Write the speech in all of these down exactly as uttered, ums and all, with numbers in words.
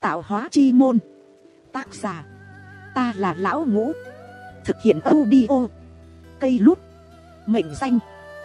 Tạo hóa chi môn. Tác giả: ta là Lão Ngũ. Thực hiện audio Cây Lút. Mệnh danh: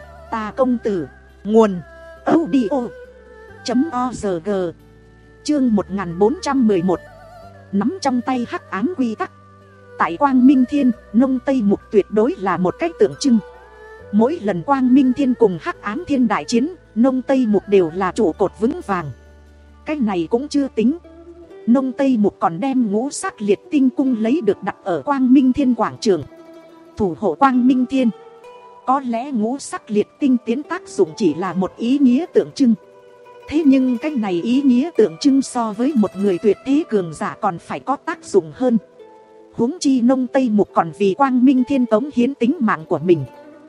Ta Công Tử. Nguồn: audio chấm org. Chương một nghìn bốn trăm mười một. Nắm trong tay hắc ám quy tắc. Tại Quang Minh Thiên, Nông Tây Mục tuyệt đối là một cách tượng trưng. Mỗi lần Quang Minh Thiên cùng hắc ám thiên đại chiến, Nông Tây Mục đều là trụ cột vững vàng. Cái này cũng chưa tính, Nông Tây Mục còn đem ngũ sắc liệt tinh cung lấy được đặt ở Quang Minh Thiên quảng trường, thủ hộ Quang Minh Thiên. Có lẽ ngũ sắc liệt tinh tiến tác dụng chỉ là một ý nghĩa tượng trưng. Thế nhưng cái này ý nghĩa tượng trưng so với một người tuyệt thế cường giả còn phải có tác dụng hơn. Huống chi Nông Tây Mục còn vì Quang Minh Thiên cống hiến tính mạng của mình.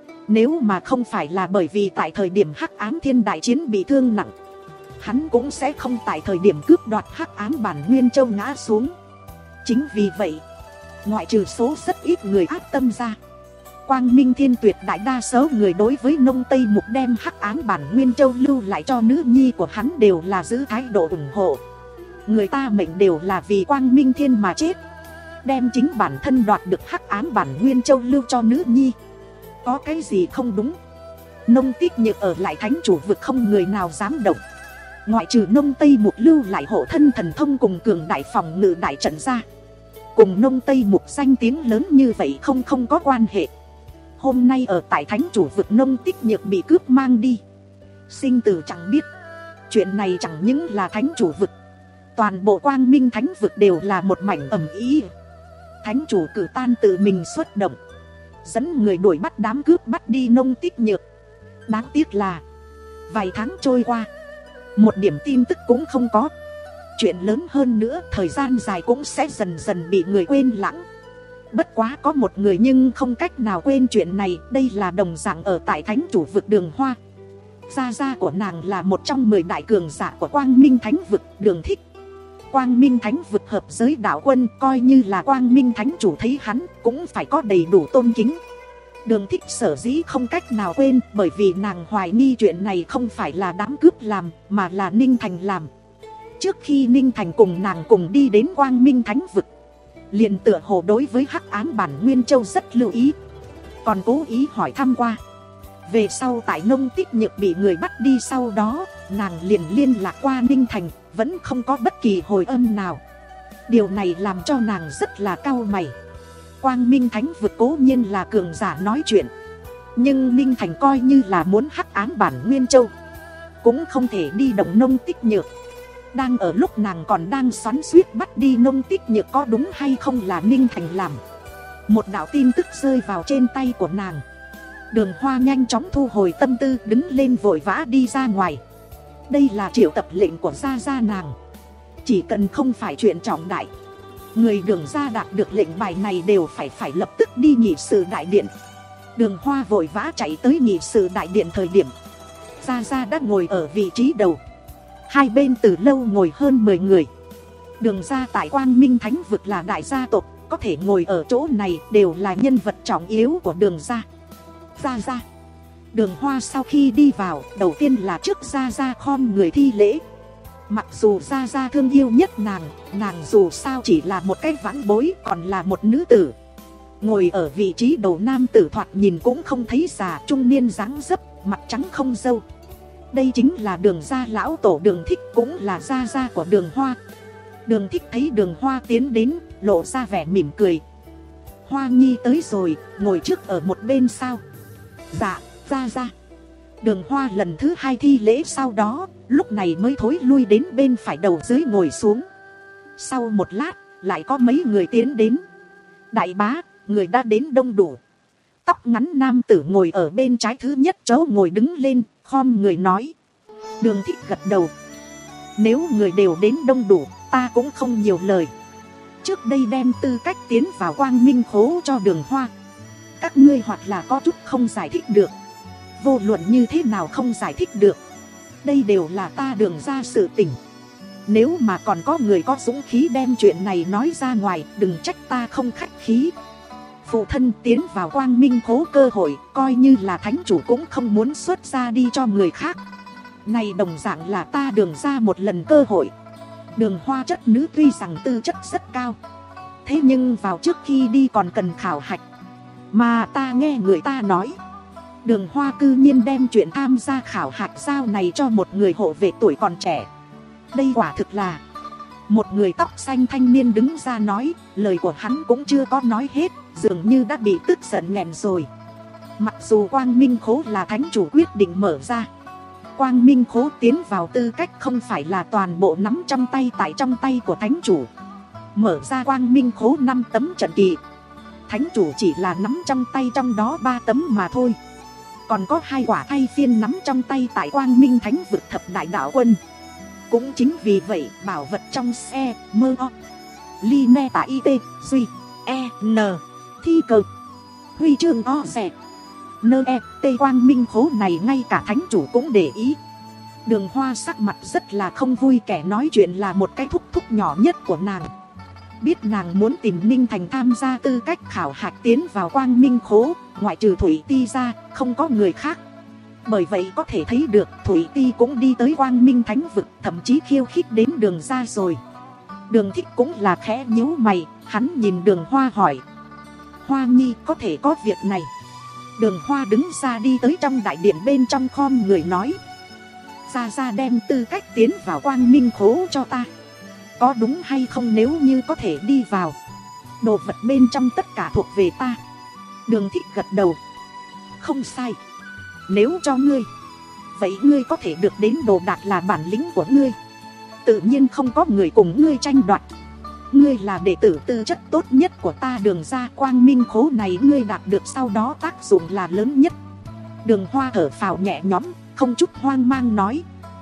Nếu mà không phải là bởi vì tại thời điểm hắc ám thiên đại chiến bị thương nặng, hắn cũng sẽ không tại thời điểm cướp đoạt hắc ám bản nguyên châu ngã xuống. Chính vì vậy, ngoại trừ số rất ít người áp tâm ra, Quang Minh Thiên tuyệt đại đa số người đối với Nông Tây Mục đem hắc ám bản nguyên châu lưu lại cho nữ nhi của hắn đều là giữ thái độ ủng hộ. Người ta mệnh đều là vì Quang Minh Thiên mà chết, đem chính bản thân đoạt được hắc ám bản nguyên châu lưu cho nữ nhi. Có cái gì không đúng? Nông Tích Nhược ở lại thánh chủ vực không người nào dám động. Ngoại trừ Nông Tây Mục lưu lại hộ thân thần thông cùng cường đại phòng ngự đại trận ra, cùng Nông Tây Mục danh tiếng lớn như vậy không không có quan hệ. Hôm nay ở tại thánh chủ vực Nông Tích Nhược bị cướp mang đi, sinh tử chẳng biết. Chuyện này chẳng những là thánh chủ vực, toàn bộ Quang Minh thánh vực đều là một mảnh ầm ĩ. Thánh chủ cử tan tự mình xuất động, dẫn người đuổi bắt đám cướp bắt đi Nông Tích Nhược. Đáng tiếc là vài tháng trôi qua, một điểm tin tức cũng không có. Chuyện lớn hơn nữa, thời gian dài cũng sẽ dần dần bị người quên lãng. Bất quá có một người nhưng không cách nào quên chuyện này. Đây là đồng dạng ở tại thánh chủ vực Đường Hoa. Gia gia của nàng là một trong mười đại cường giả của Quang Minh thánh vực, Đường Thích. Quang Minh thánh vực hợp giới đạo quân, coi như là Quang Minh thánh chủ thấy hắn cũng phải có đầy đủ tôn kính. Đường Thích sở dĩ không cách nào quên, bởi vì nàng hoài nghi chuyện này không phải là đám cướp làm, mà là Ninh Thành làm. Trước khi Ninh Thành cùng nàng cùng đi đến Quang Minh thánh vực, liền tựa hồ đối với hắc ám bản nguyên châu rất lưu ý, còn cố ý hỏi thăm qua. Về sau tại Nông Tích Nhược bị người bắt đi sau đó, nàng liền liên lạc qua Ninh Thành, vẫn không có bất kỳ hồi âm nào. Điều này làm cho nàng rất là cau mày. Quang Minh thánh vực cố nhiên là cường giả nói chuyện, nhưng Ninh Thành coi như là muốn hắc ám bản nguyên châu, cũng không thể đi động Nông Tích Nhược. Đang ở lúc nàng còn đang xoắn xuýt bắt đi Nông Tích Nhược có đúng hay không là Ninh Thành làm, một đạo tin tức rơi vào trên tay của nàng. Đường Hoa nhanh chóng thu hồi tâm tư, đứng lên vội vã đi ra ngoài. Đây là triệu tập lệnh của gia gia nàng, chỉ cần không phải chuyện trọng đại, người Đường gia đạt được lệnh bài này đều phải phải lập tức đi nghị sự đại điện. Đường Hoa vội vã chạy tới nghị sự đại điện thời điểm, gia gia đã ngồi ở vị trí đầu. Hai bên từ lâu ngồi hơn mười người. Đường gia tại Quang Minh thánh vực là đại gia tộc, có thể ngồi ở chỗ này đều là nhân vật trọng yếu của Đường gia. Gia gia. Đường Hoa sau khi đi vào, đầu tiên là trước gia gia khom người thi lễ. Mặc dù gia gia thương yêu nhất nàng, nàng dù sao chỉ là một cái vãn bối, còn là một nữ tử. Ngồi ở vị trí đầu nam tử thoạt nhìn cũng không thấy già, trung niên dáng dấp, mặt trắng không râu. Đây chính là Đường gia lão tổ Đường Thích, cũng là gia gia của Đường Hoa. Đường Thích thấy Đường Hoa tiến đến, lộ ra vẻ mỉm cười. Hoa nhi tới rồi, ngồi trước ở một bên sao? Dạ, gia gia. Đường Hoa lần thứ hai thi lễ, sau đó lúc này mới thối lui đến bên phải đầu dưới ngồi xuống. Sau một lát, lại có mấy người tiến đến. Đại bá, người đã đến đông đủ. Tóc ngắn nam tử ngồi ở bên trái thứ nhất chỗ ngồi đứng lên, khom người nói. Đường Thích gật đầu. Nếu người đều đến đông đủ, ta cũng không nhiều lời. Trước đây đem tư cách tiến vào Quang Minh khố cho Đường Hoa, các ngươi hoặc là có chút không giải thích được. Vô luận như thế nào không giải thích được, đây đều là ta Đường gia sự tình. Nếu mà còn có người có dũng khí đem chuyện này nói ra ngoài, đừng trách ta không khách khí. Phụ thân tiến vào Quang Minh khố cơ hội, coi như là thánh chủ cũng không muốn xuất ra đi cho người khác. Này đồng dạng là ta Đường gia một lần cơ hội. Đường Hoa chất nữ tuy rằng tư chất rất cao, thế nhưng vào trước khi đi còn cần khảo hạch. Mà ta nghe người ta nói, Đường Hoa cư nhiên đem chuyện tham gia khảo hạch giao này cho một người hộ vệ tuổi còn trẻ. Đây quả thực là... Một người tóc xanh thanh niên đứng ra nói, lời của hắn cũng chưa có nói hết, dường như đã bị tức giận nghẹn rồi. Mặc dù Quang Minh Khố là thánh chủ quyết định mở ra, Quang Minh Khố tiến vào tư cách không phải là toàn bộ nắm trong tay tại trong tay của thánh chủ. Mở ra Quang Minh Khố năm tấm trận kỳ, thánh chủ chỉ là nắm trong tay trong đó ba tấm mà thôi. Còn có hai quả thay phiên nắm trong tay tại Quang Minh Thánh vực thập đại đạo quân. Cũng chính vì vậy bảo vật trong xe mơ o ly ne tại it duy e n thi cờ huy chương o rẻ nơ e tê Quang Minh Khố này ngay cả thánh chủ cũng để ý. Đường Hoa sắc mặt rất là không vui, kẻ nói chuyện là một cái thúc thúc nhỏ nhất của nàng. Biết nàng muốn tìm Ninh Thành tham gia tư cách khảo hạch tiến vào Quang Minh Khố, ngoại trừ Thủy Ti ra không có người khác. Bởi vậy có thể thấy được Thủy Ti cũng đi tới Quang Minh Thánh vực, thậm chí khiêu khích đến Đường ra rồi. Đường Thích cũng là khẽ nhíu mày, hắn nhìn Đường Hoa hỏi, Hoa Nhi có thể có việc này. Đường Hoa đứng ra đi tới trong đại điện bên trong khom người nói, Gia Gia đem tư cách tiến vào Quang Minh Khố cho ta, có đúng hay không? Nếu như có thể đi vào, đồ vật bên trong tất cả thuộc về ta. Đường Thích gật đầu, không sai. Nếu cho ngươi, vậy ngươi có thể được đến đồ đạc là bản lĩnh của ngươi, tự nhiên không có người cùng ngươi tranh đoạt. Ngươi là đệ tử tư chất tốt nhất của ta Đường ra, Quang Minh Khố này ngươi đạt được sau đó tác dụng là lớn nhất. Đường Hoa thở phào nhẹ nhõm, không chút hoang mang nói,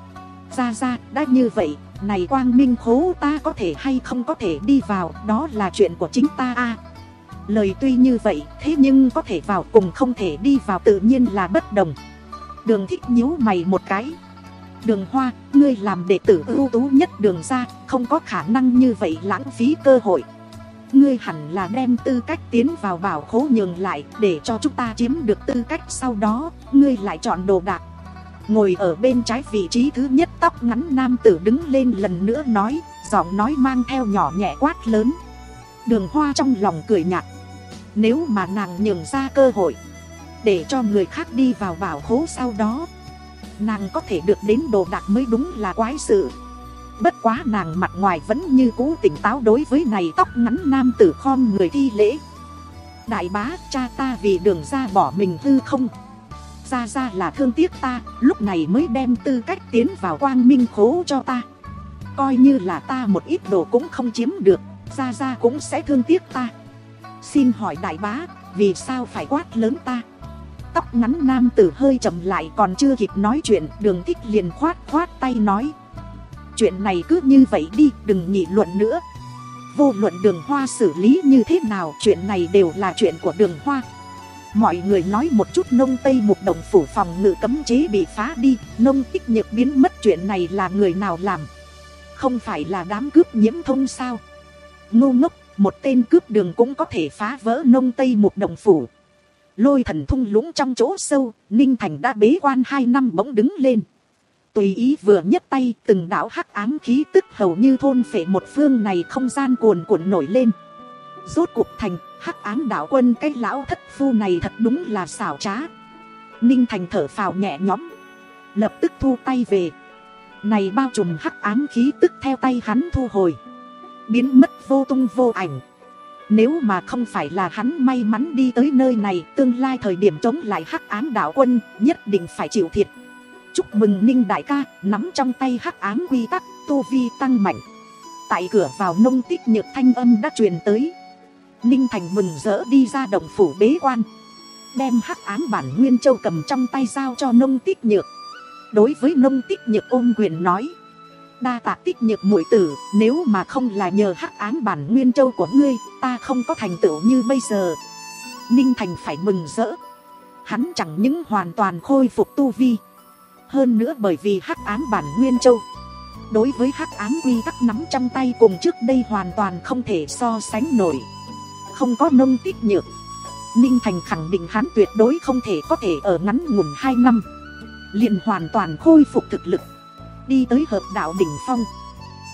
Ra Ra đã như vậy, này Quang Minh Khố ta có thể hay không có thể đi vào, đó là chuyện của chính ta à. Lời tuy như vậy, thế nhưng có thể vào cùng không thể đi vào tự nhiên là bất đồng. Đường Thích nhíu mày một cái, Đường Hoa, ngươi làm đệ tử ưu tú nhất Đường ra, không có khả năng như vậy lãng phí cơ hội. Ngươi hẳn là đem tư cách tiến vào bảo khố nhường lại, để cho chúng ta chiếm được tư cách, sau đó ngươi lại chọn đồ đạc. Ngồi ở bên trái vị trí thứ nhất tóc ngắn nam tử đứng lên lần nữa nói, giọng nói mang theo nhỏ nhẹ quát lớn. Đường Hoa trong lòng cười nhạt, nếu mà nàng nhường ra cơ hội để cho người khác đi vào bảo khố, sau đó nàng có thể được đến đồ đạc mới đúng là quái sự. Bất quá nàng mặt ngoài vẫn như cũ tỉnh táo đối với này tóc ngắn nam tử khom người thi lễ. Đại bá, cha ta vì Đường ra bỏ mình hư không? Ra Ra là thương tiếc ta, lúc này mới đem tư cách tiến vào Quang Minh Khố cho ta. Coi như là ta một ít đồ cũng không chiếm được, Ra Ra cũng sẽ thương tiếc ta. Xin hỏi đại bá, vì sao phải quát lớn ta? Tóc ngắn nam tử hơi chậm lại, còn chưa kịp nói chuyện, Đường Thích liền khoát khoát tay nói, chuyện này cứ như vậy đi, đừng nghị luận nữa. Vô luận Đường Hoa xử lý như thế nào, chuyện này đều là chuyện của Đường Hoa. Mọi người nói một chút Nông Tây Mục Đồng phủ phòng ngự cấm chế bị phá đi, Nông Tích Nhược biến mất, chuyện này là người nào làm? Không phải là đám cướp Nhiễm Thông sao? Ngu ngốc, một tên cướp đường cũng có thể phá vỡ Nông Tây Mục Đồng phủ. Lôi Thần thung lũng trong chỗ sâu, Ninh Thành đã bế quan hai năm bỗng đứng lên. Tùy ý vừa nhấc tay, từng đạo hắc ám khí tức hầu như thôn phệ một phương này, không gian cuồn cuộn nổi lên. Rốt cuộc thành hắc ám đạo quân, cái lão thất phu này thật đúng là xảo trá. Ninh Thành thở phào nhẹ nhõm, lập tức thu tay về. Này bao trùm hắc ám khí tức theo tay hắn thu hồi, biến mất vô tung vô ảnh. Nếu mà không phải là hắn may mắn đi tới nơi này, tương lai thời điểm chống lại hắc ám đạo quân nhất định phải chịu thiệt. Chúc mừng Ninh đại ca, nắm trong tay hắc ám quy tắc, tu vi tăng mạnh. Tại cửa vào Nông Tích Nhược thanh âm đã truyền tới. Ninh Thành mừng rỡ đi ra động phủ bế quan, đem hắc ám bản nguyên châu cầm trong tay giao cho Nông Tích Nhược. Đối với Nông Tích Nhược ôm quyền nói, đa tạ Tích Nhược muội tử, nếu mà không là nhờ hắc ám bản nguyên châu của ngươi, ta không có thành tựu như bây giờ. Ninh Thành phải mừng rỡ, hắn chẳng những hoàn toàn khôi phục tu vi, hơn nữa bởi vì hắc ám bản nguyên châu đối với hắc ám quy tắc nắm trong tay cùng trước đây hoàn toàn không thể so sánh nổi. Không có Nông Tích Nhược, Ninh Thành khẳng định hắn tuyệt đối không thể có thể ở ngắn ngủn hai năm liền hoàn toàn khôi phục thực lực, đi tới hợp đạo đỉnh phong.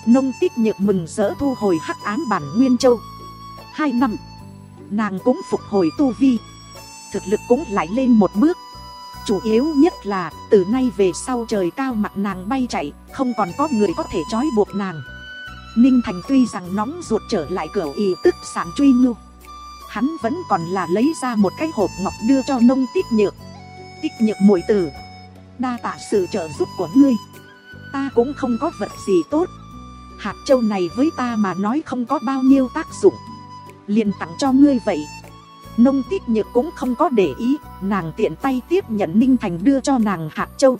Nông Tích Nhược mừng rỡ thu hồi hắc ám bản Nguyên Châu. Hai năm, nàng cũng phục hồi tu vi, thực lực cũng lại lên một bước. Chủ yếu nhất là từ nay về sau trời cao mặt nàng bay chạy, không còn có người có thể trói buộc nàng. Ninh Thành tuy rằng nóng ruột trở lại Cửu Y tức sản truy ngưu, hắn vẫn còn là lấy ra một cái hộp ngọc đưa cho Nông Tích Nhược. Tích Nhược muội tử, đa tạ sự trợ giúp của ngươi. Ta cũng không có vật gì tốt, hạt châu này với ta mà nói không có bao nhiêu tác dụng, liền tặng cho ngươi vậy. Nông Tích Nhược cũng không có để ý, nàng tiện tay tiếp nhận Ninh Thành đưa cho nàng hạt châu.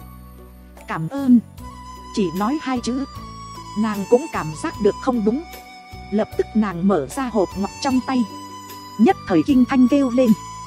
Cảm ơn. Chỉ nói hai chữ, nàng cũng cảm giác được không đúng. Lập tức nàng mở ra hộp ngọc trong tay, nhất thời kinh thanh kêu lên: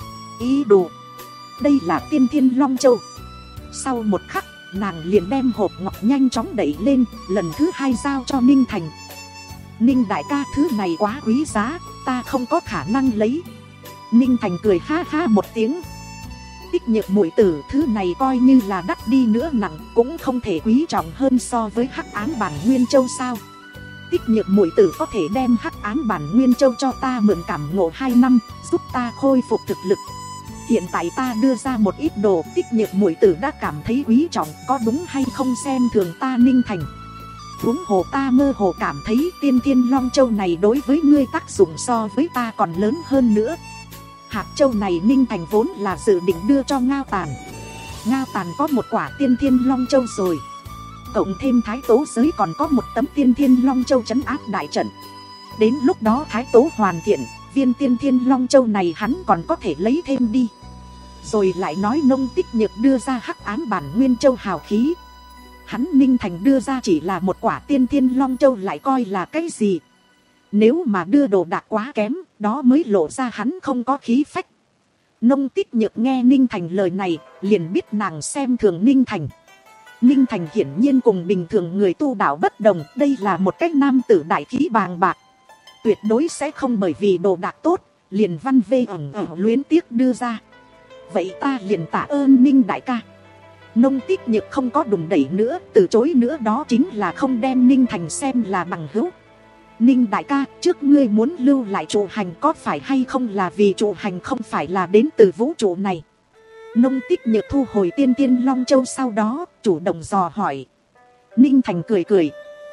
ý đồ, đây là Tiên Thiên Long Châu. Sau một khắc, nàng liền đem hộp ngọc nhanh chóng đẩy lên, lần thứ hai giao cho Ninh Thành. Ninh đại ca, thứ này quá quý giá, ta không có khả năng lấy. Ninh Thành cười ha ha một tiếng. Tích Nhược muội tử, thứ này coi như là đắt đi nữa nặng cũng không thể quý trọng hơn so với hắc ám bản Nguyên Châu sao. Tích Nhược muội tử có thể đem hắc ám bản Nguyên Châu cho ta mượn cảm ngộ hai năm, giúp ta khôi phục thực lực. Hiện tại ta đưa ra một ít đồ, Tích Nhược muội tử đã cảm thấy quý trọng, có đúng hay không xem thường ta Ninh Thành. Huống hồ ta mơ hồ cảm thấy Tiên Thiên Long Châu này đối với ngươi tác dụng so với ta còn lớn hơn nữa. Hạt châu này Ninh Thành vốn là dự định đưa cho Ngao Tàn. Ngao Tàn có một quả Tiên Thiên Long Châu rồi, cộng thêm Thái Tố giới còn có một tấm Tiên Thiên Long Châu trấn áp đại trận. Đến lúc đó Thái Tố hoàn thiện, viên Tiên Thiên Long Châu này hắn còn có thể lấy thêm đi. Rồi lại nói Nông Tích Nhược đưa ra hắc ám bản Nguyên Châu hào khí, hắn Ninh Thành đưa ra chỉ là một quả Tiên Thiên Long Châu lại coi là cái gì. Nếu mà đưa đồ đạc quá kém, đó mới lộ ra hắn không có khí phách. Nông Tích Nhược nghe Ninh Thành lời này, liền biết nàng xem thường Ninh Thành. Ninh Thành hiển nhiên cùng bình thường người tu đạo bất đồng, đây là một cách nam tử đại khí bàng bạc, tuyệt đối sẽ không bởi vì đồ đạc tốt liền văn vê ẩn ẩn luyến tiếc đưa ra. Vậy ta liền tạ ơn Ninh đại ca. Nông Tích Nhược không có đùn đẩy nữa, từ chối nữa, đó chính là không đem Ninh Thành xem là bằng hữu. Ninh đại ca, trước ngươi muốn lưu lại trụ hành có phải hay không là vì trụ hành không phải là đến từ vũ trụ này? Nông Tích Nhược thu hồi Tiên Thiên Long Châu sau đó, chủ động dò hỏi. Ninh Thành cười cười.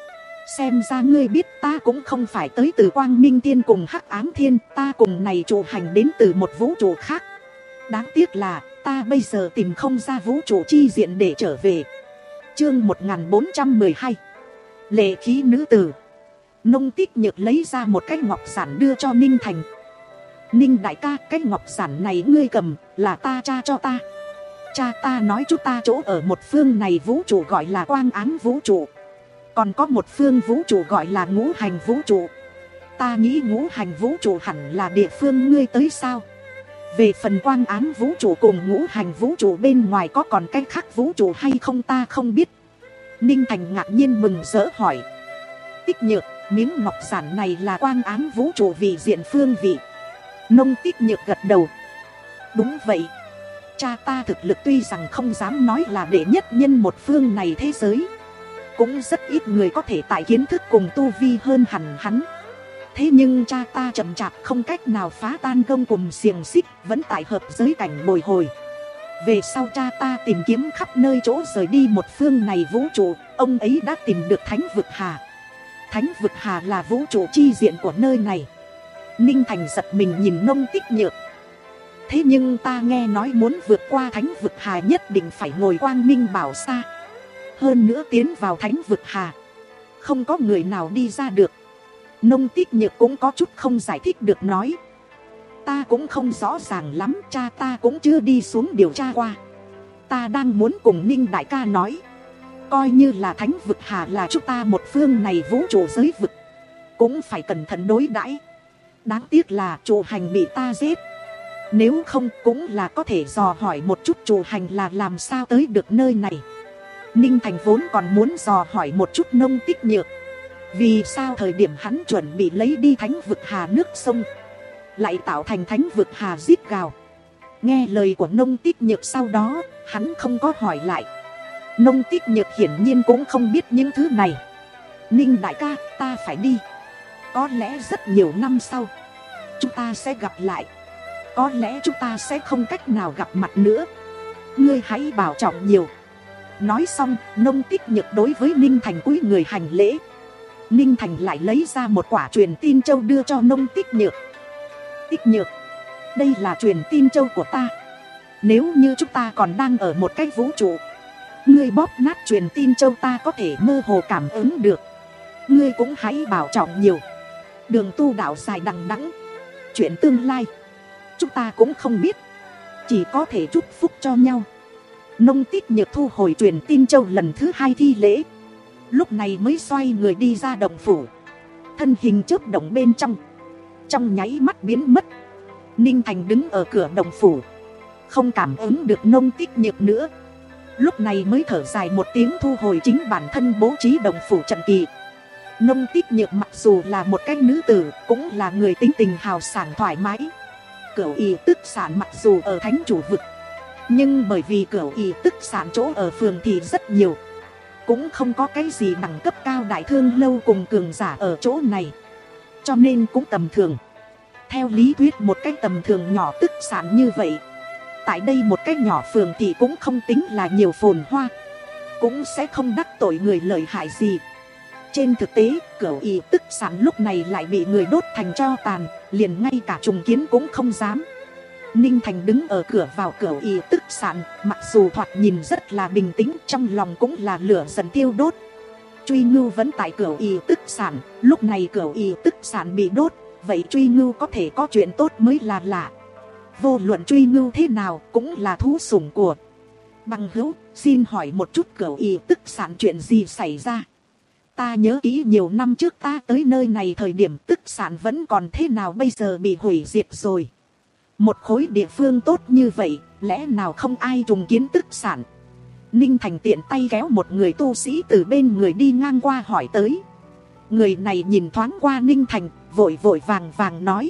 Xem ra ngươi biết ta cũng không phải tới từ Quang Minh Thiên cùng Hắc Ám Thiên, ta cùng này trụ hành đến từ một vũ trụ khác. Đáng tiếc là ta bây giờ tìm không ra vũ trụ chi diện để trở về. Chương một nghìn bốn trăm mười hai, Lệ khí nữ tử. Nông Tích Nhược lấy ra một cái ngọc giản đưa cho Ninh Thành. Ninh đại ca, cái ngọc giản này ngươi cầm, là ta cha cho ta. Cha ta nói chúng ta chỗ ở một phương này vũ trụ gọi là Quang Ám vũ trụ, còn có một phương vũ trụ gọi là Ngũ Hành vũ trụ. Ta nghĩ Ngũ Hành vũ trụ hẳn là địa phương ngươi tới sao? Về phần Quang Ám vũ trụ cùng Ngũ Hành vũ trụ bên ngoài có còn cách khác vũ trụ hay không ta không biết. Ninh Thành ngạc nhiên mừng rỡ hỏi. Tích Nhược, miếng ngọc giản này là Quang Ám vũ trụ vị diện phương vị. Nông Tích Nhược gật đầu. Đúng vậy. Cha ta thực lực tuy rằng không dám nói là đệ nhất nhân một phương này thế giới, cũng rất ít người có thể tại kiến thức cùng tu vi hơn hẳn hắn. Thế nhưng cha ta chậm chạp không cách nào phá tan gông cùm xiềng xích, vẫn tại hợp giới cảnh bồi hồi. Về sau cha ta tìm kiếm khắp nơi chỗ rời đi một phương này vũ trụ, ông ấy đã tìm được Thánh Vực Hà. Thánh Vực Hà là vũ trụ chi diện của nơi này. Ninh Thành giật mình nhìn Nông Tích Nhược. Thế nhưng ta nghe nói muốn vượt qua Thánh Vực Hà nhất định phải ngồi Quang Minh Bảo Sa. Hơn nữa tiến vào Thánh Vực Hà, không có người nào đi ra được. Nông Tích Nhược cũng có chút không giải thích được nói. Ta cũng không rõ ràng lắm, cha ta cũng chưa đi xuống điều tra qua. Ta đang muốn cùng Ninh đại ca nói, coi như là Thánh Vực Hà là chúng ta một phương này vũ trụ giới vực, cũng phải cẩn thận đối đãi. Đáng tiếc là trụ hành bị ta giết. Nếu không cũng là có thể dò hỏi một chút trụ hành là làm sao tới được nơi này. Ninh Thành vốn còn muốn dò hỏi một chút Nông Tích Nhược, vì sao thời điểm hắn chuẩn bị lấy đi Thánh Vực Hà nước sông, lại tạo thành Thánh Vực Hà rít gào. Nghe lời của Nông Tích Nhược sau đó, hắn không có hỏi lại. Nông Tích Nhược hiển nhiên cũng không biết những thứ này. Ninh đại ca, ta phải đi. Có lẽ rất nhiều năm sau chúng ta sẽ gặp lại. Có lẽ chúng ta sẽ không cách nào gặp mặt nữa. Ngươi hãy bảo trọng nhiều. Nói xong, Nông Tích Nhược đối với Ninh Thành cúi người hành lễ. Ninh Thành lại lấy ra một quả truyền tin châu đưa cho Nông Tích Nhược. Tích Nhược, đây là truyền tin châu của ta. Nếu như chúng ta còn đang ở một cái vũ trụ, ngươi bóp nát truyền tin châu ta có thể mơ hồ cảm ứng được. Ngươi cũng hãy bảo trọng nhiều. Đường tu đạo dài đằng đẵng, chuyện tương lai chúng ta cũng không biết, chỉ có thể chúc phúc cho nhau. Nông Tích Nhược thu hồi truyền tin châu lần thứ hai thi lễ, lúc này mới xoay người đi ra động phủ. Thân hình chớp động bên trong, trong nháy mắt biến mất. Ninh Thành đứng ở cửa động phủ, không cảm ứng được Nông Tích Nhược nữa. Lúc này mới thở dài một tiếng, thu hồi chính bản thân bố trí động phủ trận kỳ. Nông Tích Nhược mặc dù là một cái nữ tử, cũng là người tính tình hào sảng thoải mái. Cửu Y tức sản mặc dù ở thánh chủ vực, nhưng bởi vì Cửu Y tức sản chỗ ở phường thì rất nhiều, cũng không có cái gì đẳng cấp cao đại thương lâu cùng cường giả ở chỗ này, cho nên cũng tầm thường. Theo lý thuyết một cái tầm thường nhỏ tức sản như vậy, tại đây một cái nhỏ phường thì cũng không tính là nhiều phồn hoa, cũng sẽ không đắc tội người lợi hại gì. Trên thực tế, Cửu Y tức sản lúc này lại bị người đốt thành tro tàn, liền ngay cả trùng kiến cũng không dám. Ninh Thành đứng ở cửa vào Cửu Y tức sản, mặc dù thoạt nhìn rất là bình tĩnh, trong lòng cũng là lửa dần tiêu đốt. Truy Ngưu vẫn tại Cửu Y tức sản, lúc này Cửu Y tức sản bị đốt, vậy Truy Ngưu có thể có chuyện tốt mới là lạ. Vô luận Truy Ngưu thế nào cũng là thú sủng của bằng hữu. Xin hỏi một chút Cửu Y tức sản chuyện gì xảy ra? Ta nhớ kỹ nhiều năm trước ta tới nơi này thời điểm tức sản vẫn còn thế nào, bây giờ bị hủy diệt rồi. Một khối địa phương tốt như vậy, lẽ nào không ai trùng kiến tức sản? Ninh Thành tiện tay kéo một người tu sĩ từ bên người đi ngang qua hỏi tới. Người này nhìn thoáng qua Ninh Thành, vội vội vàng vàng nói: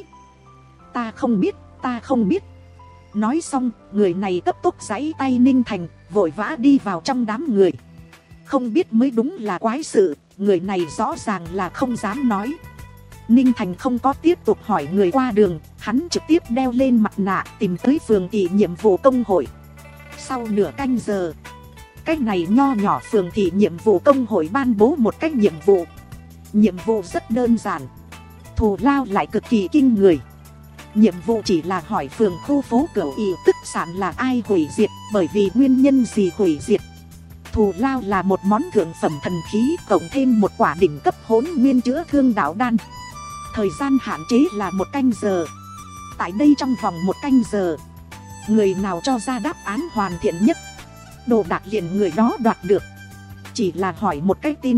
Ta không biết, ta không biết. Nói xong, người này cấp tốc giãy tay Ninh Thành, vội vã đi vào trong đám người. Không biết mới đúng là quái sự, người này rõ ràng là không dám nói. Ninh Thành không có tiếp tục hỏi người qua đường, hắn trực tiếp đeo lên mặt nạ tìm tới phường thị nhiệm vụ công hội. Sau nửa canh giờ, cách này nho nhỏ phường thị nhiệm vụ công hội ban bố một cách nhiệm vụ. Nhiệm vụ rất đơn giản, thù lao lại cực kỳ kinh người. Nhiệm vụ chỉ là hỏi phường khu phố Cửu Y tức sản là ai hủy diệt, bởi vì nguyên nhân gì hủy diệt. Thù lao là một món thượng phẩm thần khí, cộng thêm một quả đỉnh cấp hỗn nguyên chữa thương đạo đan. Thời gian hạn chế là một canh giờ. Tại đây trong vòng một canh giờ, người nào cho ra đáp án hoàn thiện nhất, đồ đạc liền người đó đoạt được. Chỉ là hỏi một cái tin,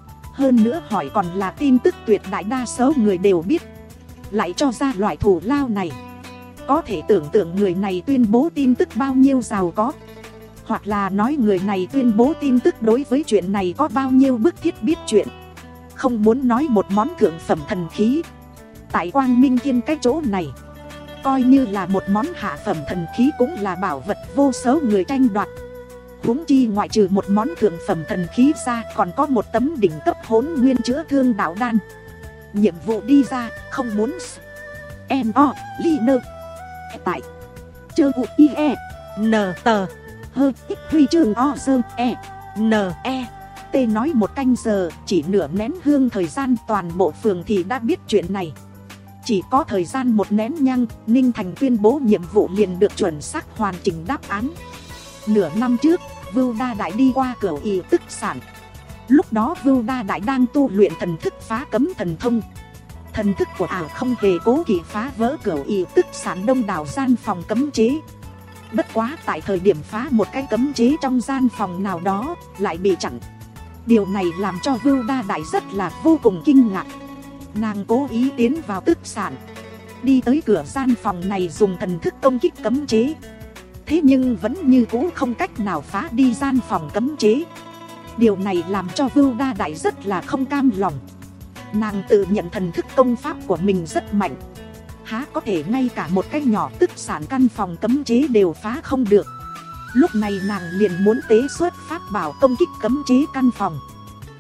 hơn nữa hỏi còn là tin tức tuyệt đại đa số người đều biết, lại cho ra loại thù lao này. Có thể tưởng tượng người này tuyên bố tin tức bao nhiêu giàu có, hoặc là nói người này tuyên bố tin tức đối với chuyện này có bao nhiêu bức thiết biết chuyện. Không muốn nói một món thượng phẩm thần khí, tại Quang Minh Thiên cái chỗ này, coi như là một món hạ phẩm thần khí cũng là bảo vật vô số người tranh đoạt. Huống chi ngoại trừ một món thượng phẩm thần khí ra, còn có một tấm đỉnh cấp hỗn nguyên chữa thương đạo đan. Nhiệm vụ đi ra, không muốn em o li nơ tại chơ u i e n tờ hơ ít huy chương o dơ e n e t. Nói một canh giờ, chỉ nửa nén hương thời gian, toàn bộ phường thì đã biết chuyện này. Chỉ có thời gian một nén nhang, Ninh Thành tuyên bố nhiệm vụ liền được chuẩn xác hoàn chỉnh đáp án. Nửa năm trước, Vưu Đa Đại đi qua Cửu Y tức sản. Lúc đó Vưu Đa Đại đang tu luyện thần thức phá cấm thần thông. Thần thức của ảo không hề cố kỵ phá vỡ Cửu Y tức sản đông đảo gian phòng cấm chế. Bất quá tại thời điểm phá một cái cấm chế trong gian phòng nào đó, lại bị chặn. Điều này làm cho Vưu Đa Đại rất là vô cùng kinh ngạc. Nàng cố ý tiến vào tức sản, đi tới cửa gian phòng này dùng thần thức công kích cấm chế. Thế nhưng vẫn như cũ không cách nào phá đi gian phòng cấm chế. Điều này làm cho Vưu Đa Đại rất là không cam lòng. Nàng tự nhận thần thức công pháp của mình rất mạnh, há có thể ngay cả một cái nhỏ tức sản căn phòng cấm chế đều phá không được. Lúc này nàng liền muốn tế xuất pháp bảo công kích cấm chế căn phòng.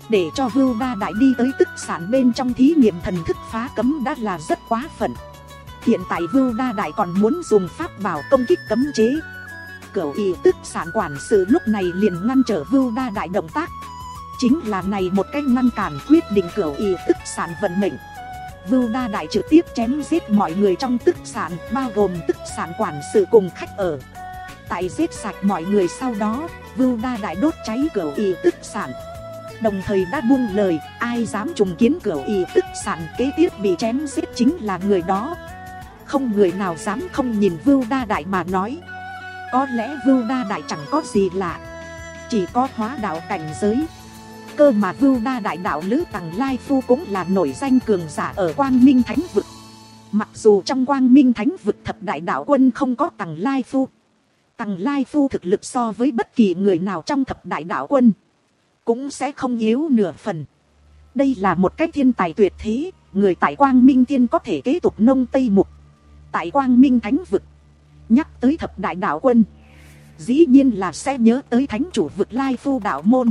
Để cho Vưu Đa Đại đi tới tức sản bên trong thí nghiệm thần thức phá cấm đã là rất quá phận. Hiện tại Vưu Đa Đại còn muốn dùng pháp bảo công kích cấm chế. Cửu Y tức sản quản sự lúc này liền ngăn trở Vưu Đa Đại động tác. Chính là này một cách ngăn cản quyết định Cửu Y tức sản vận mệnh. Vưu Đa Đại trực tiếp chém giết mọi người trong tức sản, bao gồm tức sản quản sự cùng khách ở. Tại giết sạch mọi người sau đó, Vưu Đa Đại đốt cháy Cửu Y tức sản. Đồng thời đã buông lời, ai dám trùng kiến Cửu Y tức sản kế tiếp bị chém giết chính là người đó. Không người nào dám không nhìn Vưu Đa Đại mà nói. Có lẽ Vưu Đa Đại chẳng có gì lạ, chỉ có hóa đạo cảnh giới. Cơ mà Vưu Đa Đại đạo lữ Tằng Lai Phu cũng là nổi danh cường giả ở Quang Minh Thánh Vực. Mặc dù trong Quang Minh Thánh Vực thập đại đạo quân không có Tằng Lai Phu, Tằng Lai Phu thực lực so với bất kỳ người nào trong thập đại đạo quân cũng sẽ không yếu nửa phần. Đây là một cái thiên tài tuyệt thế, người tại Quang Minh Thiên có thể kế tục nông Tây Mục. Tại Quang Minh Thánh Vực, nhắc tới thập đại đạo quân, dĩ nhiên là sẽ nhớ tới thánh chủ vực Lai Phu đạo môn.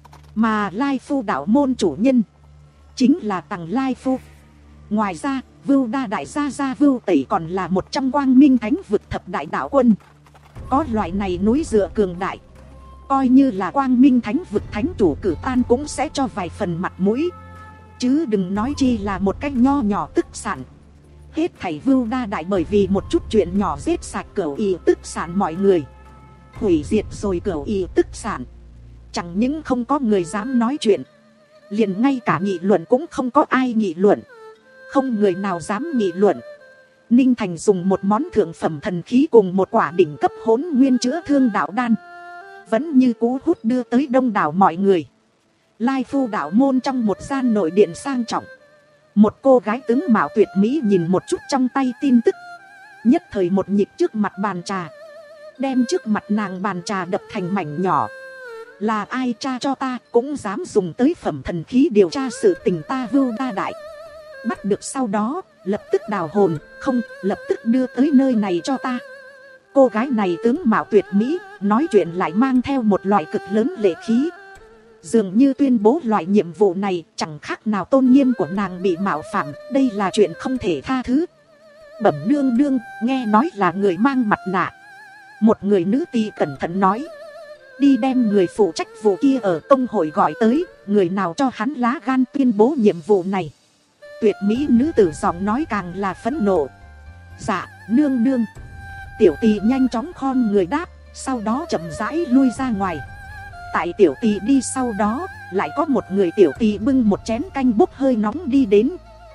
Mà Lai Phu đạo môn chủ nhân chính là Tằng Lai Phu. Ngoài ra, Vưu Đa Đại gia gia Vưu Tẩy còn là một trong Quang Minh Thánh Vực thập đại đạo quân. Có loại này núi dựa cường đại, coi như là Quang Minh Thánh Vực thánh chủ cử tan cũng sẽ cho vài phần mặt mũi. Chứ đừng nói chi là một cách nho nhỏ tức sản. Hết thảy Vưu Đa Đại bởi vì một chút chuyện nhỏ giết sạch Cửu Y tức sản mọi người, hủy diệt rồi Cửu Y tức sản. Chẳng những không có người dám nói chuyện, liền ngay cả nghị luận cũng không có ai nghị luận. Không người nào dám nghị luận. Ninh Thành dùng một món thượng phẩm thần khí cùng một quả đỉnh cấp hỗn nguyên chữa thương đạo đan, vẫn như cú hút đưa tới đông đảo mọi người. Lai Phu đạo môn trong một gian nội điện sang trọng, một cô gái tướng mạo tuyệt mỹ nhìn một chút trong tay tin tức, nhất thời một nhịp trước mặt bàn trà, đem trước mặt nàng bàn trà đập thành mảnh nhỏ. Là ai tra cho ta cũng dám dùng tới phẩm thần khí điều tra sự tình ta Vưu Đa Đại. Bắt được sau đó, lập tức đào hồn, không, lập tức đưa tới nơi này cho ta. Cô gái này tướng mạo tuyệt mỹ, nói chuyện lại mang theo một loại cực lớn lệ khí. Dường như tuyên bố loại nhiệm vụ này chẳng khác nào tôn nghiêm của nàng bị mạo phạm, đây là chuyện không thể tha thứ. Bẩm nương nương, nghe nói là người mang mặt nạ. Một người nữ tỳ cẩn thận nói. Đi đem người phụ trách vụ kia ở công hội gọi tới, người nào cho hắn lá gan tuyên bố nhiệm vụ này. Tuyệt mỹ nữ tử giọng nói càng là phẫn nộ. Dạ, nương nương. Tiểu tỳ nhanh chóng khom người đáp, sau đó chậm rãi lui ra ngoài. Tại tiểu tỳ đi sau đó, lại có một người tiểu tỳ bưng một chén canh bốc hơi nóng đi đến.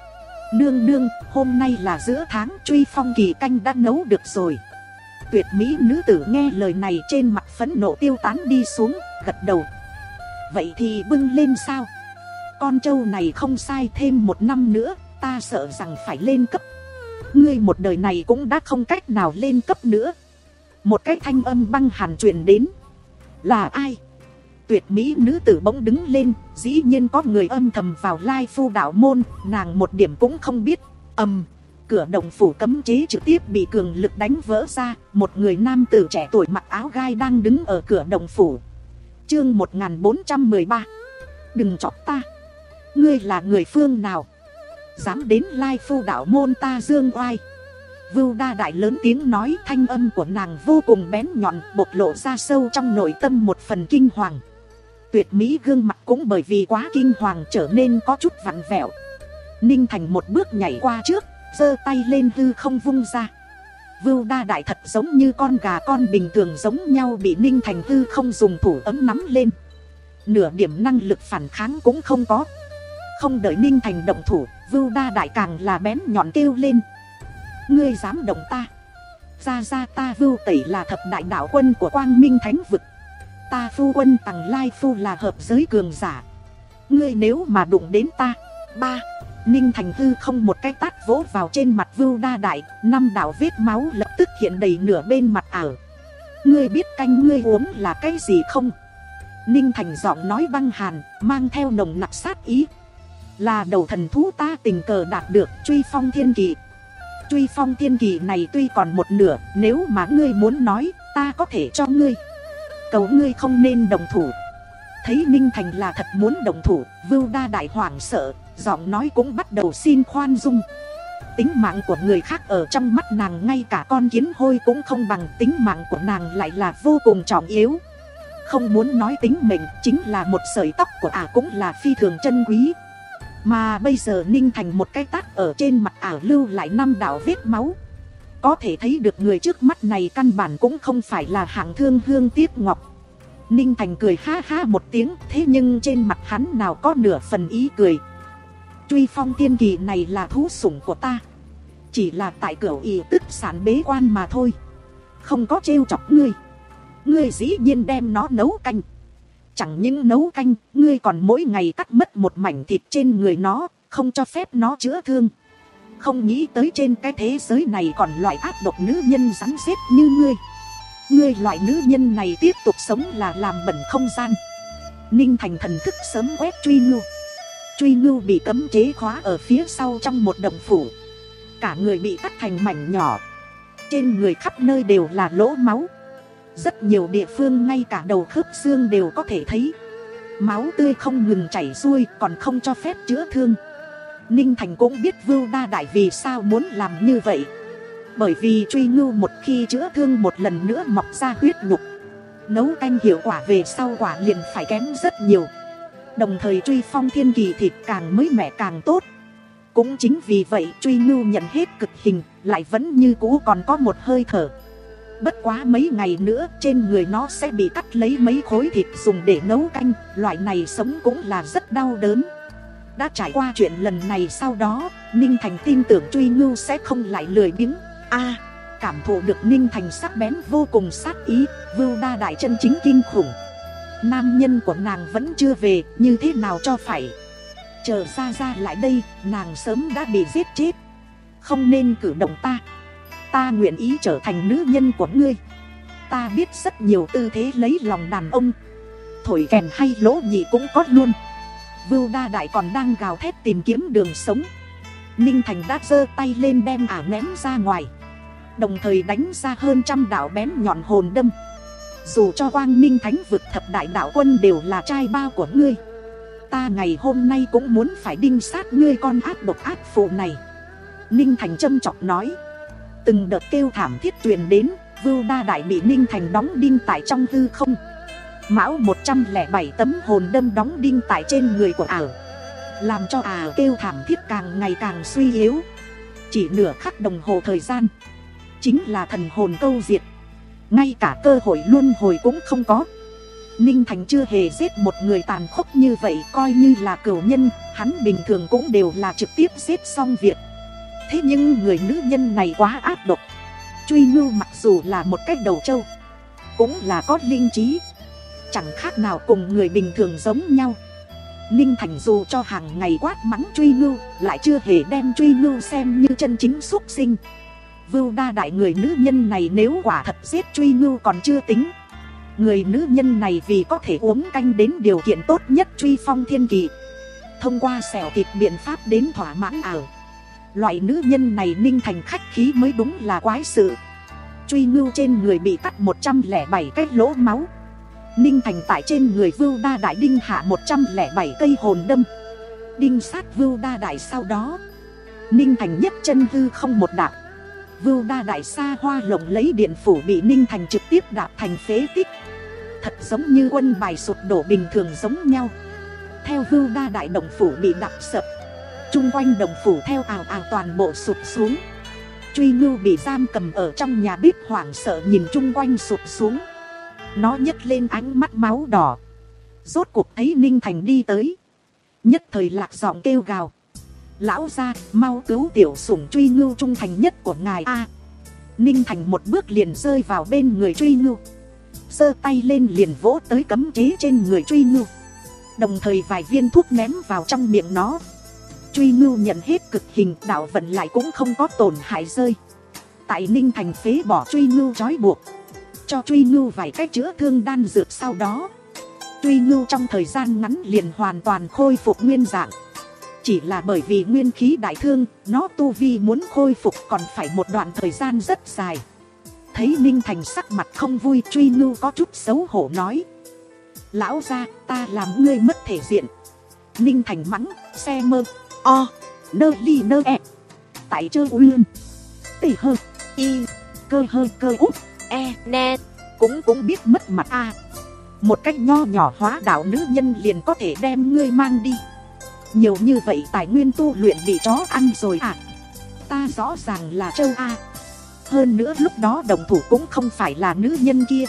Nương nương, hôm nay là giữa tháng, truy phong kỳ canh đã nấu được rồi. Tuyệt mỹ nữ tử nghe lời này trên mặt phẫn nộ tiêu tán đi xuống, gật đầu. Vậy thì bưng lên sao? Con trâu này không sai, thêm một năm nữa, ta sợ rằng phải lên cấp. Ngươi một đời này cũng đã không cách nào lên cấp nữa. Một cái thanh âm băng hàn truyền đến. Là ai? Tuyệt mỹ nữ tử bỗng đứng lên, dĩ nhiên có người âm thầm vào Lai Phu đạo môn, nàng một điểm cũng không biết. Ầm, cửa động phủ cấm chế trực tiếp bị cường lực đánh vỡ ra, một người nam tử trẻ tuổi mặc áo gai đang đứng ở cửa động phủ. Chương một nghìn bốn trăm mười ba. Đừng chọc ta. Ngươi là người phương nào? Dám đến Lai Phu đạo môn ta dương oai. Vưu Đa Đại lớn tiếng nói, thanh âm của nàng vô cùng bén nhọn, bộc lộ ra sâu trong nội tâm một phần kinh hoàng. Tuyệt mỹ gương mặt cũng bởi vì quá kinh hoàng trở nên có chút vặn vẹo. Ninh Thành một bước nhảy qua trước, giơ tay lên hư không vung ra. Vưu Đa Đại thật giống như con gà con bình thường giống nhau bị Ninh Thành hư không dùng thủ ấm nắm lên. Nửa điểm năng lực phản kháng cũng không có. Không đợi Ninh Thành động thủ, Vưu Đa Đại càng là bén nhọn kêu lên. Ngươi dám động ta? Ra ra ta Vưu Tẩy là thập đại đạo quân của Quang Minh Thánh Vực. Ta phu quân Tằng Lai Phu là hợp giới cường giả. Ngươi nếu mà đụng đến ta. Ba. Ninh Thành hư không một cái tát vỗ vào trên mặt Vưu Đa Đại, năm đạo vết máu lập tức hiện đầy nửa bên mặt ảo. Ngươi biết canh ngươi uống là cái gì không? Ninh Thành giọng nói băng hàn, mang theo nồng nặc sát ý. Là đầu thần thú ta tình cờ đạt được, Truy Phong Thiên Kỳ. Truy Phong Thiên Kỳ này tuy còn một nửa, nếu mà ngươi muốn nói, ta có thể cho ngươi. Cầu ngươi không nên đồng thủ. Thấy Ninh Thành là thật muốn động thủ, Vưu Đa Đại hoảng sợ, giọng nói cũng bắt đầu xin khoan dung. Tính mạng của người khác ở trong mắt nàng ngay cả con kiến hôi cũng không bằng, tính mạng của nàng lại là vô cùng trọng yếu. Không muốn nói tính mệnh, chính là một sợi tóc của ả cũng là phi thường chân quý. Mà bây giờ Ninh Thành một cái tát ở trên mặt ả lưu lại năm đạo vết máu. Có thể thấy được người trước mắt này căn bản cũng không phải là hạng thương hương tiếc ngọc. Ninh Thành cười ha ha một tiếng, thế nhưng trên mặt hắn nào có nửa phần ý cười. Truy Phong Thiên Kỳ này là thú sủng của ta, chỉ là tại cửu ỷ tức sản bế quan mà thôi, không có trêu chọc ngươi. Ngươi dĩ nhiên đem nó nấu canh. Chẳng những nấu canh, ngươi còn mỗi ngày cắt mất một mảnh thịt trên người nó, không cho phép nó chữa thương. Không nghĩ tới trên cái thế giới này còn loại ác độc nữ nhân rắn rết như ngươi. Ngươi loại nữ nhân này tiếp tục sống là làm bẩn không gian. Ninh Thành thần thức sớm quét Truy Ngưu. Truy Ngưu bị cấm chế khóa ở phía sau trong một động phủ. Cả người bị cắt thành mảnh nhỏ. Trên người khắp nơi đều là lỗ máu. Rất nhiều địa phương ngay cả đầu khớp xương đều có thể thấy. Máu tươi không ngừng chảy xuôi, còn không cho phép chữa thương. Ninh Thành cũng biết Vưu Đa Đại vì sao muốn làm như vậy. Bởi vì Truy Ngưu một khi chữa thương một lần nữa mọc ra huyết nhục, nấu canh hiệu quả về sau quả liền phải kém rất nhiều. Đồng thời Truy Phong Thiên Kỳ thịt càng mới mẻ càng tốt. Cũng chính vì vậy Truy Ngưu nhận hết cực hình, lại vẫn như cũ còn có một hơi thở. Bất quá mấy ngày nữa trên người nó sẽ bị cắt lấy mấy khối thịt dùng để nấu canh. Loại này sống cũng là rất đau đớn. Đã trải qua chuyện lần này sau đó, Ninh Thành tin tưởng Truy Ngưu sẽ không lại lười biếng. A, cảm thụ được Ninh Thành sắc bén vô cùng sát ý, Vưu Đa Đại chân chính kinh khủng. Nam nhân của nàng vẫn chưa về, như thế nào cho phải. Chờ ra ra lại đây, nàng sớm đã bị giết chết. Không nên cử động ta. Ta nguyện ý trở thành nữ nhân của ngươi. Ta biết rất nhiều tư thế lấy lòng đàn ông, thổi kèn hay lỗ nhị cũng có luôn. Vưu Đa Đại còn đang gào thét tìm kiếm đường sống. Ninh Thành đã giơ tay lên đem ả ném ra ngoài, đồng thời đánh ra hơn trăm đạo bén nhọn hồn đâm. Dù cho Quang Minh Thánh vực thập đại đạo quân đều là trai bao của ngươi, ta ngày hôm nay cũng muốn phải đinh sát ngươi con ác độc ác phụ này. Ninh Thành châm chọc nói. Từng đợt kêu thảm thiết truyền đến. Vưu Đa Đại bị Ninh Thành đóng đinh tại trong hư không. Mão một trăm lẻ bảy tấm hồn đâm đóng đinh tại trên người của ả, làm cho ả kêu thảm thiết càng ngày càng suy yếu. Chỉ nửa khắc đồng hồ thời gian, chính là thần hồn câu diệt, ngay cả cơ hội luân hồi cũng không có. Ninh Thành chưa hề giết một người tàn khốc như vậy. Coi như là cửu nhân, hắn bình thường cũng đều là trực tiếp giết xong việc. Thế nhưng người nữ nhân này quá ác độc. Truy Ngưu mặc dù là một cái đầu trâu, cũng là có linh trí, chẳng khác nào cùng người bình thường giống nhau. Ninh Thành dù cho hàng ngày quát mắng Truy Ngưu, lại chưa hề đem Truy Ngưu xem như chân chính súc sinh. Vưu Đa Đại người nữ nhân này nếu quả thật giết Truy Ngưu còn chưa tính. Người nữ nhân này vì có thể uống canh đến điều kiện tốt nhất Truy Phong Thiên Kỳ, thông qua xẻo thịt biện pháp đến thỏa mãn ảo. Loại nữ nhân này Ninh Thành khách khí mới đúng là quái sự. Truy Ngưu trên người bị cắt một trăm lẻ bảy cái lỗ máu. Ninh Thành tại trên người Vưu Đa Đại đinh hạ một trăm lẻ bảy cây hồn đâm. Đinh sát Vưu Đa Đại sau đó, Ninh Thành nhấc chân hư không một đạp. Vưu Đa Đại xa hoa lộng lấy điện phủ bị Ninh Thành trực tiếp đạp thành phế tích. Thật giống như quân bài sụp đổ bình thường giống nhau. Theo Vưu Đa Đại động phủ bị đạp sập, chung quanh đồng phủ theo ào ào toàn bộ sụp xuống. Truy Ngưu bị giam cầm ở trong nhà bếp hoảng sợ nhìn chung quanh sụp xuống. Nó nhấc lên ánh mắt máu đỏ. Rốt cuộc thấy Ninh Thành đi tới, nhất thời lạc giọng kêu gào. Lão gia, mau cứu tiểu sủng Truy Ngưu trung thành nhất của ngài a. Ninh Thành một bước liền rơi vào bên người Truy Ngưu, giơ tay lên liền vỗ tới cấm chế trên người Truy Ngưu, đồng thời vài viên thuốc ném vào trong miệng nó. Truy Ngưu nhận hết cực hình, đạo vận lại cũng không có tổn hại rơi. Tại Ninh Thành phế bỏ Truy Ngưu trói buộc, cho Truy Ngưu vài cách chữa thương đan dược sau đó, Truy Ngưu trong thời gian ngắn liền hoàn toàn khôi phục nguyên dạng. Chỉ là bởi vì nguyên khí đại thương, nó tu vi muốn khôi phục còn phải một đoạn thời gian rất dài. Thấy Ninh Thành sắc mặt không vui, Truy Ngưu có chút xấu hổ nói. Lão gia, ta làm ngươi mất thể diện. Ninh Thành mắng, xe mơ, o, nơ ly nơ e. Tại chơ uyên, tỉ hơ, y, cơ hơi cơ úp, e, nè. Cũng cũng biết mất mặt a. Một cách nho nhỏ hóa đạo nữ nhân liền có thể đem ngươi mang đi. Nhiều như vậy tài nguyên tu luyện bị chó ăn rồi à. Ta rõ ràng là châu A. Hơn nữa lúc đó đồng thủ cũng không phải là nữ nhân kia,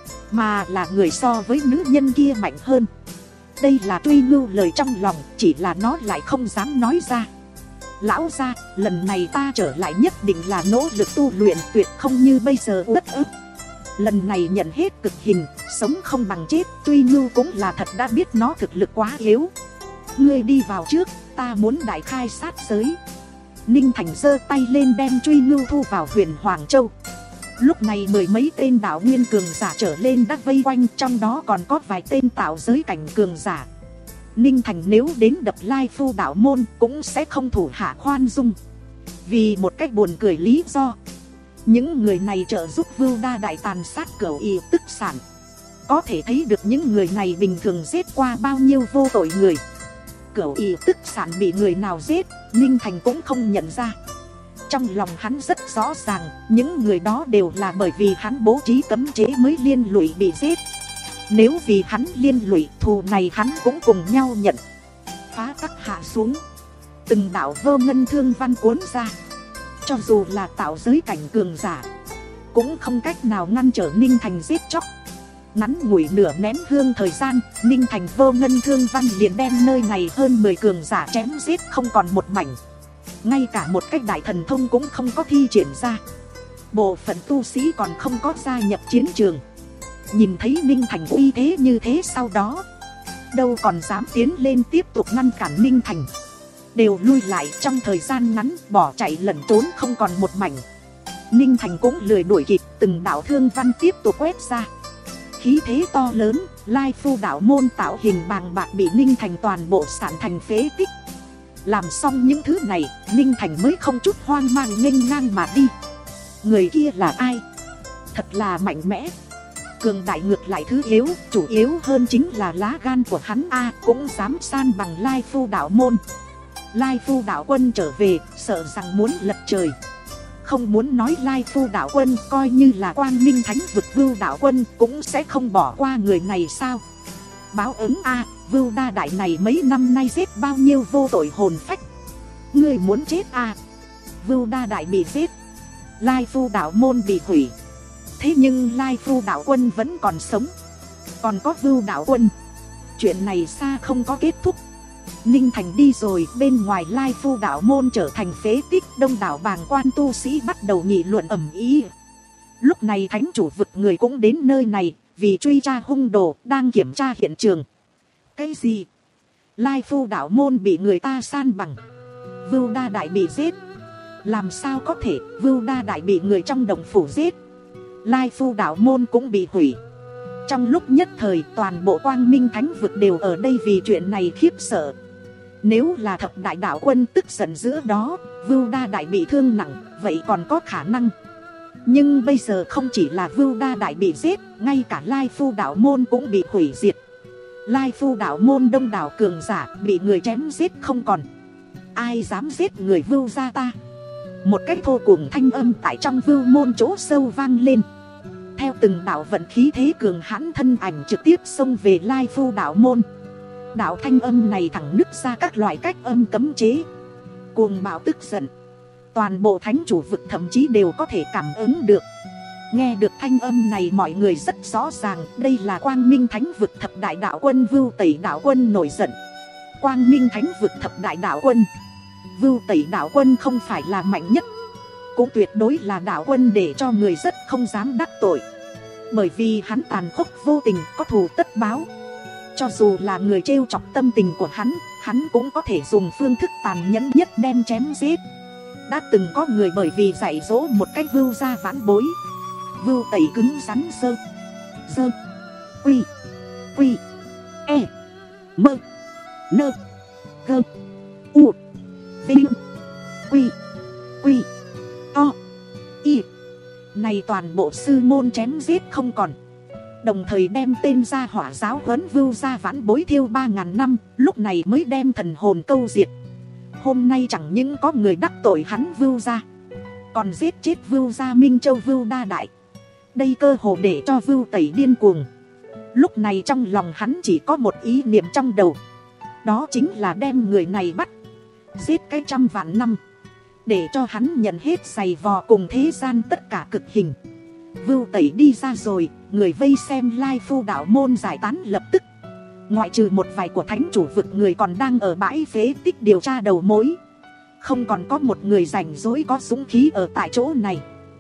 mà là người so với nữ nhân kia mạnh hơn. Đây là Truy Ngưu lời trong lòng, chỉ là nó lại không dám nói ra. Lão gia, lần này ta trở lại nhất định là nỗ lực tu luyện, tuyệt không như bây giờ uất ức. Lần này nhận hết cực hình, sống không bằng chết. Truy Ngưu cũng là thật đã biết nó thực lực quá yếu. Ngươi đi vào trước, ta muốn đại khai sát giới. Ninh Thành giơ tay lên đem Truy Ngưu thu vào huyền Hoàng Châu. Lúc này mười mấy tên đạo nguyên cường giả trở lên đã vây quanh, trong đó còn có vài tên tạo giới cảnh cường giả. Ninh Thành nếu đến đập Lai Phu đạo môn cũng sẽ không thủ hạ khoan dung. Vì một cách buồn cười lý do, những người này trợ giúp Vưu Đa đại tàn sát Cửu Y Tức Sản. Có thể thấy được những người này bình thường giết qua bao nhiêu vô tội người. Cửu Y Tức Sản bị người nào giết, Ninh Thành cũng không nhận ra. Trong lòng hắn rất rõ ràng, những người đó đều là bởi vì hắn bố trí cấm chế mới liên lụy bị giết. Nếu vì hắn liên lụy, thù này hắn cũng cùng nhau nhận. Phá tắc hạ xuống, từng đạo vô ngân thương văn cuốn ra. Cho dù là tạo giới cảnh cường giả, cũng không cách nào ngăn trở Ninh Thành giết chóc. Ngắn ngủi nửa nén hương thời gian, Ninh Thành vô ngân thương văn liền đem nơi này hơn mười cường giả chém giết không còn một mảnh. Ngay cả một cách đại thần thông cũng không có thi triển ra. Bộ phận tu sĩ còn không có gia nhập chiến trường. Nhìn thấy Ninh Thành uy thế như thế, sau đó đâu còn dám tiến lên tiếp tục ngăn cản Ninh Thành. Đều lui lại, trong thời gian ngắn bỏ chạy lẩn trốn không còn một mảnh. Ninh Thành cũng lười đuổi kịp, từng đạo thương văn tiếp tục quét ra. Khí thế to lớn, Lai Phu đạo môn tạo hình bàng bạc bị Ninh Thành toàn bộ sản thành phế tích. Làm xong những thứ này, Ninh Thành mới không chút hoang mang nghênh ngang mà đi. Người kia là ai? Thật là mạnh mẽ. Cường đại ngược lại thứ yếu, chủ yếu hơn chính là lá gan của hắn a, à, cũng dám san bằng Lai Phu đạo môn. Lai Phu đạo quân trở về, sợ rằng muốn lật trời. Không muốn nói Lai Phu đạo quân, coi như là Quang Minh Thánh vực Vưu đạo quân cũng sẽ không bỏ qua người này sao? Báo ứng a, à, Vưu Đa đại này mấy năm nay giết bao nhiêu vô tội hồn phách. Người muốn chết à? Vưu Đa đại bị giết, Lai Phu đạo môn bị hủy. Thế nhưng Lai Phu đạo quân vẫn còn sống, còn có Vưu đạo quân. Chuyện này xa không có kết thúc. Ninh Thành đi rồi, bên ngoài Lai Phu đạo môn trở thành phế tích. Đông đảo bàng quan tu sĩ bắt đầu nghị luận ầm ĩ. Lúc này thánh chủ vực người cũng đến nơi này, vì truy tra hung đồ, đang kiểm tra hiện trường. Cái gì? Lai Phu đạo môn bị người ta san bằng, Vưu Đa đại bị giết. Làm sao có thể? Vưu Đa đại bị người trong đồng phủ giết, Lai Phu đạo môn cũng bị hủy. Trong lúc nhất thời, toàn bộ Quang Minh Thánh vực đều ở đây vì chuyện này khiếp sợ. Nếu là thập đại đạo quân tức giận giữa đó, Vưu Đa đại bị thương nặng, vậy còn có khả năng. Nhưng bây giờ không chỉ là Vưu Đa đại bị giết, ngay cả Lai Phu đạo môn cũng bị hủy diệt. Lai Phu đạo môn đông đảo cường giả bị người chém giết không còn. Ai dám giết người Vưu gia ta? Một cách thô cùng thanh âm tại trong Vưu môn chỗ sâu vang lên. Theo từng đạo vận khí thế cường hãn, thân ảnh trực tiếp xông về Lai Phu đạo môn. Đạo thanh âm này thẳng nứt ra các loại cách âm cấm chế. Cuồng bạo tức giận, toàn bộ thánh chủ vực thậm chí đều có thể cảm ứng được. Nghe được thanh âm này, mọi người rất rõ ràng, đây là Quang Minh Thánh vực thập đại đạo quân Vưu Tẩy đạo quân nổi giận. Quang Minh Thánh vực thập đại đạo quân, Vưu Tẩy đạo quân không phải là mạnh nhất, cũng tuyệt đối là đạo quân để cho người rất không dám đắc tội. Bởi vì hắn tàn khốc vô tình, có thù tất báo. Cho dù là người trêu chọc tâm tình của hắn, hắn cũng có thể dùng phương thức tàn nhẫn nhất đem chém giết. Đã từng có người bởi vì dạy dỗ một cách Vưu gia vãn bối, Vưu Tẩy cứng rắn sơ Sơ Quy Quy E Mơ Nơ Gơ U Vinh Quy Quy To Y này toàn bộ sư môn chém giết không còn. Đồng thời đem tên gia hỏa giáo huấn Vưu gia vãn bối thiêu ba ngàn năm, lúc này mới đem thần hồn câu diệt. Hôm nay chẳng những có người đắc tội hắn Vưu gia, còn giết chết Vưu gia Minh Châu Vưu Đa Đại. Đây cơ hồ để cho Vưu Tẩy điên cuồng. Lúc này trong lòng hắn chỉ có một ý niệm trong đầu, đó chính là đem người này bắt, giết cái trăm vạn năm, để cho hắn nhận hết giày vò cùng thế gian tất cả cực hình. Vưu Tẩy đi ra rồi, người vây xem Lai Phu đạo môn giải tán lập tức. Ngoại trừ một vài của thánh chủ vực người còn đang ở bãi phế tích điều tra đầu mối, không còn có một người rảnh rỗi có dũng khí ở tại chỗ này.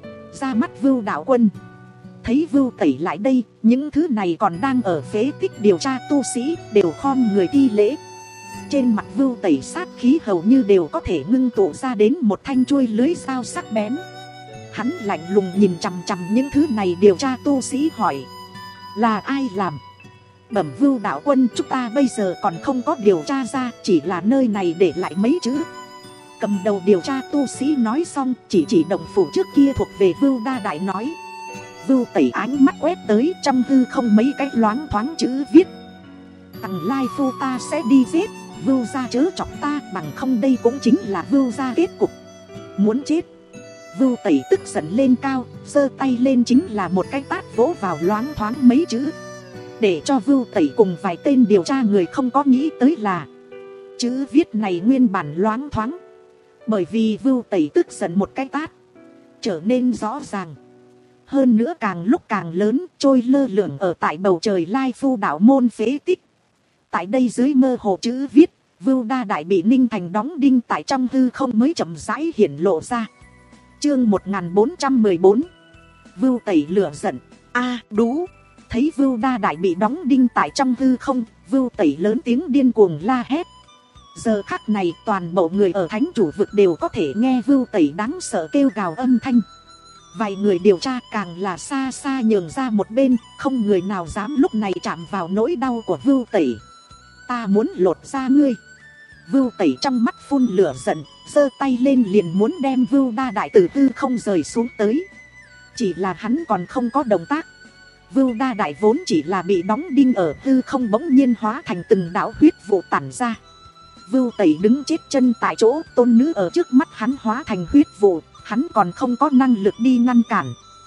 Ra mắt Vưu đạo quân, thấy Vưu Tẩy lại đây, những thứ này còn đang ở phế tích điều tra tu sĩ đều khom người thi lễ. Trên mặt Vưu Tẩy sát khí hầu như đều có thể ngưng tụ ra đến một thanh chuôi lưới dao sắc bén. Hắn lạnh lùng nhìn chằm chằm những thứ này điều tra tu sĩ hỏi: là ai làm? Bẩm Vưu đạo quân, chúng ta bây giờ còn không có điều tra ra, chỉ là nơi này để lại mấy chữ. Cầm đầu điều tra tu sĩ nói xong, chỉ chỉ động phủ trước kia thuộc về Vưu Đa Đại nói. Vưu Tẩy ánh mắt quét tới, trong hư không mấy cái loáng thoáng chữ viết: Tằng Lai Phu ta sẽ đi giết, Vưu gia chớ chọc ta, bằng không đây cũng chính là Vưu gia kết cục. Muốn chết. Vưu Tẩy tức giận lên cao, giơ tay lên chính là một cái tát vỗ vào loáng thoáng mấy chữ. Để cho Vưu Tẩy cùng vài tên điều tra người không có nghĩ tới là chữ viết này nguyên bản loáng thoáng, bởi vì Vưu Tẩy tức giận một cái tát trở nên rõ ràng. Hơn nữa càng lúc càng lớn, trôi lơ lửng ở tại bầu trời Lai Phu đạo môn phế tích. Tại đây dưới mơ hồ chữ viết, Vưu Đa Đại bị Ninh Thành đóng đinh tại trong hư không mới chậm rãi hiển lộ ra. Chương một nghìn bốn trăm mười bốn. Vưu Tẩy lửa giận. A à, đú. Thấy Vưu Đa Đại bị đóng đinh tại trong hư không, Vưu Tẩy lớn tiếng điên cuồng la hét. Giờ khắc này toàn bộ người ở thánh chủ vực đều có thể nghe Vưu Tẩy đáng sợ kêu gào âm thanh. Vài người điều tra càng là xa xa nhường ra một bên, không người nào dám lúc này chạm vào nỗi đau của Vưu Tẩy. Ta muốn lột ra ngươi. Vưu Tẩy trong mắt phun lửa giận, giơ tay lên liền muốn đem Vưu Đa Đại từ hư không rời xuống tới. Chỉ là hắn còn không có động tác. Vưu Đa Đại vốn chỉ là bị đóng đinh ở hư không, bỗng nhiên hóa thành từng đạo huyết vụ tản ra. Vưu Tẩy đứng chết chân tại chỗ, tôn nữ ở trước mắt hắn hóa thành huyết vụ, hắn còn không có năng lực đi ngăn cản.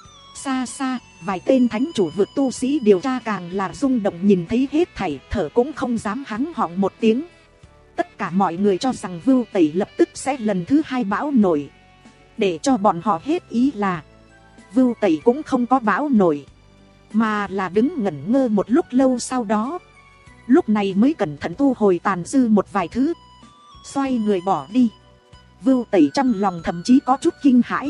Xa xa, vài tên thánh chủ vực tu sĩ điều tra càng là rung động nhìn thấy hết thảy, thở cũng không dám hắng họng một tiếng. Tất cả mọi người cho rằng Vưu Tẩy lập tức sẽ lần thứ hai bão nổi. Để cho bọn họ hết ý là Vưu Tẩy cũng không có bão nổi, mà là đứng ngẩn ngơ một lúc lâu, sau đó lúc này mới cẩn thận thu hồi tàn dư một vài thứ, xoay người bỏ đi. Vưu Tẩy trong lòng thậm chí có chút kinh hãi.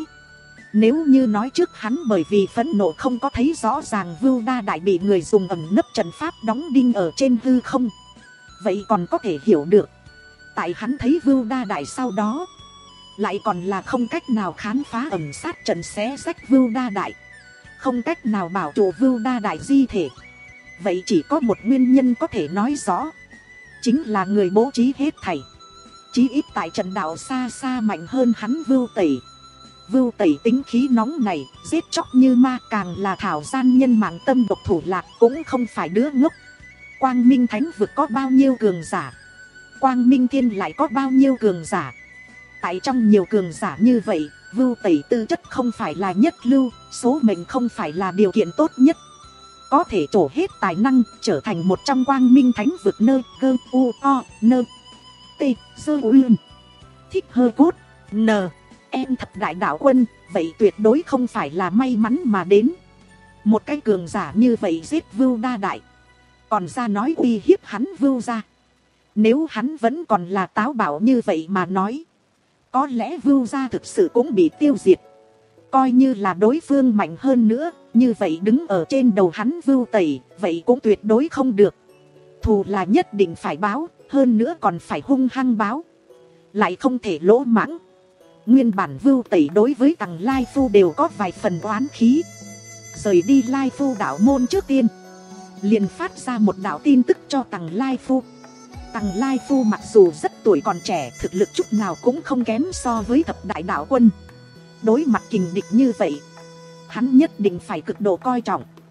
Nếu như nói trước hắn bởi vì phẫn nộ không có thấy rõ ràng Vưu Đa Đại bị người dùng ẩn nấp trận pháp đóng đinh ở trên hư không, vậy còn có thể hiểu được. Tại hắn thấy Vưu Đa Đại sau đó, lại còn là không cách nào khám phá ẩn sát trận xé rách Vưu Đa Đại, không cách nào bảo trụ Vưu Đa Đại di thể. Vậy chỉ có một nguyên nhân có thể nói rõ, chính là người bố trí hết thảy, chí ít tại trận đạo xa xa mạnh hơn hắn Vưu Tẩy. Vưu Tẩy tính khí nóng này, giết chóc như ma, càng là thảo gian nhân mạng tâm độc thủ lạc, cũng không phải đứa ngốc. Quang Minh Thánh vực có bao nhiêu cường giả, Quang Minh Thiên lại có bao nhiêu cường giả. Tại trong nhiều cường giả như vậy, Vưu Tẩy tư chất không phải là nhất lưu, số mệnh không phải là điều kiện tốt nhất. Có thể trổ hết tài năng, trở thành một trong Quang Minh Thánh vực nơ, cơ, u, o, nơ, t, sơ, uyên, thích hơ cốt, n, em thập đại đạo quân, vậy tuyệt đối không phải là may mắn mà đến. Một cái cường giả như vậy giết Vưu Đa Đại, còn ra nói uy hiếp hắn Vưu gia. Nếu hắn vẫn còn là táo bạo như vậy mà nói, có lẽ Vưu gia thực sự cũng bị tiêu diệt. Coi như là đối phương mạnh hơn nữa, như vậy đứng ở trên đầu hắn Vưu Tẩy, vậy cũng tuyệt đối không được. Thù là nhất định phải báo, hơn nữa còn phải hung hăng báo, lại không thể lỗ mãng. Nguyên bản Vưu Tẩy đối với Tằng Lai Phu đều có vài phần oán khí. Rời đi Lai Phu đạo môn trước tiên, liền phát ra một đạo tin tức cho Tằng Lai Phu. Tằng Lai Phu mặc dù rất tuổi còn trẻ, thực lực chút nào cũng không kém so với thập đại đạo quân. Đối mặt kình địch như vậy, hắn nhất định phải cực độ coi trọng.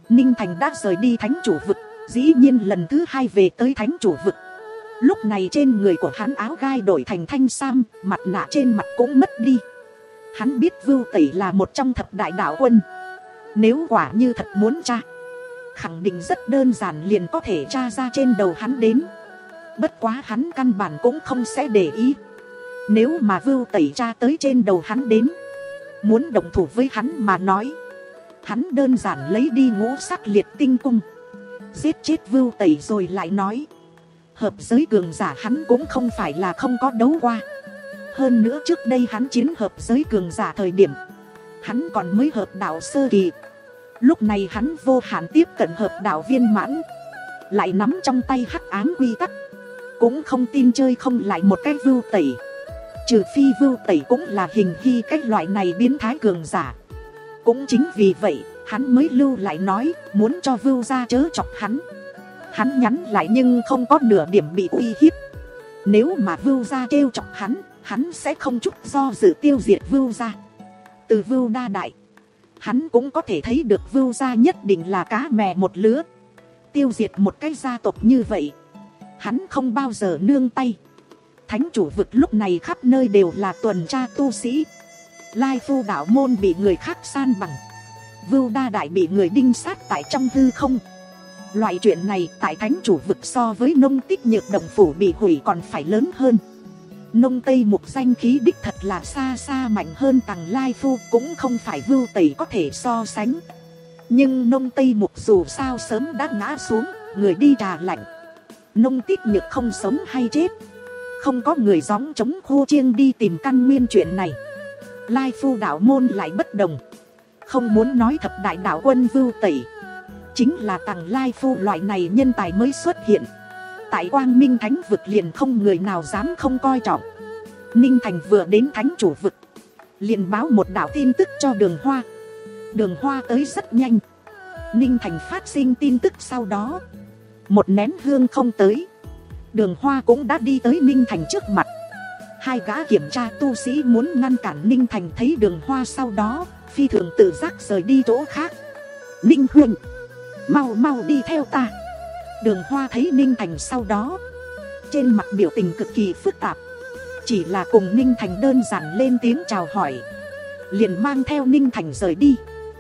Ninh Thành đã rời đi thánh chủ vực, dĩ nhiên lần thứ hai về tới thánh chủ vực. Lúc này trên người của hắn áo gai đổi thành thanh sam, mặt nạ trên mặt cũng mất đi. Hắn biết Vưu Tẩy là một trong thập đại đạo quân. Nếu quả như thật muốn tra, khẳng định rất đơn giản, liền có thể tra ra trên đầu hắn đến. Bất quá hắn căn bản cũng không sẽ để ý. Nếu mà Vưu Tẩy tra tới trên đầu hắn đến, muốn động thủ với hắn mà nói, hắn đơn giản lấy đi ngũ sắc liệt tinh cung, giết chết Vưu Tẩy rồi lại nói. Hợp giới cường giả hắn cũng không phải là không có đấu qua. Hơn nữa trước đây hắn chiến hợp giới cường giả thời điểm, hắn còn mới hợp đạo sơ kỳ. Lúc này hắn vô hạn tiếp cận hợp đạo viên mãn, lại nắm trong tay hắc ám quy tắc, cũng không tin chơi không lại một cái Vưu Tẩy. Trừ phi Vưu Tẩy cũng là hình hy cái loại này biến thái cường giả. Cũng chính vì vậy hắn mới lưu lại nói muốn cho Vưu ra chớ chọc hắn. Hắn nhắn lại nhưng không có nửa điểm bị uy hiếp. Nếu mà Vưu ra trêu chọc hắn, hắn sẽ không chút do dự tiêu diệt Vưu ra. Từ Vưu đa đại, hắn cũng có thể thấy được Vưu gia nhất định là cá mè một lứa. Tiêu diệt một cái gia tộc như vậy, hắn không bao giờ nương tay. Thánh chủ vực lúc này khắp nơi đều là tuần tra tu sĩ. Lai Phu đạo môn bị người khác san bằng, Vưu đa đại bị người đinh sát tại trong hư không. Loại chuyện này tại thánh chủ vực so với Nông Tích Nhược động phủ bị hủy còn phải lớn hơn. Nông Tây Mục danh khí đích thật là xa xa mạnh hơn Tằng Lai Phu, cũng không phải Vưu Tẩy có thể so sánh. Nhưng Nông Tây Mục dù sao sớm đã ngã xuống, người đi trà lạnh. Nông Tích Nhược không sống hay chết, không có người gióng chống khô chiêng đi tìm căn nguyên chuyện này. Lai Phu đạo môn lại bất đồng, không muốn nói thập đại đạo quân Vưu Tẩy, chính là Tằng Lai Phu loại này nhân tài mới xuất hiện, tại Quang Minh Thánh vực liền không người nào dám không coi trọng. Ninh Thành vừa đến thánh chủ vực, liền báo một đạo tin tức cho Đường Hoa. Đường Hoa tới rất nhanh. Ninh Thành phát sinh tin tức sau đó, một nén hương không tới, Đường Hoa cũng đã đi tới Ninh Thành trước mặt. Hai gã kiểm tra tu sĩ muốn ngăn cản Ninh Thành, thấy Đường Hoa sau đó phi thường tự giác rời đi chỗ khác. Ninh huynh, mau mau đi theo ta. Đường Hoa thấy Ninh Thành sau đó, trên mặt biểu tình cực kỳ phức tạp. Chỉ là cùng Ninh Thành đơn giản lên tiếng chào hỏi, liền mang theo Ninh Thành rời đi.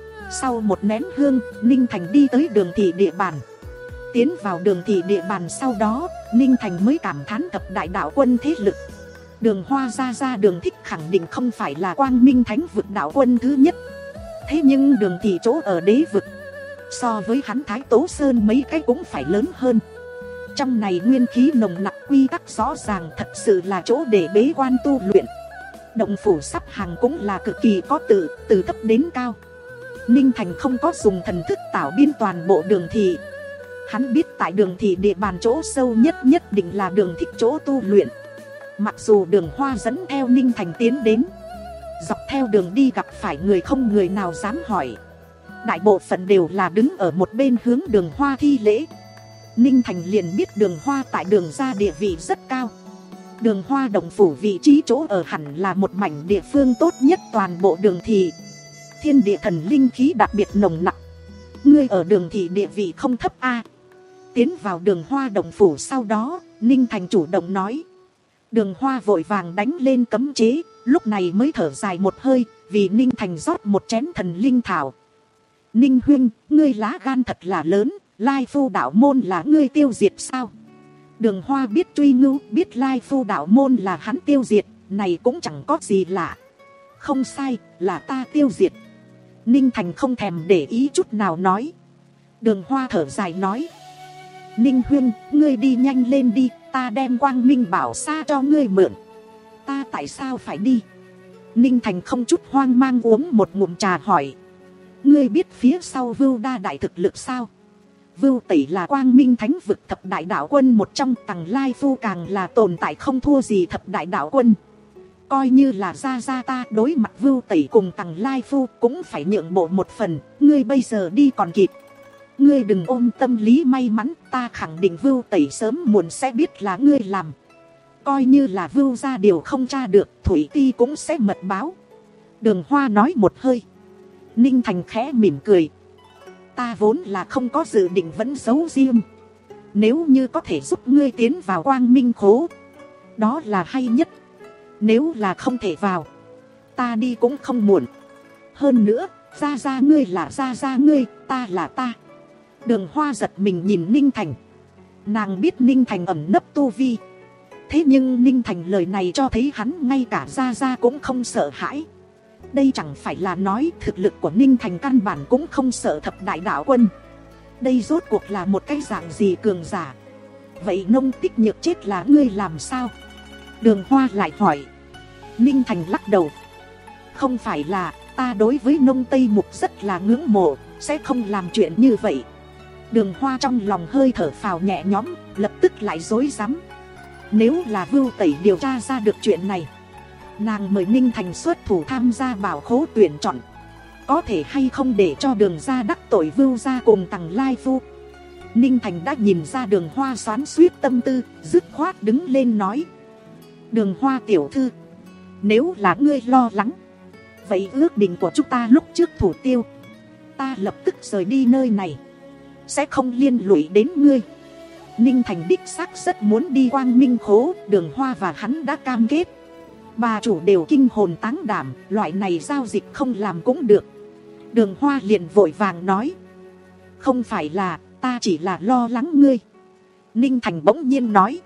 Sau một nén hương, Ninh Thành đi tới Đường thị địa bàn. Tiến vào Đường thị địa bàn sau đó, Ninh Thành mới cảm thán thập đại đạo quân thế lực. Đường Hoa ra ra Đường Thích khẳng định không phải là Quang Minh Thánh vực đạo quân thứ nhất. Thế nhưng Đường thị chỗ ở đế vực, so với hắn Thái Tố Sơn mấy cái cũng phải lớn hơn. Trong này nguyên khí nồng nặc, quy tắc rõ ràng, thật sự là chỗ để bế quan tu luyện. Động phủ sắp hàng cũng là cực kỳ có tự, từ thấp đến cao. Ninh Thành không có dùng thần thức tảo biên toàn bộ Đường thị. Hắn biết tại Đường thị địa bàn chỗ sâu nhất nhất định là Đường Thích chỗ tu luyện. Mặc dù Đường Hoa dẫn theo Ninh Thành tiến đến, dọc theo đường đi gặp phải người không người nào dám hỏi. Đại bộ phận đều là đứng ở một bên hướng Đường Hoa thi lễ. Ninh Thành liền biết Đường Hoa tại Đường gia địa vị rất cao. Đường Hoa động phủ vị trí chỗ ở hẳn là một mảnh địa phương tốt nhất toàn bộ Đường thị. Thiên địa thần linh khí đặc biệt nồng nặc. Ngươi ở Đường thị địa vị không thấp a. Tiến vào Đường Hoa động phủ sau đó, Ninh Thành chủ động nói. Đường Hoa vội vàng đánh lên cấm chế, lúc này mới thở dài một hơi, vì Ninh Thành rót một chén thần linh thảo. Ninh huynh, ngươi lá gan thật là lớn, Lai Phu đạo môn là ngươi tiêu diệt sao? Đường Hoa biết truy ngưu, biết Lai Phu đạo môn là hắn tiêu diệt, này cũng chẳng có gì lạ. Không sai, là ta tiêu diệt. Ninh Thành không thèm để ý chút nào nói. Đường Hoa thở dài nói. Ninh huynh, ngươi đi nhanh lên đi, ta đem Quang Minh Bảo Sa cho ngươi mượn. Ta tại sao phải đi? Ninh Thành không chút hoang mang uống một ngụm trà hỏi. Ngươi biết phía sau Vưu đa đại thực lực sao? Vưu Tẩy là Quang Minh Thánh vực thập đại đạo quân một trong, Tằng Lai Phu càng là tồn tại không thua gì thập đại đạo quân. Coi như là gia gia ta đối mặt Vưu Tẩy cùng Tằng Lai Phu cũng phải nhượng bộ một phần, ngươi bây giờ đi còn kịp. Ngươi đừng ôm tâm lý may mắn, ta khẳng định Vưu Tẩy sớm muộn sẽ biết là ngươi làm. Coi như là Vưu ra điều không tra được, Thủy Ti cũng sẽ mật báo. Đường Hoa nói một hơi. Ninh Thành khẽ mỉm cười. Ta vốn là không có dự định vẫn giấu riêng. Nếu như có thể giúp ngươi tiến vào quang minh khố, đó là hay nhất. Nếu là không thể vào, ta đi cũng không muộn. Hơn nữa, gia gia ngươi là gia gia ngươi, ta là ta. Đường Hoa giật mình nhìn Ninh Thành. Nàng biết Ninh Thành ẩn nấp tu vi. Thế nhưng Ninh Thành lời này cho thấy hắn ngay cả gia gia cũng không sợ hãi. Đây chẳng phải là nói thực lực của Ninh Thành căn bản cũng không sợ thập đại đạo quân. Đây rốt cuộc là một cái dạng gì cường giả? Vậy Nông Tích Nhược chết là ngươi làm sao? Đường Hoa lại hỏi. Ninh Thành lắc đầu. Không phải là, ta đối với Nông Tây Mục rất là ngưỡng mộ, sẽ không làm chuyện như vậy. Đường Hoa trong lòng hơi thở phào nhẹ nhõm, lập tức lại rối rắm. Nếu là Vưu Tẩy điều tra ra được chuyện này, nàng mời Ninh Thành xuất thủ tham gia bảo khố tuyển chọn, có thể hay không để cho Đường gia đắc tội Vưu gia cùng Tằng Lai Phu? Ninh Thành đã nhìn ra Đường Hoa xoắn xuýt tâm tư, dứt khoát đứng lên nói. Đường Hoa tiểu thư, nếu là ngươi lo lắng, vậy ước định của chúng ta lúc trước thủ tiêu, ta lập tức rời đi nơi này, sẽ không liên lụy đến ngươi. Ninh Thành đích xác rất muốn đi quang minh khố, Đường Hoa và hắn đã cam kết. Bà chủ đều kinh hồn táng đảm, loại này giao dịch không làm cũng được. Đường Hoa liền vội vàng nói. Không phải là, ta chỉ là lo lắng ngươi. Ninh Thành bỗng nhiên nói.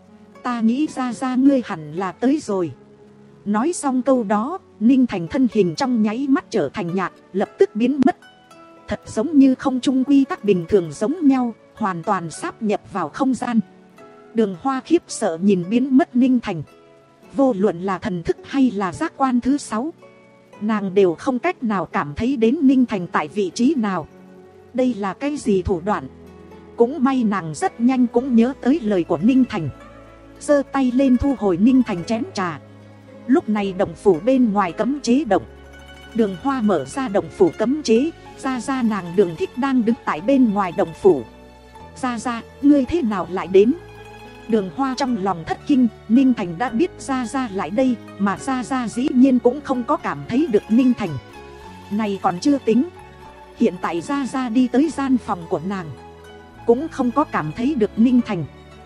Ta nghĩ ra ra ngươi hẳn là tới rồi. Nói xong câu đó, Ninh Thành thân hình trong nháy mắt trở thành nhạt, lập tức biến mất. Thật giống như không trung quy tắc bình thường giống nhau, hoàn toàn sáp nhập vào không gian. Đường Hoa khiếp sợ nhìn biến mất Ninh Thành. Vô luận là thần thức hay là giác quan thứ sáu, nàng đều không cách nào cảm thấy đến Ninh Thành tại vị trí nào. Đây là cái gì thủ đoạn? Cũng may nàng rất nhanh cũng nhớ tới lời của Ninh Thành, giơ tay lên thu hồi Ninh Thành chén trà. Lúc này động phủ bên ngoài cấm chế động. Đường Hoa mở ra động phủ cấm chế, ra ra nàng Đường Thích đang đứng tại bên ngoài động phủ. Ra ra, ngươi thế nào lại đến? Đường Hoa trong lòng thất kinh, Ninh Thành đã biết ra ra lại đây, mà ra ra dĩ nhiên cũng không có cảm thấy được Ninh Thành. Này còn chưa tính, hiện tại ra ra đi tới gian phòng của nàng, cũng không có cảm thấy được Ninh Thành.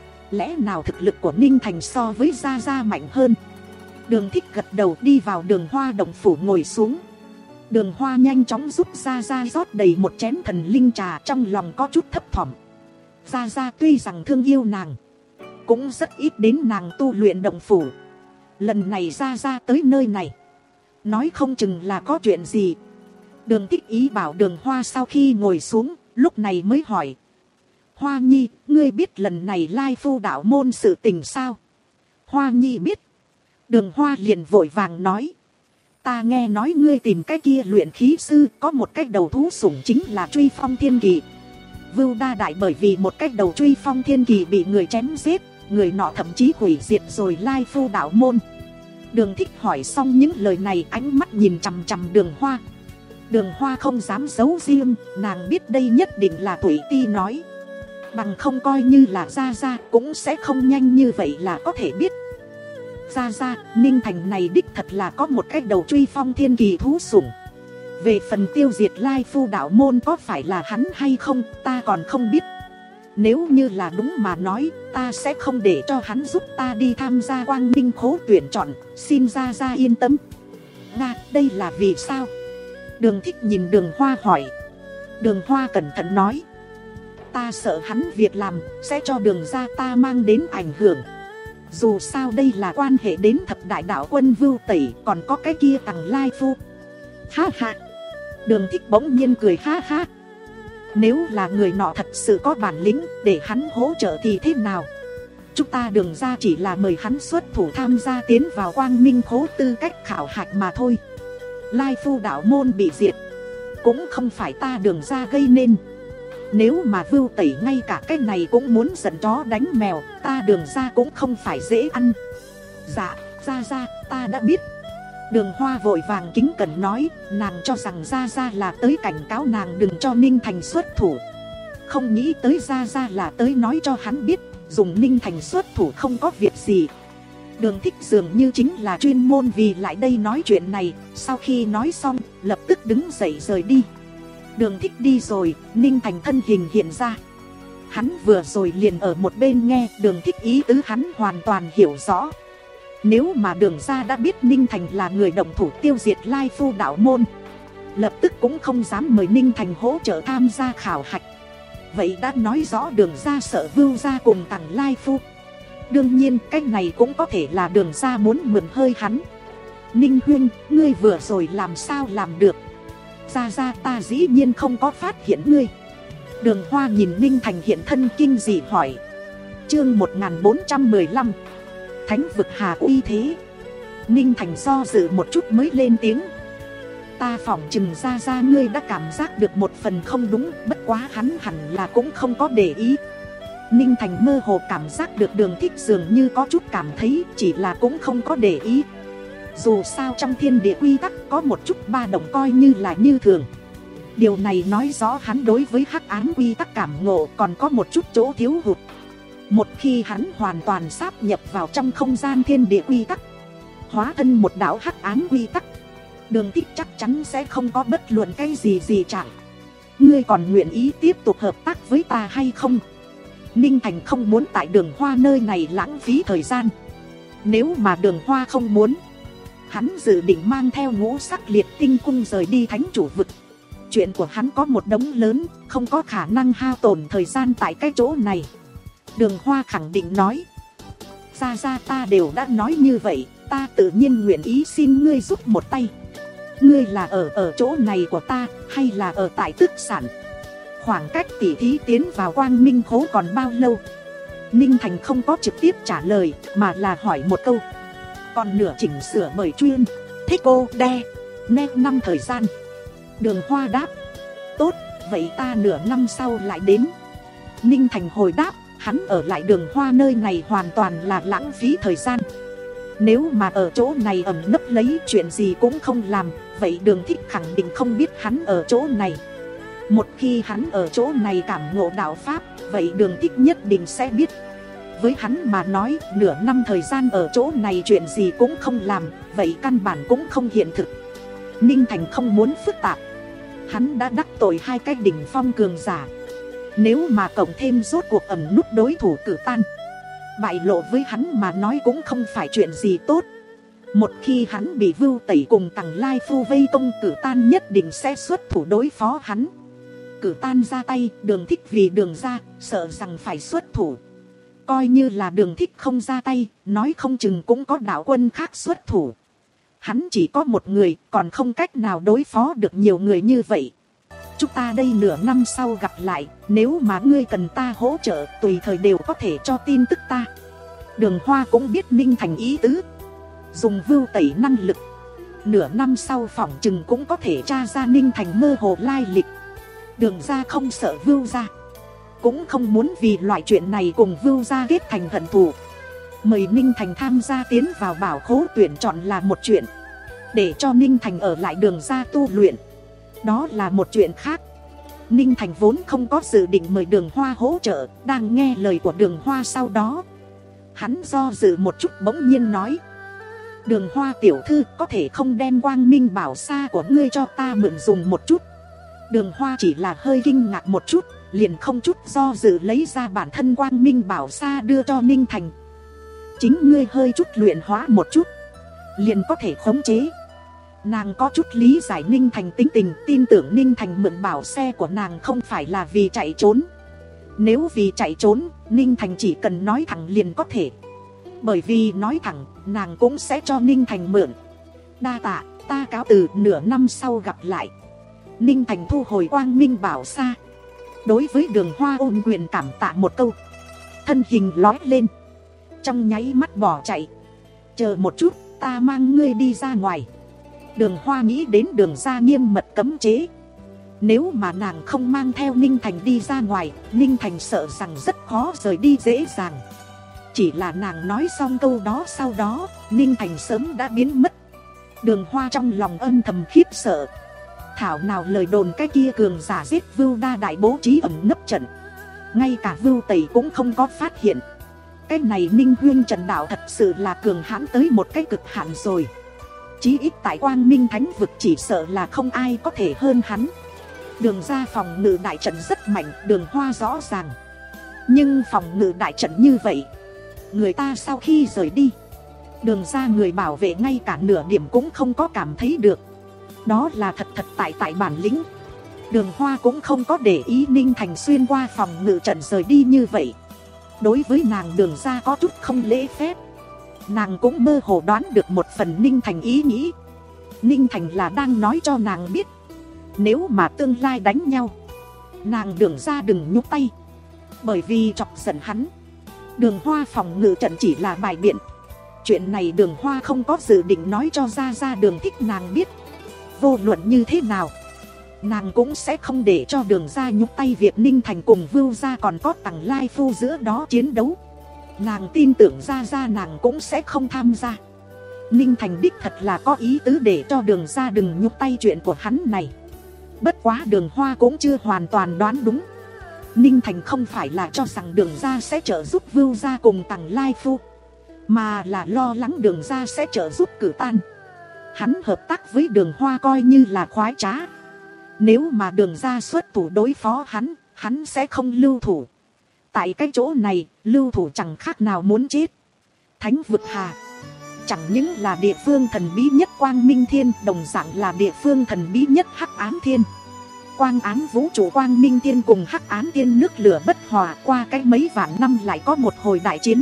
Lẽ nào thực lực của Ninh Thành so với ra ra mạnh hơn? Đường Thích gật đầu đi vào Đường Hoa động phủ ngồi xuống. Đường Hoa nhanh chóng giúp ra ra rót đầy một chén thần linh trà, trong lòng có chút thấp thỏm. Ra ra tuy rằng thương yêu nàng, cũng rất ít đến nàng tu luyện động phủ. Lần này ra ra tới nơi này, nói không chừng là có chuyện gì. Đường Thích ý bảo Đường Hoa sau khi ngồi xuống, lúc này mới hỏi. Hoa Nhi, ngươi biết lần này Lai Phu đạo môn sự tình sao? Hoa Nhi biết. Đường Hoa liền vội vàng nói. Ta nghe nói ngươi tìm cái kia luyện khí sư, có một cái đầu thú sủng chính là Truy Phong Thiên Kỳ. Vưu Đa Đại bởi vì một cái đầu Truy Phong Thiên Kỳ bị người chém giết, người nọ thậm chí hủy diệt rồi Lai Phu đạo môn. Đường Thích hỏi xong những lời này, ánh mắt nhìn chằm chằm Đường Hoa. Đường Hoa không dám giấu riêng, nàng biết đây nhất định là Thủy Ti nói. Bằng không coi như là ra ra cũng sẽ không nhanh như vậy là có thể biết. Ra ra, Ninh Thành này đích thật là có một cái đầu Truy Phong Thiên Kỳ thú sủng. Về phần tiêu diệt Lai Phu đạo môn có phải là hắn hay không, ta còn không biết. Nếu như là đúng mà nói, ta sẽ không để cho hắn giúp ta đi tham gia quang minh khố tuyển chọn, xin ra ra yên tâm. Nga, đây là vì sao? Đường Thích nhìn Đường Hoa hỏi. Đường Hoa cẩn thận nói. Ta sợ hắn việc làm sẽ cho Đường gia ta mang đến ảnh hưởng. Dù sao đây là quan hệ đến thập đại đạo quân Vưu Tẩy, còn có cái kia Tằng Lai Phu. Ha ha. Đường Thích bỗng nhiên cười ha ha. Nếu là người nọ thật sự có bản lĩnh để hắn hỗ trợ thì thế nào? Chúng ta Đường gia chỉ là mời hắn xuất thủ tham gia tiến vào quang minh khố tư cách khảo hạch mà thôi. Lai Phu đạo môn bị diệt, cũng không phải ta Đường gia gây nên. Nếu mà Vưu Tẩy ngay cả cái này cũng muốn giận chó đánh mèo, ta Đường gia cũng không phải dễ ăn. Dạ, ra ra, ta đã biết. Đường Hoa vội vàng kính cẩn nói, nàng cho rằng ra ra là tới cảnh cáo nàng đừng cho Ninh Thành xuất thủ. Không nghĩ tới ra ra là tới nói cho hắn biết, dùng Ninh Thành xuất thủ không có việc gì. Đường Thích dường như chính là chuyên môn vì lại đây nói chuyện này, sau khi nói xong, lập tức đứng dậy rời đi. Đường Thích đi rồi, Ninh Thành thân hình hiện ra. Hắn vừa rồi liền ở một bên nghe. Đường Thích ý tứ hắn hoàn toàn hiểu rõ. Nếu mà Đường gia đã biết Ninh Thành là người động thủ tiêu diệt Lai Phu đạo môn, lập tức cũng không dám mời Ninh Thành hỗ trợ tham gia khảo hạch. Vậy đã nói rõ Đường gia sợ Vưu gia cùng Tằng Lai Phu. Đương nhiên cái này cũng có thể là Đường gia muốn mượn hơi hắn. Ninh huynh, ngươi vừa rồi làm sao làm được? Gia gia ta dĩ nhiên không có phát hiện ngươi. Đường Hoa nhìn Ninh Thành hiện thân kinh dị hỏi. Chương một nghìn bốn trăm mười lăm, Thánh vực hà uy thế. Ninh Thành do dự một chút mới lên tiếng. Ta phỏng chừng gia gia ngươi đã cảm giác được một phần không đúng. Bất quá hắn hẳn là cũng không có để ý. Ninh Thành mơ hồ cảm giác được Đường Thích dường như có chút cảm thấy, chỉ là cũng không có để ý. Dù sao trong thiên địa quy tắc có một chút ba động coi như là như thường. Điều này nói rõ hắn đối với hắc ám quy tắc cảm ngộ còn có một chút chỗ thiếu hụt. Một khi hắn hoàn toàn sáp nhập vào trong không gian thiên địa quy tắc, hóa thân một đạo hắc ám quy tắc, Đường Thích chắc chắn sẽ không có bất luận cái gì gì trạng. Ngươi còn nguyện ý tiếp tục hợp tác với ta hay không? Ninh Thành không muốn tại Đường Hoa nơi này lãng phí thời gian. Nếu mà Đường Hoa không muốn, hắn dự định mang theo Ngũ Sắc Liệt Tinh Cung rời đi Thánh Chủ Vực. Chuyện của hắn có một đống lớn, không có khả năng hao tổn thời gian tại cái chỗ này. Đường Hoa khẳng định nói. Gia gia ta đều đã nói như vậy, ta tự nhiên nguyện ý xin ngươi giúp một tay. Ngươi là ở ở chỗ này của ta, hay là ở tại Tức Sản? Khoảng cách tỉ thí tiến vào Quang Minh Khố còn bao lâu? Ninh Thành không có trực tiếp trả lời, mà là hỏi một câu. Còn nửa chỉnh sửa bởi chuyên thích cô đe nét năm thời gian. Đường Hoa đáp. Tốt, vậy ta nửa năm sau lại đến. Ninh Thành hồi đáp. Hắn ở lại Đường Hoa nơi này hoàn toàn là lãng phí thời gian. Nếu mà ở chỗ này ẩn nấp lấy chuyện gì cũng không làm, vậy Đường Thích khẳng định không biết hắn ở chỗ này. Một khi hắn ở chỗ này cảm ngộ đạo pháp, vậy Đường Thích nhất định sẽ biết. Với hắn mà nói, nửa năm thời gian ở chỗ này chuyện gì cũng không làm, vậy căn bản cũng không hiện thực. Ninh Thành không muốn phức tạp. Hắn đã đắc tội hai cái đỉnh phong cường giả. Nếu mà cộng thêm rốt cuộc ẩn nút đối thủ Cử Tan, bại lộ với hắn mà nói cũng không phải chuyện gì tốt. Một khi hắn bị Vưu Tẩy cùng Tằng Lai Phu vây công, Cử Tan nhất định sẽ xuất thủ đối phó hắn. Cử Tan ra tay, Đường Thích vì Đường ra, sợ rằng phải xuất thủ. Coi như là Đường Thích không ra tay, nói không chừng cũng có đạo quân khác xuất thủ. Hắn chỉ có một người, còn không cách nào đối phó được nhiều người như vậy. Chúng ta đây nửa năm sau gặp lại, nếu mà ngươi cần ta hỗ trợ, tùy thời đều có thể cho tin tức ta. Đường Hoa cũng biết Ninh Thành ý tứ. Dùng Vưu Tẩy năng lực, nửa năm sau phỏng chừng cũng có thể tra ra Ninh Thành mơ hồ lai lịch. Đường ra không sợ Vưu ra, cũng không muốn vì loại chuyện này cùng Vưu ra kết thành hận thù. Mời Ninh Thành tham gia tiến vào bảo khố tuyển chọn là một chuyện, để cho Ninh Thành ở lại Đường ra tu luyện, đó là một chuyện khác. Ninh Thành vốn không có dự định mời Đường Hoa hỗ trợ. Đang nghe lời của Đường Hoa sau đó, hắn do dự một chút bỗng nhiên nói. Đường Hoa tiểu thư, có thể không đem Quang Minh Bảo Sa của ngươi cho ta mượn dùng một chút? Đường Hoa chỉ là hơi kinh ngạc một chút, liền không chút do dự lấy ra bản thân Quang Minh Bảo Sa đưa cho Ninh Thành. Chính ngươi hơi chút luyện hóa một chút, liền có thể khống chế. Nàng có chút lý giải Ninh Thành tính tình, tin tưởng Ninh Thành mượn bảo xe của nàng không phải là vì chạy trốn. Nếu vì chạy trốn, Ninh Thành chỉ cần nói thẳng liền có thể. Bởi vì nói thẳng, nàng cũng sẽ cho Ninh Thành mượn. Đa tạ, ta cáo từ, nửa năm sau gặp lại. Ninh Thành thu hồi Quang Minh Bảo Sa, đối với Đường Hoa ôn quyền cảm tạ một câu, thân hình lói lên, trong nháy mắt bỏ chạy. Chờ một chút, ta mang ngươi đi ra ngoài. Đường Hoa nghĩ đến Đường ra nghiêm mật cấm chế. Nếu mà nàng không mang theo Ninh Thành đi ra ngoài, Ninh Thành sợ rằng rất khó rời đi dễ dàng. Chỉ là nàng nói xong câu đó sau đó, Ninh Thành sớm đã biến mất. Đường Hoa trong lòng âm thầm khiếp sợ. Thảo nào lời đồn cái kia cường giả giết Vưu Đa đại bố trí ẩn nấp trận, ngay cả Vưu Tẩy cũng không có phát hiện. Cái này Ninh Huyên trận đạo thật sự là cường hãn tới một cái cực hạn rồi. Chí ít tại Quang Minh Thánh vực chỉ sợ là không ai có thể hơn hắn. Đường ra phòng ngự đại trận rất mạnh, Đường Hoa rõ ràng. Nhưng phòng ngự đại trận như vậy, người ta sau khi rời đi, Đường ra người bảo vệ ngay cả nửa điểm cũng không có cảm thấy được. Đó là thật thật tại tại bản lĩnh. Đường Hoa cũng không có để ý Ninh Thành xuyên qua phòng ngự trận rời đi như vậy. Đối với nàng Đường ra có chút không lễ phép. Nàng cũng mơ hồ đoán được một phần Ninh Thành ý nghĩ. Ninh Thành là đang nói cho nàng biết, nếu mà tương lai đánh nhau, nàng Đường ra đừng nhúc tay. Bởi vì chọc giận hắn, Đường Hoa phòng ngự trận chỉ là bài biện. Chuyện này Đường Hoa không có dự định nói cho ra ra Đường Thích nàng biết. Vô luận như thế nào, nàng cũng sẽ không để cho Đường ra nhúc tay việc Ninh Thành cùng Vưu gia còn có Tằng Lai Phu giữa đó chiến đấu. Nàng tin tưởng ra ra nàng cũng sẽ không tham gia. Ninh Thành đích thật là có ý tứ để cho Đường ra đừng nhúc tay chuyện của hắn này. Bất quá Đường Hoa cũng chưa hoàn toàn đoán đúng. Ninh Thành không phải là cho rằng Đường ra sẽ trợ giúp Vưu gia cùng Tằng Lai Phu, mà là lo lắng Đường ra sẽ trợ giúp Cử Tan. Hắn hợp tác với Đường Hoa coi như là khoái trá. Nếu mà Đường ra xuất thủ đối phó hắn, hắn sẽ không lưu thủ. Tại cái chỗ này, lưu thủ chẳng khác nào muốn chết. Thánh vực Hà chẳng những là địa phương thần bí nhất Quang Minh Thiên, đồng dạng là địa phương thần bí nhất Hắc Ám Thiên. Quang Ám vũ trụ Quang Minh Thiên cùng Hắc Ám Thiên nước lửa bất hòa, qua cách mấy vạn năm lại có một hồi đại chiến.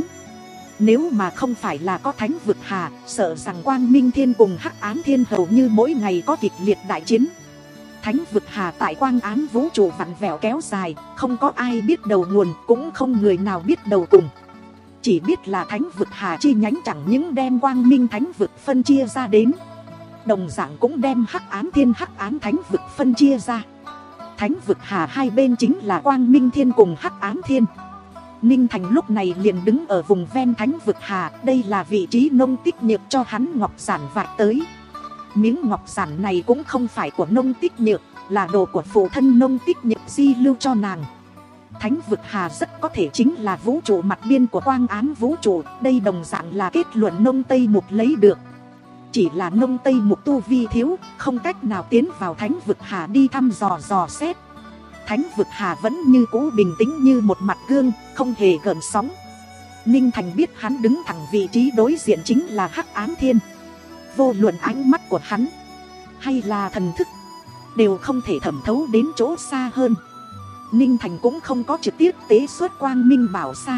Nếu mà không phải là có Thánh vực Hà, sợ rằng Quang Minh Thiên cùng Hắc Ám Thiên hầu như mỗi ngày có kịch liệt đại chiến. Thánh vực Hà tại Quang Ám vũ trụ vặn vẹo kéo dài, không có ai biết đầu nguồn, cũng không người nào biết đầu cùng. Chỉ biết là Thánh vực Hà chi nhánh chẳng những đem Quang Minh Thánh vực phân chia ra đến, đồng dạng cũng đem Hắc Ám Thiên Hắc Ám Thánh vực phân chia ra. Thánh vực Hà hai bên chính là Quang Minh Thiên cùng Hắc Ám Thiên. Ninh Thành lúc này liền đứng ở vùng ven Thánh vực Hà, đây là vị trí Nông Tích Nhược cho hắn ngọc giản vạch tới. Miếng ngọc giản này cũng không phải của Nông Tích Nhược, là đồ của phụ thân Nông Tích Nhược di lưu cho nàng. Thánh vực Hà rất có thể chính là vũ trụ mặt biên của Quang Ám vũ trụ, đây đồng dạng là kết luận Nông Tây Mục lấy được. Chỉ là Nông Tây Mục tu vi thiếu, không cách nào tiến vào Thánh vực Hà đi thăm dò dò xét. Thánh vực Hà vẫn như cũ bình tĩnh như một mặt gương, không hề gợn sóng. Ninh Thành biết hắn đứng thẳng vị trí đối diện chính là Hắc Ám Thiên. Vô luận ánh mắt của hắn hay là thần thức đều không thể thẩm thấu đến chỗ xa hơn. Ninh Thành cũng không có trực tiếp tế xuất Quang Minh Bảo Sa,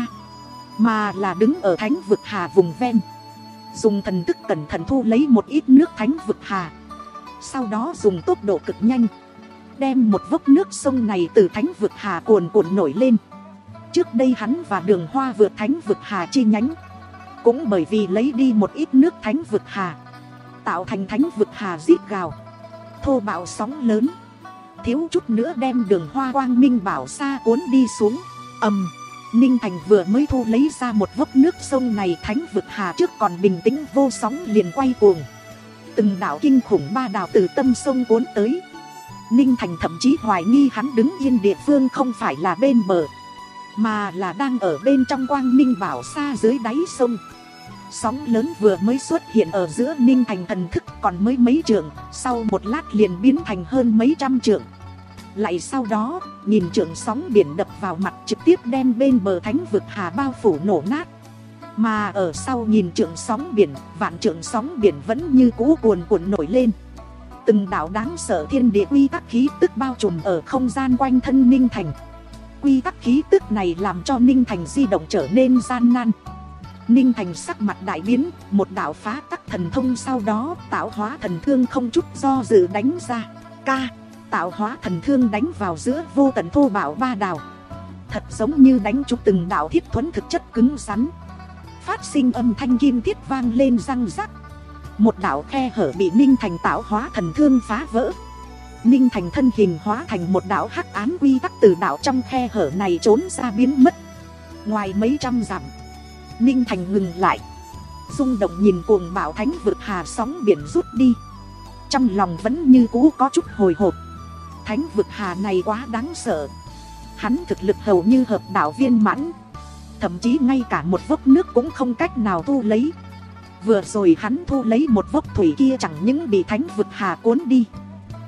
mà là đứng ở Thánh vực Hà vùng ven, dùng thần thức cẩn thận thu lấy một ít nước Thánh vực Hà. Sau đó dùng tốc độ cực nhanh đem một vốc nước sông này từ Thánh vực Hà cuồn cuộn nổi lên. Trước đây hắn và Đường Hoa vượt Thánh vực Hà chi nhánh, cũng bởi vì lấy đi một ít nước Thánh vực Hà, tạo thành Thánh vực Hà rít gào, thô bạo sóng lớn, thiếu chút nữa đem Đường Hoa Quang Minh Bảo Sa cuốn đi xuống. Ầm, Ninh Thành vừa mới thu lấy ra một vốc nước sông này, Thánh vực Hà trước còn bình tĩnh vô sóng liền quay cuồng. Từng đạo kinh khủng ba đào từ tâm sông cuốn tới. Ninh Thành thậm chí hoài nghi hắn đứng yên địa phương không phải là bên bờ, mà là đang ở bên trong Quang Minh Bảo Sa dưới đáy sông. Sóng lớn vừa mới xuất hiện ở giữa Ninh Thành thần thức còn mới mấy trượng, sau một lát liền biến thành hơn mấy trăm trượng. Lại sau đó, nhìn trượng sóng biển đập vào mặt trực tiếp đem bên bờ Thánh vực Hà bao phủ nổ nát. Mà ở sau nhìn trượng sóng biển, vạn trượng sóng biển vẫn như cũ cuồn cuộn nổi lên. Từng đạo đáng sợ thiên địa quy tắc khí tức bao trùm ở không gian quanh thân Ninh Thành. Quy tắc khí tức này làm cho Ninh Thành di động trở nên gian nan. Ninh Thành sắc mặt đại biến, một đạo phá tắc thần thông sau đó tạo hóa thần thương không chút do dự đánh ra. Ca, tạo hóa thần thương đánh vào giữa vô tận thô bạo ba đào, thật giống như đánh trúng từng đạo thiết thuẫn thực chất cứng rắn, phát sinh âm thanh kim thiết vang lên răng rắc. Một đạo khe hở bị Ninh Thành tạo hóa thần thương phá vỡ. Ninh Thành thân hình hóa thành một đạo hắc ám quy tắc từ đạo trong khe hở này trốn ra biến mất. Ngoài mấy trăm dặm, Ninh Thành ngừng lại, rung động nhìn cuồng bạo Thánh vực Hà sóng biển rút đi. Trong lòng vẫn như cũ có chút hồi hộp. Thánh vực Hà này quá đáng sợ. Hắn thực lực hầu như hợp đạo viên mãn, thậm chí ngay cả một vốc nước cũng không cách nào thu lấy. Vừa rồi hắn thu lấy một vốc thủy kia chẳng những bị Thánh vực Hà cuốn đi,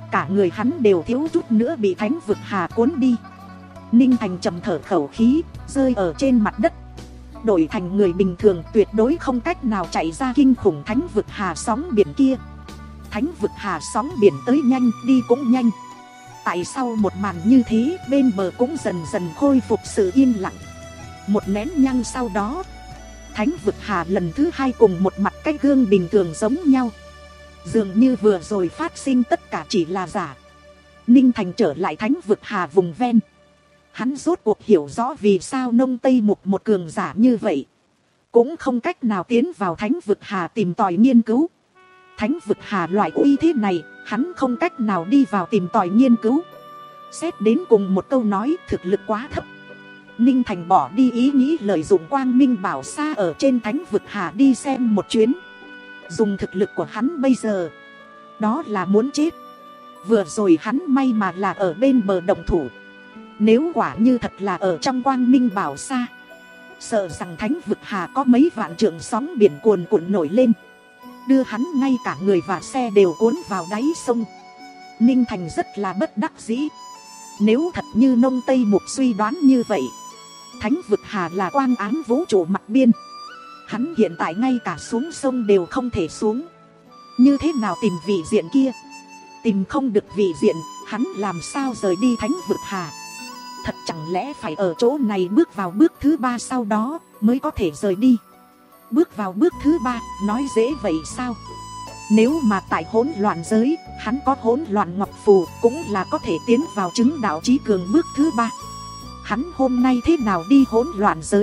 cả người hắn đều thiếu chút nữa bị thánh vực hà cuốn đi. Ninh Thành trầm thở khẩu khí, rơi ở trên mặt đất. Đổi thành người bình thường tuyệt đối không cách nào chạy ra kinh khủng thánh vực hà sóng biển kia. Thánh vực hà sóng biển tới nhanh, đi cũng nhanh. Tại sao một màn như thế, bên bờ cũng dần dần khôi phục sự yên lặng. Một nén nhang sau đó, thánh vực hà lần thứ hai cùng một mặt cái gương bình thường giống nhau. Dường như vừa rồi phát sinh tất cả chỉ là giả. Ninh Thành trở lại thánh vực hà vùng ven. Hắn rốt cuộc hiểu rõ vì sao Nông Tây Mục một cường giả như vậy cũng không cách nào tiến vào thánh vực hà tìm tòi nghiên cứu. Thánh vực hà loại uy thế này, hắn không cách nào đi vào tìm tòi nghiên cứu. Xét đến cùng một câu nói, thực lực quá thấp. Ninh Thành bỏ đi ý nghĩ lợi dụng quang minh bảo xa ở trên thánh vực hà đi xem một chuyến. Dùng thực lực của hắn bây giờ, đó là muốn chết. Vừa rồi hắn may mà là ở bên bờ động thủ. Nếu quả như thật là ở trong quang minh bảo xa, sợ rằng thánh vực hà có mấy vạn trượng sóng biển cuồn cuộn nổi lên, đưa hắn ngay cả người và xe đều cuốn vào đáy sông. Ninh Thành rất là bất đắc dĩ. Nếu thật như Nông Tây Mục suy đoán như vậy, thánh vực hà là quang ám vũ trụ mặt biên, hắn hiện tại ngay cả xuống sông đều không thể xuống. Như thế nào tìm vị diện kia? Tìm không được vị diện, hắn làm sao rời đi thánh vực hà? Thật chẳng lẽ phải ở chỗ này bước vào bước thứ ba sau đó mới có thể rời đi? Bước vào bước thứ ba, nói dễ vậy sao? Nếu mà tại hỗn loạn giới, hắn có hỗn loạn ngọc phù cũng là có thể tiến vào chứng đạo chí cường bước thứ ba. Hắn hôm nay thế nào đi hỗn loạn giới?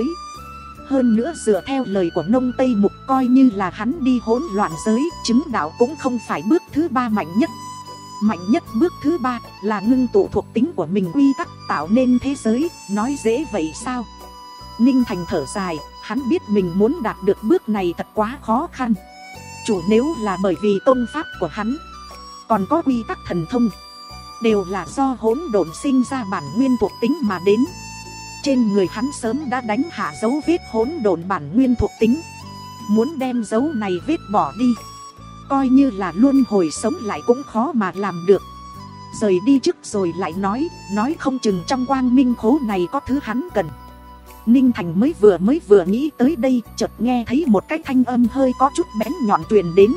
Hơn nữa dựa theo lời của Nông Tây Mục, coi như là hắn đi hỗn loạn giới, chứng đạo cũng không phải bước thứ ba mạnh nhất. Mạnh nhất bước thứ ba là ngưng tụ thuộc tính của mình quy tắc tạo nên thế giới, nói dễ vậy sao? Ninh Thành thở dài, hắn biết mình muốn đạt được bước này thật quá khó khăn. Chủ nếu là bởi vì tôn pháp của hắn còn có quy tắc thần thông, đều là do hỗn độn sinh ra bản nguyên thuộc tính mà đến. Trên người hắn sớm đã đánh hạ dấu vết hỗn độn bản nguyên thuộc tính. Muốn đem dấu này vết bỏ đi, coi như là luân hồi sống lại cũng khó mà làm được. Rời đi trước rồi lại nói, nói không chừng trong quang minh khố này có thứ hắn cần. Ninh Thành mới vừa mới vừa nghĩ tới đây, chợt nghe thấy một cái thanh âm hơi có chút bén nhọn truyền đến.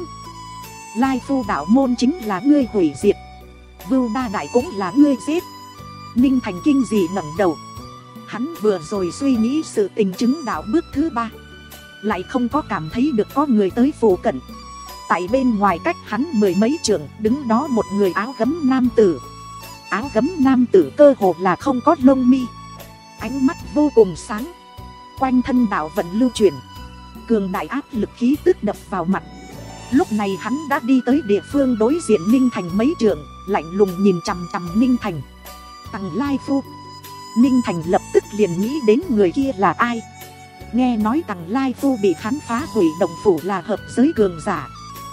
Lai Phu đạo môn chính là ngươi hủy diệt, Vưu Đa Đại cũng là ngươi giết. Ninh Thành kinh dị ngẩng đầu. Hắn vừa rồi suy nghĩ sự tình chứng đạo bước thứ ba, lại không có cảm thấy được có người tới phụ cận. Tại bên ngoài cách hắn mười mấy trượng, đứng đó một người áo gấm nam tử. Áo gấm nam tử cơ hồ là không có lông mi, ánh mắt vô cùng sáng, quanh thân đạo vận lưu chuyển, cường đại áp lực khí tức đập vào mặt. Lúc này hắn đã đi tới địa phương đối diện Ninh Thành mấy trượng, lạnh lùng nhìn chằm chằm Ninh Thành. Tằng Lai Phu. Ninh Thành lập tức liền nghĩ đến người kia là ai. Nghe nói Tằng Lai Phu bị hắn phá hủy động phủ là hợp giới cường giả,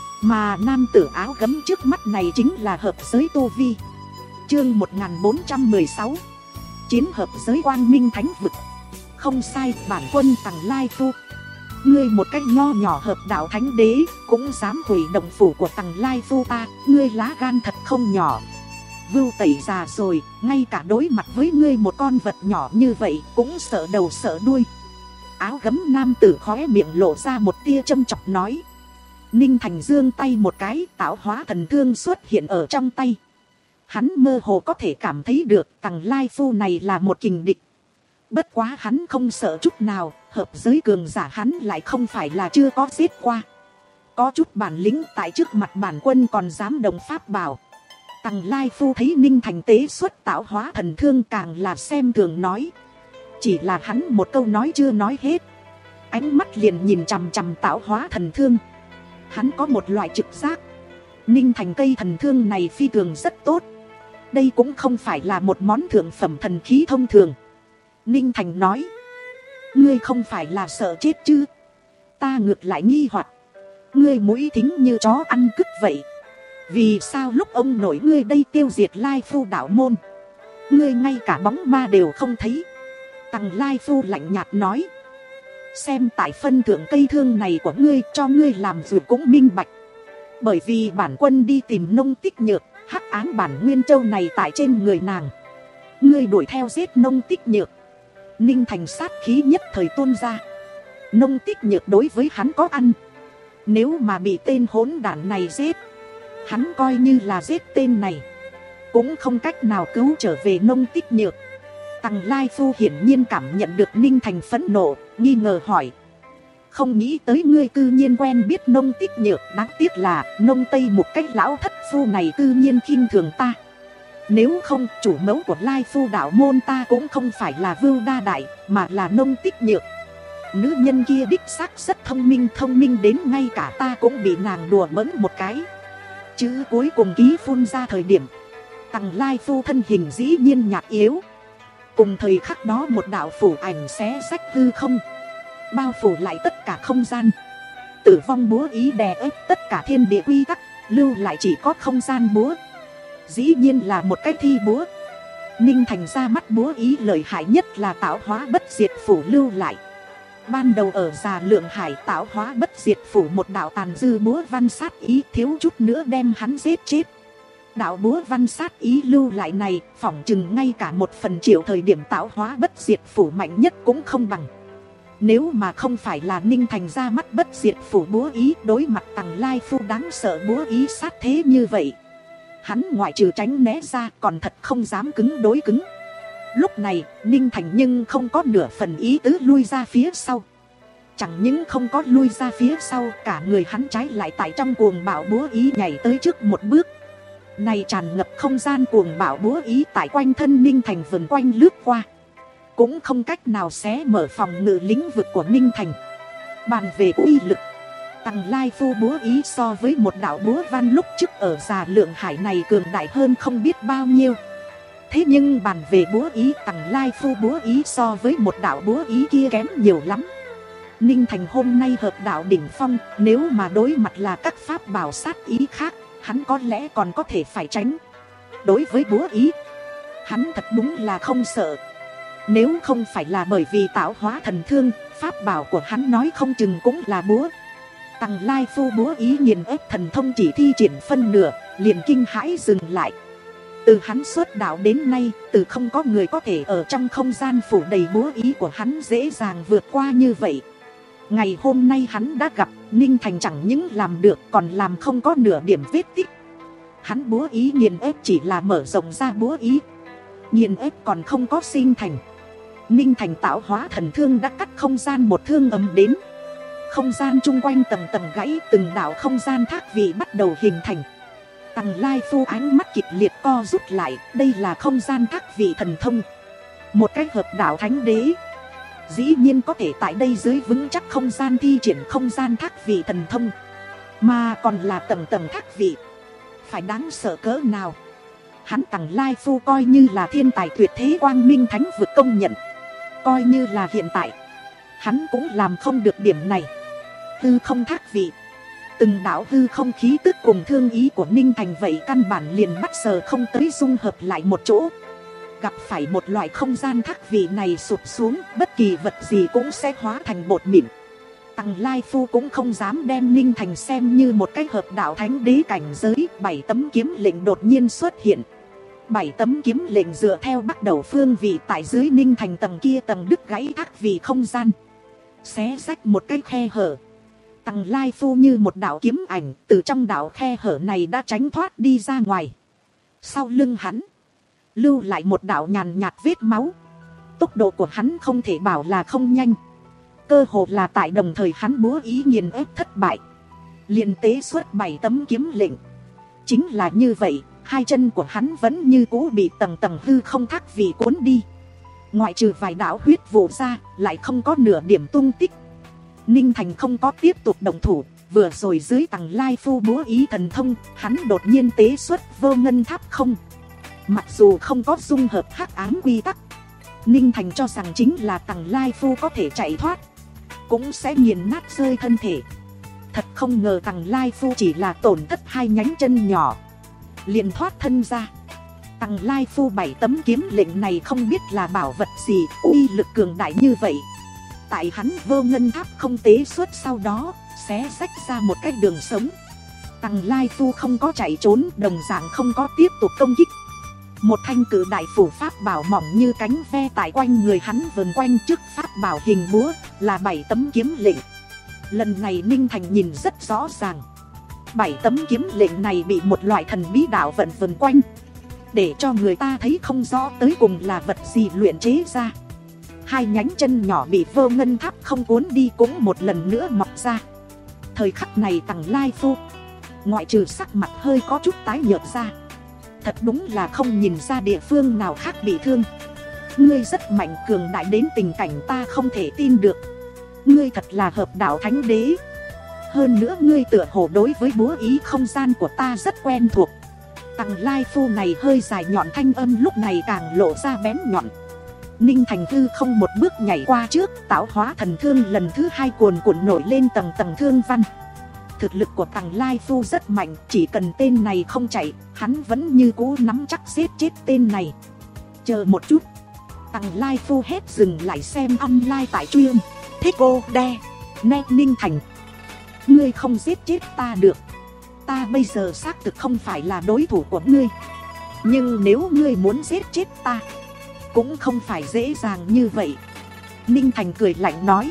mà nam tử áo gấm trước mắt này chính là hợp giới tu vi. Chương một nghìn bốn trăm mười sáu, chiến hợp giới quang minh thánh vực. Không sai, bản quân Tằng Lai Phu. Ngươi một cách nho nhỏ hợp đạo thánh đế cũng dám hủy động phủ của Tằng Lai Phu ta, ngươi lá gan thật không nhỏ. Vưu Tẩy già rồi, ngay cả đối mặt với ngươi một con vật nhỏ như vậy cũng sợ đầu sợ đuôi. Áo gấm nam tử khóe miệng lộ ra một tia châm chọc nói. Ninh Thành giương tay một cái, tạo hóa thần thương xuất hiện ở trong tay. Hắn mơ hồ có thể cảm thấy được Tằng Lai Phu này là một kình địch. Bất quá hắn không sợ chút nào, hợp giới cường giả hắn lại không phải là chưa có giết qua. Có chút bản lĩnh tại trước mặt bản quân còn dám đồng pháp bảo. Tằng Lai Phu thấy Ninh Thành tế xuất tạo hóa thần thương càng là xem thường nói. Chỉ là hắn một câu nói chưa nói hết, ánh mắt liền nhìn chằm chằm tạo hóa thần thương. Hắn có một loại trực giác, Ninh Thành cây thần thương này phi thường rất tốt. Đây cũng không phải là một món thượng phẩm thần khí thông thường. Ninh Thành nói. Ngươi không phải là sợ chết chứ? Ta ngược lại nghi hoặc, ngươi mũi thính như chó ăn cứt vậy. Vì sao lúc ông nội ngươi đây tiêu diệt Lai Phu đạo môn, ngươi ngay cả bóng ma đều không thấy? Tằng Lai Phu lạnh nhạt nói. Xem tại phân thượng cây thương này của ngươi, cho ngươi làm dù cũng minh bạch. Bởi vì bản quân đi tìm Nông Tích Nhược, hắc áng bản nguyên châu này tại trên người nàng. Ngươi đuổi theo giết Nông Tích Nhược. Ninh Thành sát khí nhất thời tuôn ra. Nông Tích Nhược đối với hắn có ăn. Nếu mà bị tên hỗn đản này giết, hắn coi như là giết tên này, cũng không cách nào cứu trở về Nông Tích Nhược. Tằng Lai Phu hiển nhiên cảm nhận được Ninh Thành phẫn nộ, nghi ngờ hỏi. Không nghĩ tới ngươi cư nhiên quen biết Nông Tích Nhược. Đáng tiếc là Nông Tây một cách lão thất phu này cư nhiên khinh thường ta. Nếu không, chủ mẫu của Lai Phu đạo môn ta cũng không phải là Vưu Đa Đại, mà là Nông Tích Nhược. Nữ nhân kia đích xác rất thông minh, thông minh đến ngay cả ta cũng bị nàng đùa bỡn một cái. Chữ cuối cùng ký phun ra thời điểm, Tằng Lai Phu thân hình dĩ nhiên nhạt yếu. Cùng thời khắc đó một đạo phủ ảnh xé rách hư không, bao phủ lại tất cả không gian. Tử vong búa ý đè ép tất cả thiên địa quy tắc, lưu lại chỉ có không gian búa. Dĩ nhiên là một cái thi búa. Ninh Thành ra mắt búa ý lợi hại nhất là tạo hóa bất diệt phủ lưu lại. Ban đầu ở Già Lượng Hải tạo hóa bất diệt phủ một đạo tàn dư búa văn sát ý, thiếu chút nữa đem hắn giết chết. Đạo búa văn sát ý lưu lại này, phỏng chừng ngay cả một phần triệu thời điểm tạo hóa bất diệt phủ mạnh nhất cũng không bằng. Nếu mà không phải là Ninh Thành ra mắt bất diệt phủ búa ý, đối mặt Tằng Lai Phu đáng sợ búa ý sát thế như vậy, hắn ngoại trừ tránh né ra còn thật không dám cứng đối cứng. Lúc này Ninh Thành nhưng không có nửa phần ý tứ lui ra phía sau. Chẳng những không có lui ra phía sau, cả người hắn trái lại tại trong cuồng bạo búa ý nhảy tới trước một bước. Này tràn ngập không gian cuồng bạo búa ý tại quanh thân Ninh Thành vần quanh lướt qua, cũng không cách nào xé mở phòng ngự lĩnh vực của Ninh Thành. Bàn về uy lực, Tằng Lai Phu búa ý so với một đạo búa văn lúc trước ở Già Lượng Hải này cường đại hơn không biết bao nhiêu. Thế nhưng bàn về búa ý, Tằng Lai Phu búa ý so với một đạo búa ý kia kém nhiều lắm. Ninh Thành hôm nay hợp đạo đỉnh phong, nếu mà đối mặt là các pháp bảo sát ý khác, hắn có lẽ còn có thể phải tránh. Đối với búa ý, hắn thật đúng là không sợ. Nếu không phải là bởi vì tạo hóa thần thương, pháp bảo của hắn nói không chừng cũng là búa. Tằng Lai Phu búa ý nghiền ép thần thông chỉ thi triển phân nửa, liền kinh hãi dừng lại. Từ hắn xuất đạo đến nay, từ không có người có thể ở trong không gian phủ đầy búa ý của hắn dễ dàng vượt qua như vậy. Ngày hôm nay hắn đã gặp, Ninh Thành chẳng những làm được còn làm không có nửa điểm vết tích. Hắn búa ý nghiền ép chỉ là mở rộng ra búa ý, nghiền ép còn không có sinh thành. Ninh Thành tạo hóa thần thương đã cắt không gian một thương ấm đến. Không gian chung quanh tầng tầng gãy, từng đạo không gian thác vị bắt đầu hình thành. Tằng Lai Phu ánh mắt kịch liệt co rút lại, đây là không gian thác vị thần thông. Một cái hợp đạo thánh đế dĩ nhiên có thể tại đây dưới vững chắc không gian thi triển không gian thác vị thần thông, mà còn là tầng tầng thác vị, phải đáng sợ cỡ nào. Hắn Tằng Lai Phu coi như là thiên tài tuyệt thế, quang minh thánh vực công nhận. Coi như là hiện tại, hắn cũng làm không được điểm này. Hư không thác vị, từng đạo hư không khí tức cùng thương ý của Ninh Thành vậy căn bản liền bắt sờ không tới dung hợp lại một chỗ. Gặp phải một loại không gian thác vị này sụp xuống, bất kỳ vật gì cũng sẽ hóa thành bột mịn. Tằng Lai Phu cũng không dám đem Ninh Thành xem như một cái hợp đạo thánh đế cảnh giới. Bảy tấm kiếm lệnh đột nhiên xuất hiện. Bảy tấm kiếm lệnh dựa theo bắt đầu phương vị tại dưới Ninh Thành tầng kia tầng đứt gãy thác vị không gian, xé rách một cái khe hở. Tằng Lai Phu như một đạo kiếm ảnh từ trong đạo khe hở này đã tránh thoát đi ra ngoài. Sau lưng hắn lưu lại một đạo nhàn nhạt vết máu. Tốc độ của hắn không thể bảo là không nhanh, cơ hồ là tại đồng thời hắn búa ý nghiền ép thất bại, liền tế xuất bảy tấm kiếm lệnh. Chính là như vậy, hai chân của hắn vẫn như cũ bị tầng tầng hư không thác vị cuốn đi. Ngoại trừ vài đạo huyết vụ ra, lại không có nửa điểm tung tích. Ninh Thành không có tiếp tục động thủ. Vừa rồi dưới Tằng Lai Phu búa ý thần thông, hắn đột nhiên tế xuất vô ngân tháp không. Mặc dù không có dung hợp hắc ám quy tắc, Ninh Thành cho rằng chính là Tằng Lai Phu có thể chạy thoát, cũng sẽ nghiền nát rơi thân thể. Thật không ngờ Tằng Lai Phu chỉ là tổn thất hai nhánh chân nhỏ, liền thoát thân ra. Tằng Lai Phu bảy tấm kiếm lệnh này không biết là bảo vật gì, uy lực cường đại như vậy. Tại hắn vô ngân tháp không tế xuất sau đó, xé rách ra một cái đường sống. Tằng Lai Phu không có chạy trốn, đồng dạng không có tiếp tục công kích. Một thanh cử đại phủ pháp bảo mỏng như cánh ve tại quanh người hắn vần quanh, trước pháp bảo hình búa là bảy tấm kiếm lệnh. Lần này Ninh Thành nhìn rất rõ ràng, bảy tấm kiếm lệnh này bị một loại thần bí đạo vận vần quanh, để cho người ta thấy không rõ tới cùng là vật gì luyện chế ra. Hai nhánh chân nhỏ bị Vô Ngân Tháp không cuốn đi cũng một lần nữa mọc ra. Thời khắc này Tằng Lai Phu ngoại trừ sắc mặt hơi có chút tái nhợt ra, thật đúng là không nhìn ra địa phương nào khác bị thương. Ngươi rất mạnh, cường đại đến tình cảnh ta không thể tin được. Ngươi thật là hợp đạo thánh đế. Hơn nữa ngươi tựa hồ đối với búa ý không gian của ta rất quen thuộc. Tằng Lai Phu này hơi dài nhọn, thanh âm lúc này càng lộ ra bén nhọn. Ninh Thành Hư không một bước nhảy qua trước, tạo hóa thần thương lần thứ hai cuồn cuộn nổi lên tầng tầng thương văn. Thực lực của Tằng Lai Phu rất mạnh, chỉ cần tên này không chạy, hắn vẫn như cũ nắm chắc giết chết tên này. Chờ một chút. Tằng Lai Phu hét dừng lại xem online tại chuyên Thích cô đe Nè Ninh Thành, ngươi không giết chết ta được. Ta bây giờ xác thực không phải là đối thủ của ngươi, nhưng nếu ngươi muốn giết chết ta cũng không phải dễ dàng như vậy. Ninh Thành cười lạnh nói,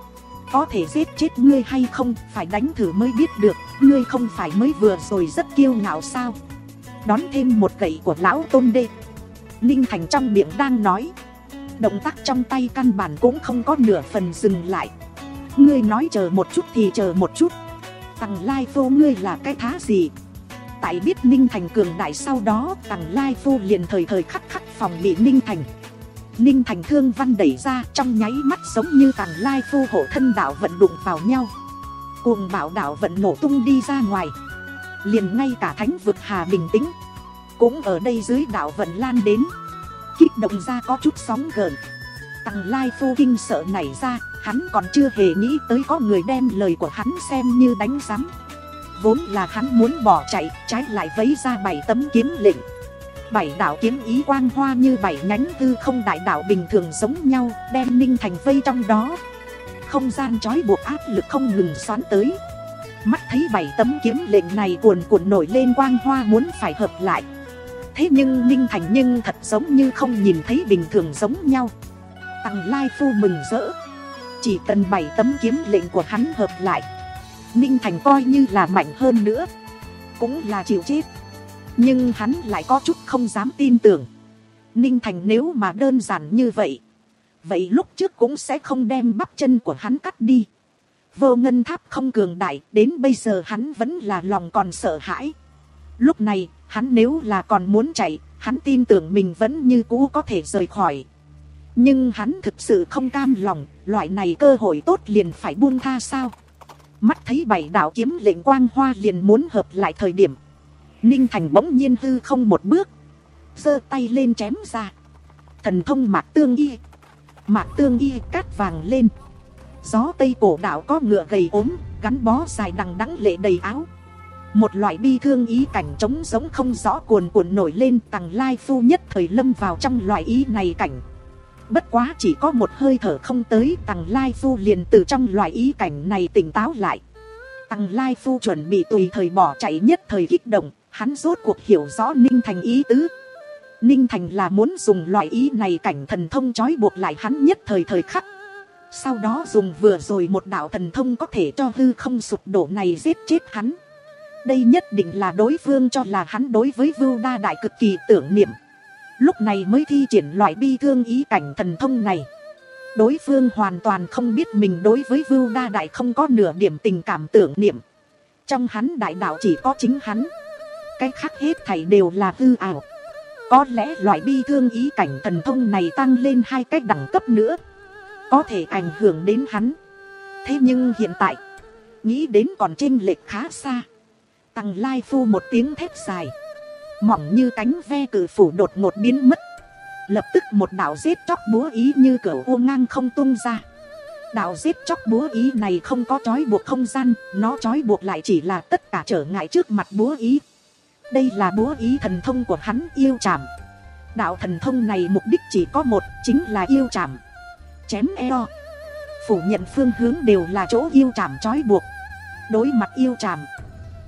có thể giết chết ngươi hay không phải đánh thử mới biết được. Ngươi không phải mới vừa rồi rất kiêu ngạo sao? Đón thêm một gậy của lão tôn đê. Ninh Thành trong miệng đang nói, động tác trong tay căn bản cũng không có nửa phần dừng lại. Ngươi nói chờ một chút thì chờ một chút. Tằng Lai Phu ngươi là cái thá gì? Tại biết Ninh Thành cường đại sau đó, Tằng Lai Phu liền thời thời khắc khắc phòng bị Ninh Thành. Ninh Thành thương văn đẩy ra, trong nháy mắt giống như Tằng Lai Phu hộ thân đạo vận đụng vào nhau. Cuồng bạo đạo vận nổ tung đi ra ngoài. Liền ngay cả thánh vực hà bình tĩnh cũng ở đây dưới đạo vận lan đến, kích động ra có chút sóng gợn. Tằng Lai Phu kinh sợ nảy ra, hắn còn chưa hề nghĩ tới có người đem lời của hắn xem như đánh rắm. Vốn là hắn muốn bỏ chạy, trái lại vấy ra bảy tấm kiếm lệnh. Bảy đạo kiếm ý quang hoa như bảy nhánh hư không đại đạo bình thường giống nhau, đem Ninh Thành vây trong đó. Không gian trói buộc áp lực không ngừng xoắn tới. Mắt thấy bảy tấm kiếm lệnh này cuồn cuộn nổi lên quang hoa muốn phải hợp lại. Thế nhưng Ninh Thành nhưng thật giống như không nhìn thấy bình thường giống nhau. Tằng Lai Phu mừng rỡ, chỉ cần bảy tấm kiếm lệnh của hắn hợp lại, Ninh Thành coi như là mạnh hơn nữa cũng là chịu chết. Nhưng hắn lại có chút không dám tin tưởng. Ninh Thành nếu mà đơn giản như vậy, vậy lúc trước cũng sẽ không đem bắp chân của hắn cắt đi. Vô Ngân Tháp không cường đại, đến bây giờ hắn vẫn là lòng còn sợ hãi. Lúc này, hắn nếu là còn muốn chạy, hắn tin tưởng mình vẫn như cũ có thể rời khỏi. Nhưng hắn thực sự không cam lòng, loại này cơ hội tốt liền phải buông tha sao? Mắt thấy bảy đạo kiếm lệnh quang hoa liền muốn hợp lại thời điểm, Ninh Thành bỗng nhiên hư không một bước, giơ tay lên chém ra. Thần thông Mạc Tương Y. Mạc Tương Y cát vàng lên. Gió tây cổ đạo có ngựa gầy ốm, gắn bó dài đằng đẵng lệ đầy áo. Một loại bi thương ý cảnh trống giống không rõ cuồn cuộn nổi lên. Tằng Lai Phu nhất thời lâm vào trong loại ý này cảnh. Bất quá chỉ có một hơi thở không tới, Tằng Lai Phu liền từ trong loại ý cảnh này tỉnh táo lại. Tằng Lai Phu chuẩn bị tùy thời bỏ chạy, nhất thời kích động. Hắn rốt cuộc hiểu rõ Ninh Thành ý tứ. Ninh Thành là muốn dùng loại ý này cảnh thần thông trói buộc lại hắn nhất thời thời khắc. Sau đó dùng vừa rồi một đạo thần thông có thể cho hư không sụp đổ này giết chết hắn. Đây nhất định là đối phương cho là hắn đối với Vưu Đa Đại cực kỳ tưởng niệm, lúc này mới thi triển loại bi thương ý cảnh thần thông này. Đối phương hoàn toàn không biết mình đối với Vưu Đa Đại không có nửa điểm tình cảm tưởng niệm. Trong hắn đại đạo chỉ có chính hắn, cái khác hết thảy đều là hư ảo. Có lẽ loại bi thương ý cảnh thần thông này tăng lên hai cái đẳng cấp nữa, có thể ảnh hưởng đến hắn. Thế nhưng hiện tại, nghĩ đến còn chênh lệch khá xa. Tằng Lai Phu một tiếng thét dài, mỏng như cánh ve cử phủ đột ngột biến mất. Lập tức một đạo giết chóc búa ý như cửu ô ngang không tung ra. Đạo giết chóc búa ý này không có trói buộc không gian, nó trói buộc lại chỉ là tất cả trở ngại trước mặt búa ý. Đây là búa ý thần thông của hắn, yêu trảm. Đạo thần thông này mục đích chỉ có một, chính là yêu trảm. Chém eo. Phủ nhận phương hướng đều là chỗ yêu trảm trói buộc. Đối mặt yêu trảm,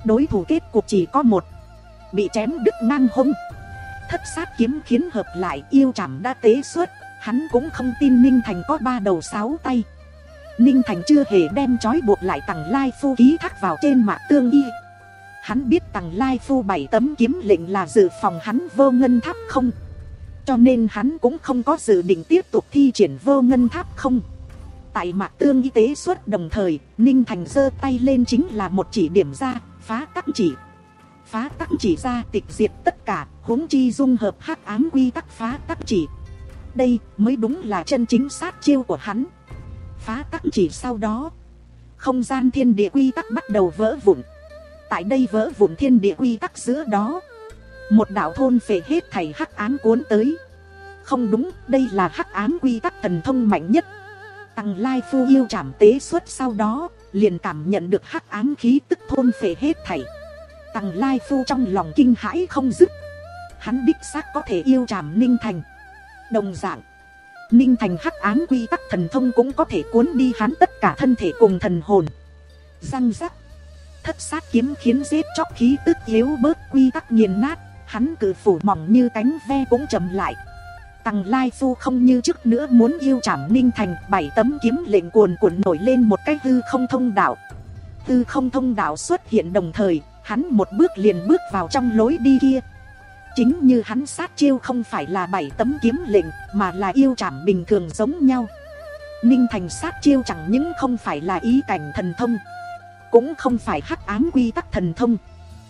đối thủ kết cục chỉ có một, bị chém đứt ngang hông. Thất sát kiếm khiến hợp lại yêu trảm đã tế xuất. Hắn cũng không tin Ninh Thành có ba đầu sáu tay. Ninh Thành chưa hề đem trói buộc lại Tằng Lai Phu ký thác vào trên Mạc Tương Y. Hắn biết Tằng Lai Phu bảy tấm kiếm lệnh là dự phòng hắn Vô Ngân Tháp Không, cho nên hắn cũng không có dự định tiếp tục thi triển Vô Ngân Tháp Không. Tại Mạc Tương Y tế xuất đồng thời, Ninh Thành giơ tay lên chính là một chỉ điểm ra, phá tắc chỉ. Phá tắc chỉ ra tịch diệt tất cả, huống chi dung hợp hắc ám quy tắc phá tắc chỉ. Đây mới đúng là chân chính sát chiêu của hắn. Phá tắc chỉ sau đó, không gian thiên địa quy tắc bắt đầu vỡ vụn. Tại đây vỡ vụn thiên địa quy tắc giữa đó, một đạo thôn phệ hết thảy hắc ám cuốn tới. Không đúng, đây là hắc ám quy tắc thần thông mạnh nhất. Tằng Lai Phu yêu trảm tế xuất sau đó, liền cảm nhận được hắc ám khí tức thôn phệ hết thảy. Tằng Lai Phu trong lòng kinh hãi không dứt. Hắn đích xác có thể yêu trảm Ninh Thành. Đồng dạng, Ninh Thành hắc ám quy tắc thần thông cũng có thể cuốn đi hắn tất cả thân thể cùng thần hồn. Răng rắc, thất sát kiếm khiến giết chóc khí tức yếu bớt, quy tắc nghiền nát. Hắn cử phủ mỏng như cánh ve cũng chậm lại. Tằng Lai Phu không như trước nữa muốn yêu trảm Ninh Thành. Bảy tấm kiếm lệnh cuồn cuộn nổi lên một cái hư không thông đạo. Hư không thông đạo xuất hiện đồng thời, hắn một bước liền bước vào trong lối đi kia. Chính như hắn sát chiêu không phải là bảy tấm kiếm lệnh, mà là yêu trảm bình thường giống nhau. Ninh Thành sát chiêu chẳng những không phải là ý cảnh thần thông, cũng không phải hắc ám quy tắc thần thông,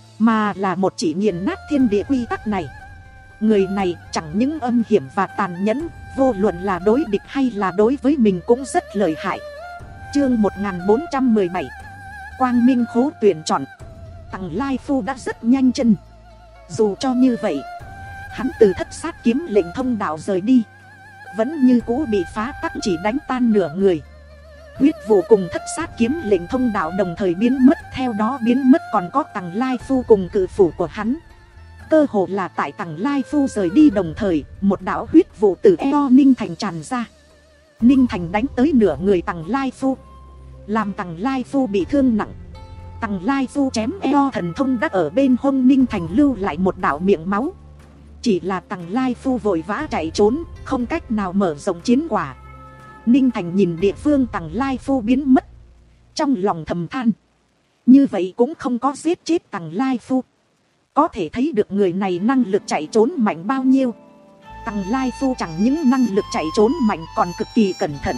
mà là một chỉ nghiền nát thiên địa quy tắc này. Người này chẳng những âm hiểm và tàn nhẫn, vô luận là đối địch hay là đối với mình cũng rất lợi hại. Chương một nghìn bốn trăm mười bảy, Quang Minh Khố tuyển chọn. Tằng Lai Phu đã rất nhanh chân. Dù cho như vậy, hắn từ thất sát kiếm lệnh thông đạo rời đi, vẫn như cũ bị phá tắc chỉ đánh tan nửa người. Huyết vụ cùng thất sát kiếm lệnh thông đạo đồng thời biến mất. Theo đó biến mất còn có Tằng Lai Phu cùng cự phủ của hắn. Cơ hồ là tại Tằng Lai Phu rời đi đồng thời, một đạo huyết vụ từ eo Ninh Thành tràn ra. Ninh Thành đánh tới nửa người Tằng Lai Phu, làm Tằng Lai Phu bị thương nặng. Tằng Lai Phu chém eo thần thông đã ở bên hông Ninh Thành lưu lại một đạo miệng máu. Chỉ là Tằng Lai Phu vội vã chạy trốn, không cách nào mở rộng chiến quả. Ninh Thành nhìn địa phương Tằng Lai Phu biến mất, trong lòng thầm than. Như vậy cũng không có giết chết Tằng Lai Phu, có thể thấy được người này năng lực chạy trốn mạnh bao nhiêu. Tằng Lai Phu chẳng những năng lực chạy trốn mạnh còn cực kỳ cẩn thận.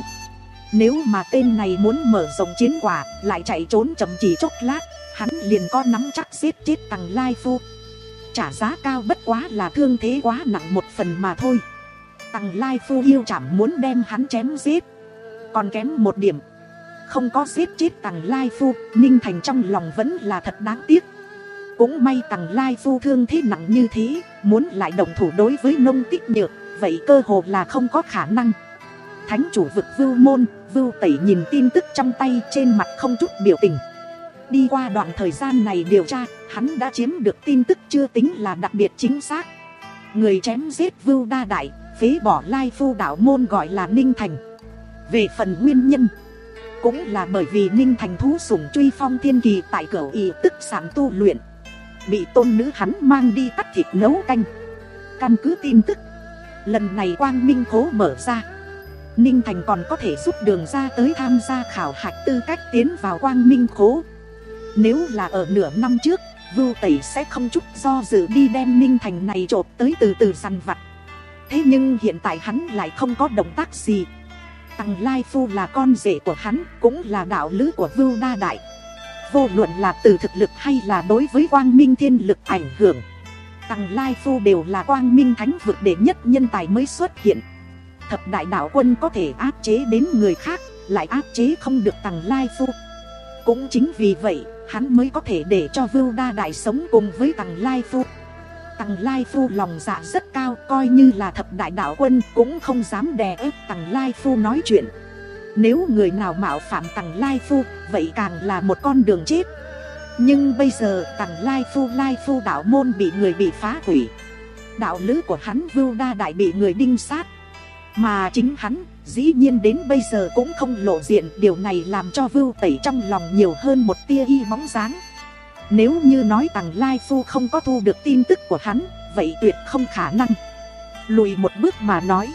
Nếu mà tên này muốn mở rộng chiến quả, lại chạy trốn chậm chỉ chốc lát, hắn liền có nắm chắc giết chết Tằng Lai Phu. Trả giá cao bất quá là thương thế quá nặng một phần mà thôi. Tằng Lai Phu yêu trảm muốn đem hắn chém giết, còn kém một điểm, không có giết chết Tằng Lai Phu. Ninh Thành trong lòng vẫn là thật đáng tiếc. Cũng may Tằng Lai Phu thương thế nặng như thế, muốn lại động thủ đối với Nông Tích Nhược, vậy cơ hồ là không có khả năng. Thánh chủ vực Vưu Môn, Vưu Tẩy nhìn tin tức trong tay, trên mặt không chút biểu tình. Đi qua đoạn thời gian này điều tra, hắn đã chiếm được tin tức chưa tính là đặc biệt chính xác. Người chém giết Vưu Đa Đại, phế bỏ Lai Phu đạo môn gọi là Ninh Thành. Về phần nguyên nhân, cũng là bởi vì Ninh Thành thú sủng truy phong thiên kỳ tại Cửu Y tức sản tu luyện, bị tôn nữ hắn mang đi cắt thịt nấu canh. Căn cứ tin tức, lần này Quang Minh Khố mở ra, Ninh Thành còn có thể giúp đường ra tới tham gia khảo hạch tư cách tiến vào Quang Minh Khố. Nếu là ở nửa năm trước, Vưu Tẩy sẽ không chút do dự đi đem Ninh Thành này trộm tới từ từ săn vặt. Thế nhưng hiện tại hắn lại không có động tác gì. Tằng Lai Phu là con rể của hắn, cũng là đạo lữ của Vưu Đa Đại. Vô luận là từ thực lực hay là đối với Quang Minh thiên lực ảnh hưởng, Tằng Lai Phu đều là Quang Minh thánh vực đệ nhất nhân tài mới xuất hiện. Thập đại đạo quân có thể áp chế đến người khác, lại áp chế không được Tằng Lai Phu. Cũng chính vì vậy, hắn mới có thể để cho Vưu Đa Đại sống cùng với Tằng Lai Phu. Tằng Lai Phu lòng dạ rất cao, coi như là thập đại đạo quân cũng không dám đè ép Tằng Lai Phu nói chuyện. Nếu người nào mạo phạm Tằng Lai Phu, vậy càng là một con đường chết. Nhưng bây giờ Tằng Lai Phu Lai Phu đạo môn bị người bị phá hủy, đạo lữ của hắn Vưu Đa Đại bị người đinh sát, mà chính hắn dĩ nhiên đến bây giờ cũng không lộ diện. Điều này làm cho Vưu Tẩy trong lòng nhiều hơn một tia y bóng dáng. Nếu như nói Tằng Lai Phu không có thu được tin tức của hắn, vậy tuyệt không khả năng. Lùi một bước mà nói,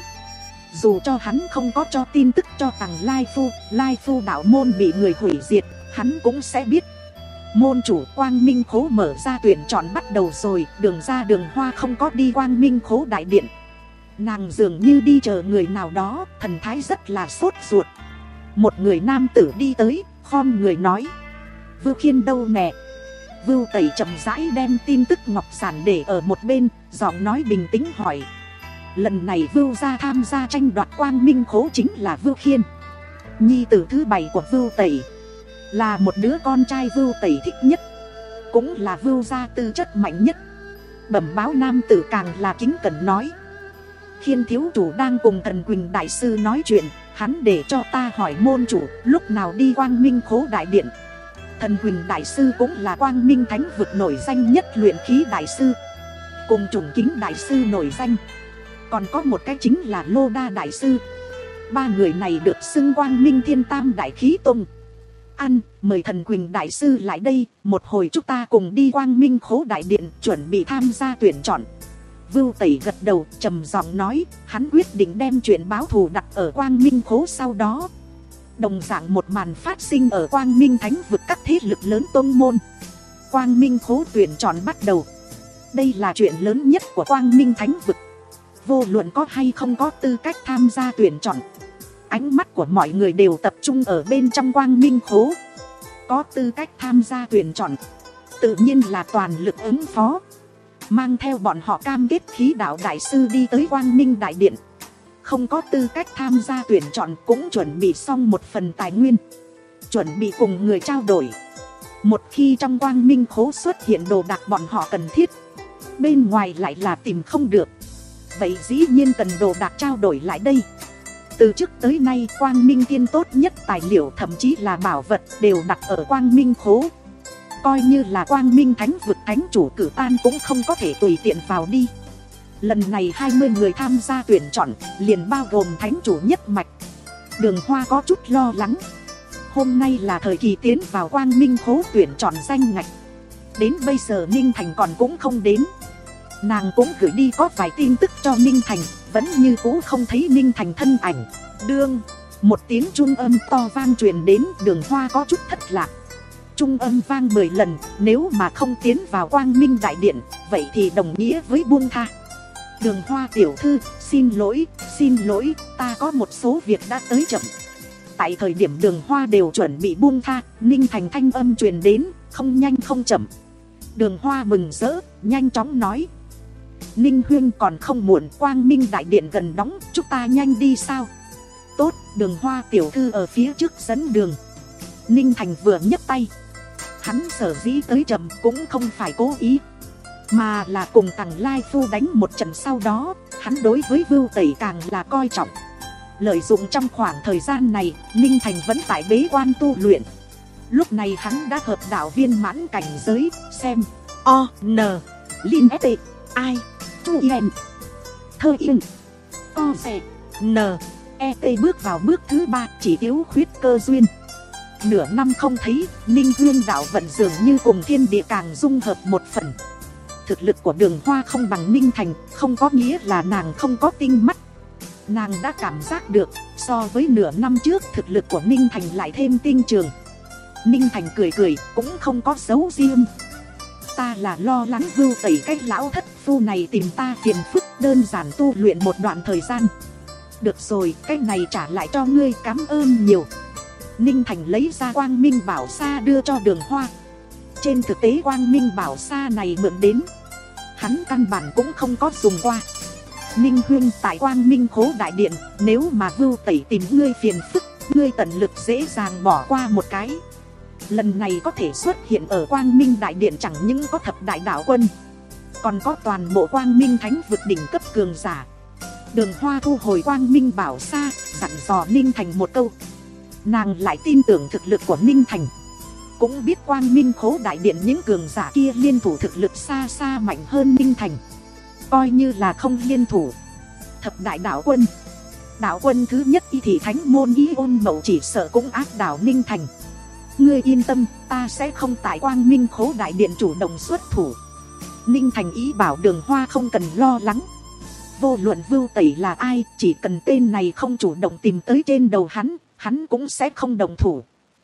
dù cho hắn không có cho tin tức cho Tằng Lai Phu, Lai Phu đạo môn bị người hủy diệt, hắn cũng sẽ biết. Môn chủ Quang Minh Khố mở ra tuyển chọn bắt đầu rồi. Đường ra Đường Hoa không có đi Quang Minh Khố đại điện. Nàng dường như đi chờ người nào đó, thần thái rất là sốt ruột. Một người nam tử đi tới, khom người nói: Vưu Khiên đâu nè? Vưu Tẩy chậm rãi đem tin tức ngọc giản để ở một bên, giọng nói bình tĩnh hỏi: Lần này Vưu gia tham gia tranh đoạt Quang Minh Khố chính là Vưu Khiên, nhi tử thứ bảy của Vưu Tẩy, là một đứa con trai Vưu Tẩy thích nhất, cũng là Vưu gia tư chất mạnh nhất. Bẩm báo nam tử càng là kính cẩn nói: Khiên thiếu chủ đang cùng Thần Quỳnh đại sư nói chuyện, hắn để cho ta hỏi môn chủ lúc nào đi Quang Minh Khố đại điện. Thần Quỳnh đại sư cũng là Quang Minh thánh vực nổi danh nhất luyện khí đại sư, cùng Trùng Kính đại sư nổi danh, còn có một cái chính là Lô Đa đại sư. Ba người này được xưng Quang Minh Thiên Tam đại khí tông. Ăn, mời Thần Quỳnh đại sư lại đây, một hồi chúng ta cùng đi Quang Minh Khố đại điện chuẩn bị tham gia tuyển chọn. Vưu Tẩy gật đầu trầm giọng nói, hắn quyết định đem chuyện báo thù đặt ở Quang Minh Khố sau đó. Đồng dạng một màn phát sinh ở Quang Minh thánh vực các thế lực lớn tôn môn. Quang Minh Khố tuyển chọn bắt đầu. Đây là chuyện lớn nhất của Quang Minh thánh vực. Vô luận có hay không có tư cách tham gia tuyển chọn, ánh mắt của mọi người đều tập trung ở bên trong Quang Minh Khố. Có tư cách tham gia tuyển chọn, tự nhiên là toàn lực ứng phó, mang theo bọn họ cam kết khí đạo đại sư đi tới Quang Minh đại điện. Không có tư cách tham gia tuyển chọn cũng chuẩn bị xong một phần tài nguyên, chuẩn bị cùng người trao đổi. Một khi trong Quang Minh Khố xuất hiện đồ đạc bọn họ cần thiết, bên ngoài lại là tìm không được, vậy dĩ nhiên cần đồ đạc trao đổi lại đây. Từ trước tới nay Quang Minh Thiên tốt nhất tài liệu, thậm chí là bảo vật, đều đặt ở Quang Minh Khố. Coi như là Quang Minh thánh vực thánh chủ cử tan cũng không có thể tùy tiện vào đi. Lần này hai mươi người tham gia tuyển chọn, liền bao gồm thánh chủ nhất mạch. Đường Hoa có chút lo lắng. Hôm nay là thời kỳ tiến vào Quang Minh Khố tuyển chọn danh ngạch, đến bây giờ Ninh Thành còn cũng không đến. Nàng cũng gửi đi có vài tin tức cho Ninh Thành, vẫn như cũ không thấy Ninh Thành thân ảnh. Đương, một tiếng trung âm to vang truyền đến, Đường Hoa có chút thất lạc. Trung âm vang mười lần, nếu mà không tiến vào Quang Minh đại điện, vậy thì đồng nghĩa với buông tha. Đường Hoa tiểu thư, xin lỗi, xin lỗi, ta có một số việc đã tới chậm. Tại thời điểm Đường Hoa đều chuẩn bị buông tha, Ninh Thành thanh âm truyền đến, không nhanh không chậm. Đường Hoa mừng rỡ, nhanh chóng nói: Ninh huyên còn không muộn, Quang Minh đại điện gần đóng, chúng ta nhanh đi sao? Tốt, Đường Hoa tiểu thư ở phía trước dẫn đường. Ninh Thành vừa nhấc tay. Hắn sở dĩ tới chậm cũng không phải cố ý, mà là cùng Tằng Lai Phu đánh một trận sau đó, hắn đối với Vưu Tẩy càng là coi trọng. Lợi dụng trong khoảng thời gian này, Ninh Thành vẫn tại bế quan tu luyện. Lúc này hắn đã hợp đạo viên mãn cảnh giới, xem O, N, Linh S, I, Tu Yen, Thơ Yên, Co Sẻ, N, E T bước vào bước thứ ba, chỉ thiếu khuyết cơ duyên. Nửa năm không thấy, Ninh Hương đạo vận dường như cùng thiên địa càng dung hợp một phần. Thực lực của Đường Hoa không bằng Ninh Thành, không có nghĩa là nàng không có tinh mắt. Nàng đã cảm giác được, so với nửa năm trước thực lực của Ninh Thành lại thêm tinh trường. Ninh Thành cười cười, cũng không có dấu riêng. Ta là lo lắng Vưu Tẩy cái lão thất phu này tìm ta phiền phức, đơn giản tu luyện một đoạn thời gian. Được rồi, cái này trả lại cho ngươi, cảm ơn nhiều. Ninh Thành lấy ra Quang Minh Bảo Sa đưa cho Đường Hoa. Trên thực tế Quang Minh Bảo Sa này mượn đến, hắn căn bản cũng không có dùng qua. Ninh huyên, tại Quang Minh Khố đại điện, nếu mà Vưu Tẩy tìm ngươi phiền phức, ngươi tận lực dễ dàng bỏ qua một cái. Lần này có thể xuất hiện ở Quang Minh đại điện chẳng những có thập đại đạo quân, còn có toàn bộ Quang Minh thánh vực đỉnh cấp cường giả. Đường Hoa thu hồi Quang Minh Bảo Sa, dặn dò Ninh Thành một câu. Nàng lại tin tưởng thực lực của Ninh Thành, cũng biết Quang Minh Khố đại điện những cường giả kia liên thủ thực lực xa xa mạnh hơn Ninh Thành. Coi như là không liên thủ, thập đại đạo quân, đạo quân thứ nhất Y Thị Thánh Môn Y Ôn Mậu chỉ sợ cũng áp đảo Ninh Thành. Ngươi yên tâm, ta ta sẽ không tại Quang Minh Khố Đại Điện chủ động xuất thủ. Ninh Thành ý bảo Đường Hoa không cần lo lắng. Vô luận Vưu Tẩy là ai, chỉ cần tên này không chủ động tìm tới trên đầu hắn, hắn cũng sẽ không động thủ.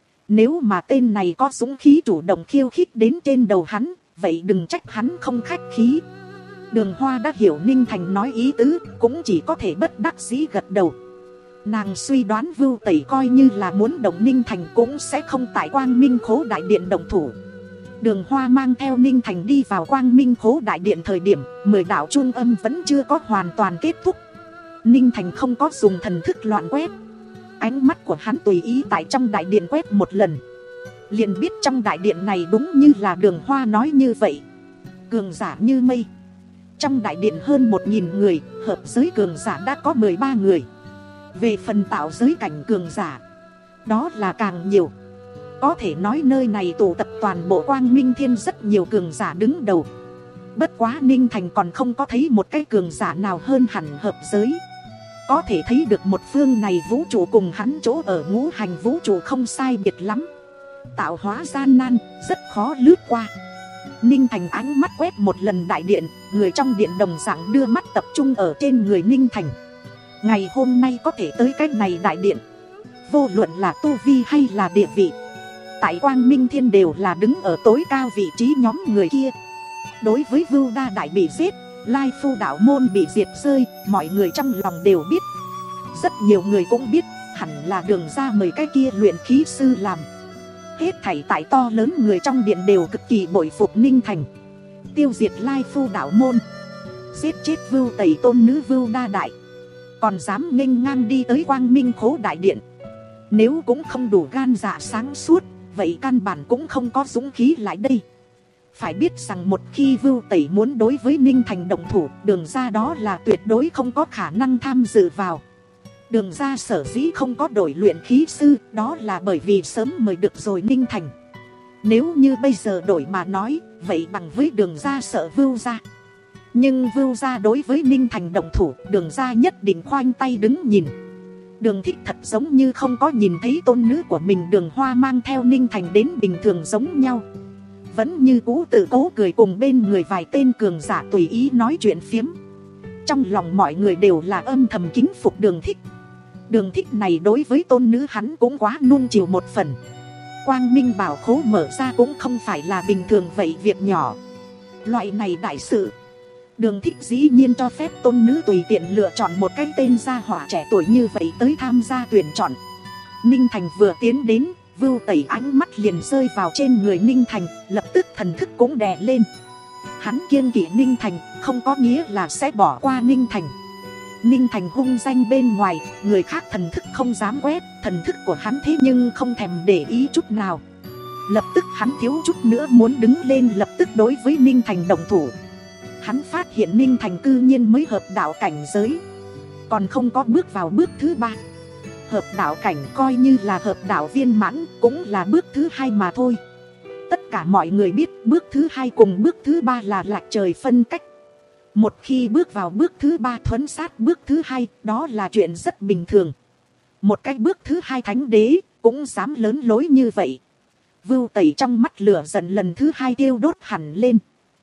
Nếu mà tên này có dũng khí chủ động khiêu khích đến trên đầu hắn, vậy đừng trách hắn không khách khí. Đường Hoa đã hiểu Ninh Thành nói ý tứ, cũng chỉ có thể bất đắc dĩ gật đầu. Nàng suy đoán Vưu Tẩy coi như là muốn động Ninh Thành cũng sẽ không tại Quang Minh Khố Đại Điện động thủ. Đường Hoa mang theo Ninh Thành đi vào Quang Minh Khố Đại Điện thời điểm mười đạo chuông âm vẫn chưa có hoàn toàn kết thúc. Ninh Thành không có dùng thần thức loạn quét. Ánh mắt của hắn tùy ý tại trong đại điện quét một lần, liền biết trong đại điện này đúng như là Đường Hoa nói như vậy, cường giả như mây. Trong đại điện hơn một nghìn người, hợp giới cường giả đã có mười ba người. Về phần tạo giới cảnh cường giả, đó là càng nhiều. Có thể nói nơi này tụ tập toàn bộ Quang Minh Thiên rất nhiều cường giả đứng đầu. Bất quá Ninh Thành còn không có thấy một cái cường giả nào hơn hẳn hợp giới. Có thể thấy được một phương này vũ trụ cùng hắn chỗ ở ngũ hành vũ trụ không sai biệt lắm. Tạo hóa gian nan, rất khó lướt qua. Ninh Thành ánh mắt quét một lần đại điện, người trong điện đồng dạng đưa mắt tập trung ở trên người Ninh Thành. Ngày hôm nay có thể tới cái này đại điện, vô luận là tu vi hay là địa vị, tại Quang Minh Thiên đều là đứng ở tối cao vị trí nhóm người kia. Đối với Vưu Đa Đại bị giết, Lai Phu đạo môn bị diệt rơi, mọi người trong lòng đều biết. Rất nhiều người cũng biết, hẳn là Đường ra mời cái kia luyện khí sư làm. Hết thảy tại to lớn người trong điện đều cực kỳ bội phục Ninh Thành. Tiêu diệt Lai Phu đạo môn, giết chết Vưu Tẩy tôn nữ Vưu Đa Đại, còn dám nghênh ngang đi tới Quang Minh Khố Đại Điện. Nếu cũng không đủ gan dạ sáng suốt, vậy căn bản cũng không có dũng khí lại đây. Phải biết rằng một khi Vưu Tẩy muốn đối với Ninh Thành động thủ, Đường ra đó là tuyệt đối không có khả năng tham dự vào. Đường ra sở dĩ không có đổi luyện khí sư, đó là bởi vì sớm mời được rồi Ninh Thành. Nếu như bây giờ đổi mà nói, vậy bằng với Đường ra sợ Vưu ra. Nhưng Vưu ra đối với Ninh Thành động thủ, Đường ra nhất định khoanh tay đứng nhìn. Đường Thích thật giống như không có nhìn thấy tôn nữ của mình Đường Hoa mang theo Ninh Thành đến bình thường giống nhau. Vẫn như cũ tự cố cười cùng bên người vài tên cường giả tùy ý nói chuyện phiếm. Trong lòng mọi người đều là âm thầm kính phục Đường Thích. Đường Thích này đối với tôn nữ hắn cũng quá nuông chiều một phần. Quang Minh bảo khố mở ra cũng không phải là bình thường vậy việc nhỏ. Loại này đại sự, Đường Thích dĩ nhiên cho phép tôn nữ tùy tiện lựa chọn một cái tên gia hỏa trẻ tuổi như vậy tới tham gia tuyển chọn. Ninh Thành vừa tiến đến, Vưu Tẩy ánh mắt liền rơi vào trên người Ninh Thành, lập tức thần thức cũng đè lên. Hắn kiêng kỵ Ninh Thành, không có nghĩa là sẽ bỏ qua Ninh Thành. Ninh Thành hung danh bên ngoài, người khác thần thức không dám quét, thần thức của hắn thế nhưng không thèm để ý chút nào. Lập tức hắn thiếu chút nữa muốn đứng lên lập tức đối với Ninh Thành đồng thủ. Hắn phát hiện Ninh Thành cư nhiên mới hợp đạo cảnh giới, còn không có bước vào bước thứ ba. Hợp đạo cảnh coi như là hợp đạo viên mãn, cũng là bước thứ hai mà thôi. Tất cả mọi người biết bước thứ hai cùng bước thứ ba là lệch trời phân cách. Một khi bước vào bước thứ ba thuấn sát bước thứ hai, đó là chuyện rất bình thường. Một cái bước thứ hai thánh đế cũng dám lớn lối như vậy. Vưu Tẩy trong mắt lửa giận lần thứ hai tiêu đốt hẳn lên.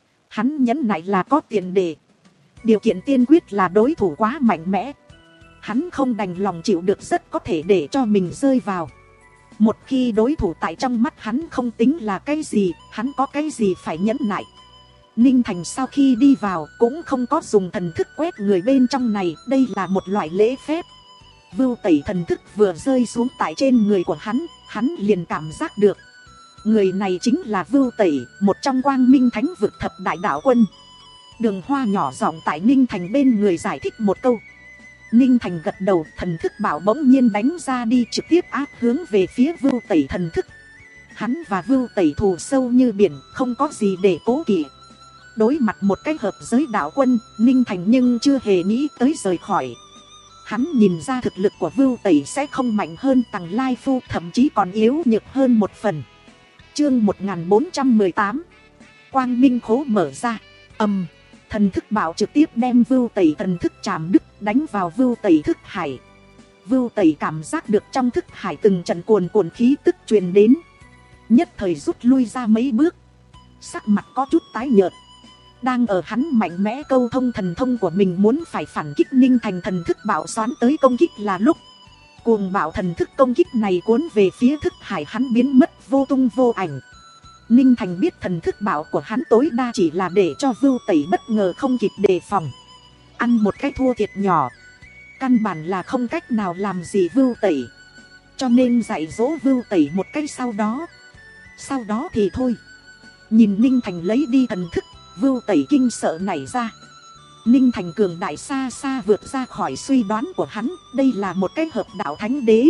Hắn nhẫn nại là có tiền đề. Điều kiện tiên quyết là đối thủ quá mạnh mẽ. Hắn không đành lòng chịu được rất có thể để cho mình rơi vào. Một khi đối thủ tại trong mắt hắn không tính là cái gì, hắn có cái gì phải nhẫn nại. Ninh Thành sau khi đi vào cũng không có dùng thần thức quét người bên trong này, đây là một loại lễ phép. Vưu Tẩy thần thức vừa rơi xuống tại trên người của hắn, hắn liền cảm giác được. Người này chính là Vưu Tẩy, một trong Quang Minh Thánh vực thập đại đạo quân. Đường Hoa nhỏ giọng tại Ninh Thành bên người giải thích một câu. Ninh Thành gật đầu, thần thức bảo bỗng nhiên đánh ra đi, trực tiếp áp hướng về phía Vưu Tẩy thần thức. Hắn và Vưu Tẩy thù sâu như biển, không có gì để cố kỵ. Đối mặt một cái hợp giới đạo quân, Ninh Thành nhưng chưa hề nghĩ tới rời khỏi. Hắn nhìn ra thực lực của Vưu Tẩy sẽ không mạnh hơn Tằng Lai Phu, thậm chí còn yếu nhược hơn một phần. Chương một nghìn bốn trăm mười tám, Quang Minh Khố mở ra. Ầm, thần thức bảo trực tiếp đem Vưu Tẩy thần thức chạm đứt, đánh vào Vưu Tẩy thức hải. Vưu Tẩy cảm giác được trong thức hải từng trận cuồn cuộn khí tức truyền đến. nhất thời rút lui ra mấy bước, sắc mặt có chút tái nhợt. Đang ở hắn mạnh mẽ câu thông thần thông của mình muốn phải phản kích Ninh Thành thần thức bạo xoán tới công kích là lúc cuồng bạo thần thức công kích này cuốn về phía thức hải hắn biến mất vô tung vô ảnh. Ninh Thành biết thần thức bạo của hắn tối đa chỉ là để cho Vưu Tẩy bất ngờ không kịp đề phòng, ăn một cái thua thiệt nhỏ, căn bản là không cách nào làm gì Vưu Tẩy. Cho nên dạy dỗ Vưu Tẩy một cái sau đó Sau đó thì thôi. Nhìn Ninh Thành lấy đi thần thức, Vưu Tẩy kinh sợ nảy ra. Ninh Thành cường đại xa xa vượt ra khỏi suy đoán của hắn. Đây là một cái hợp đạo thánh đế,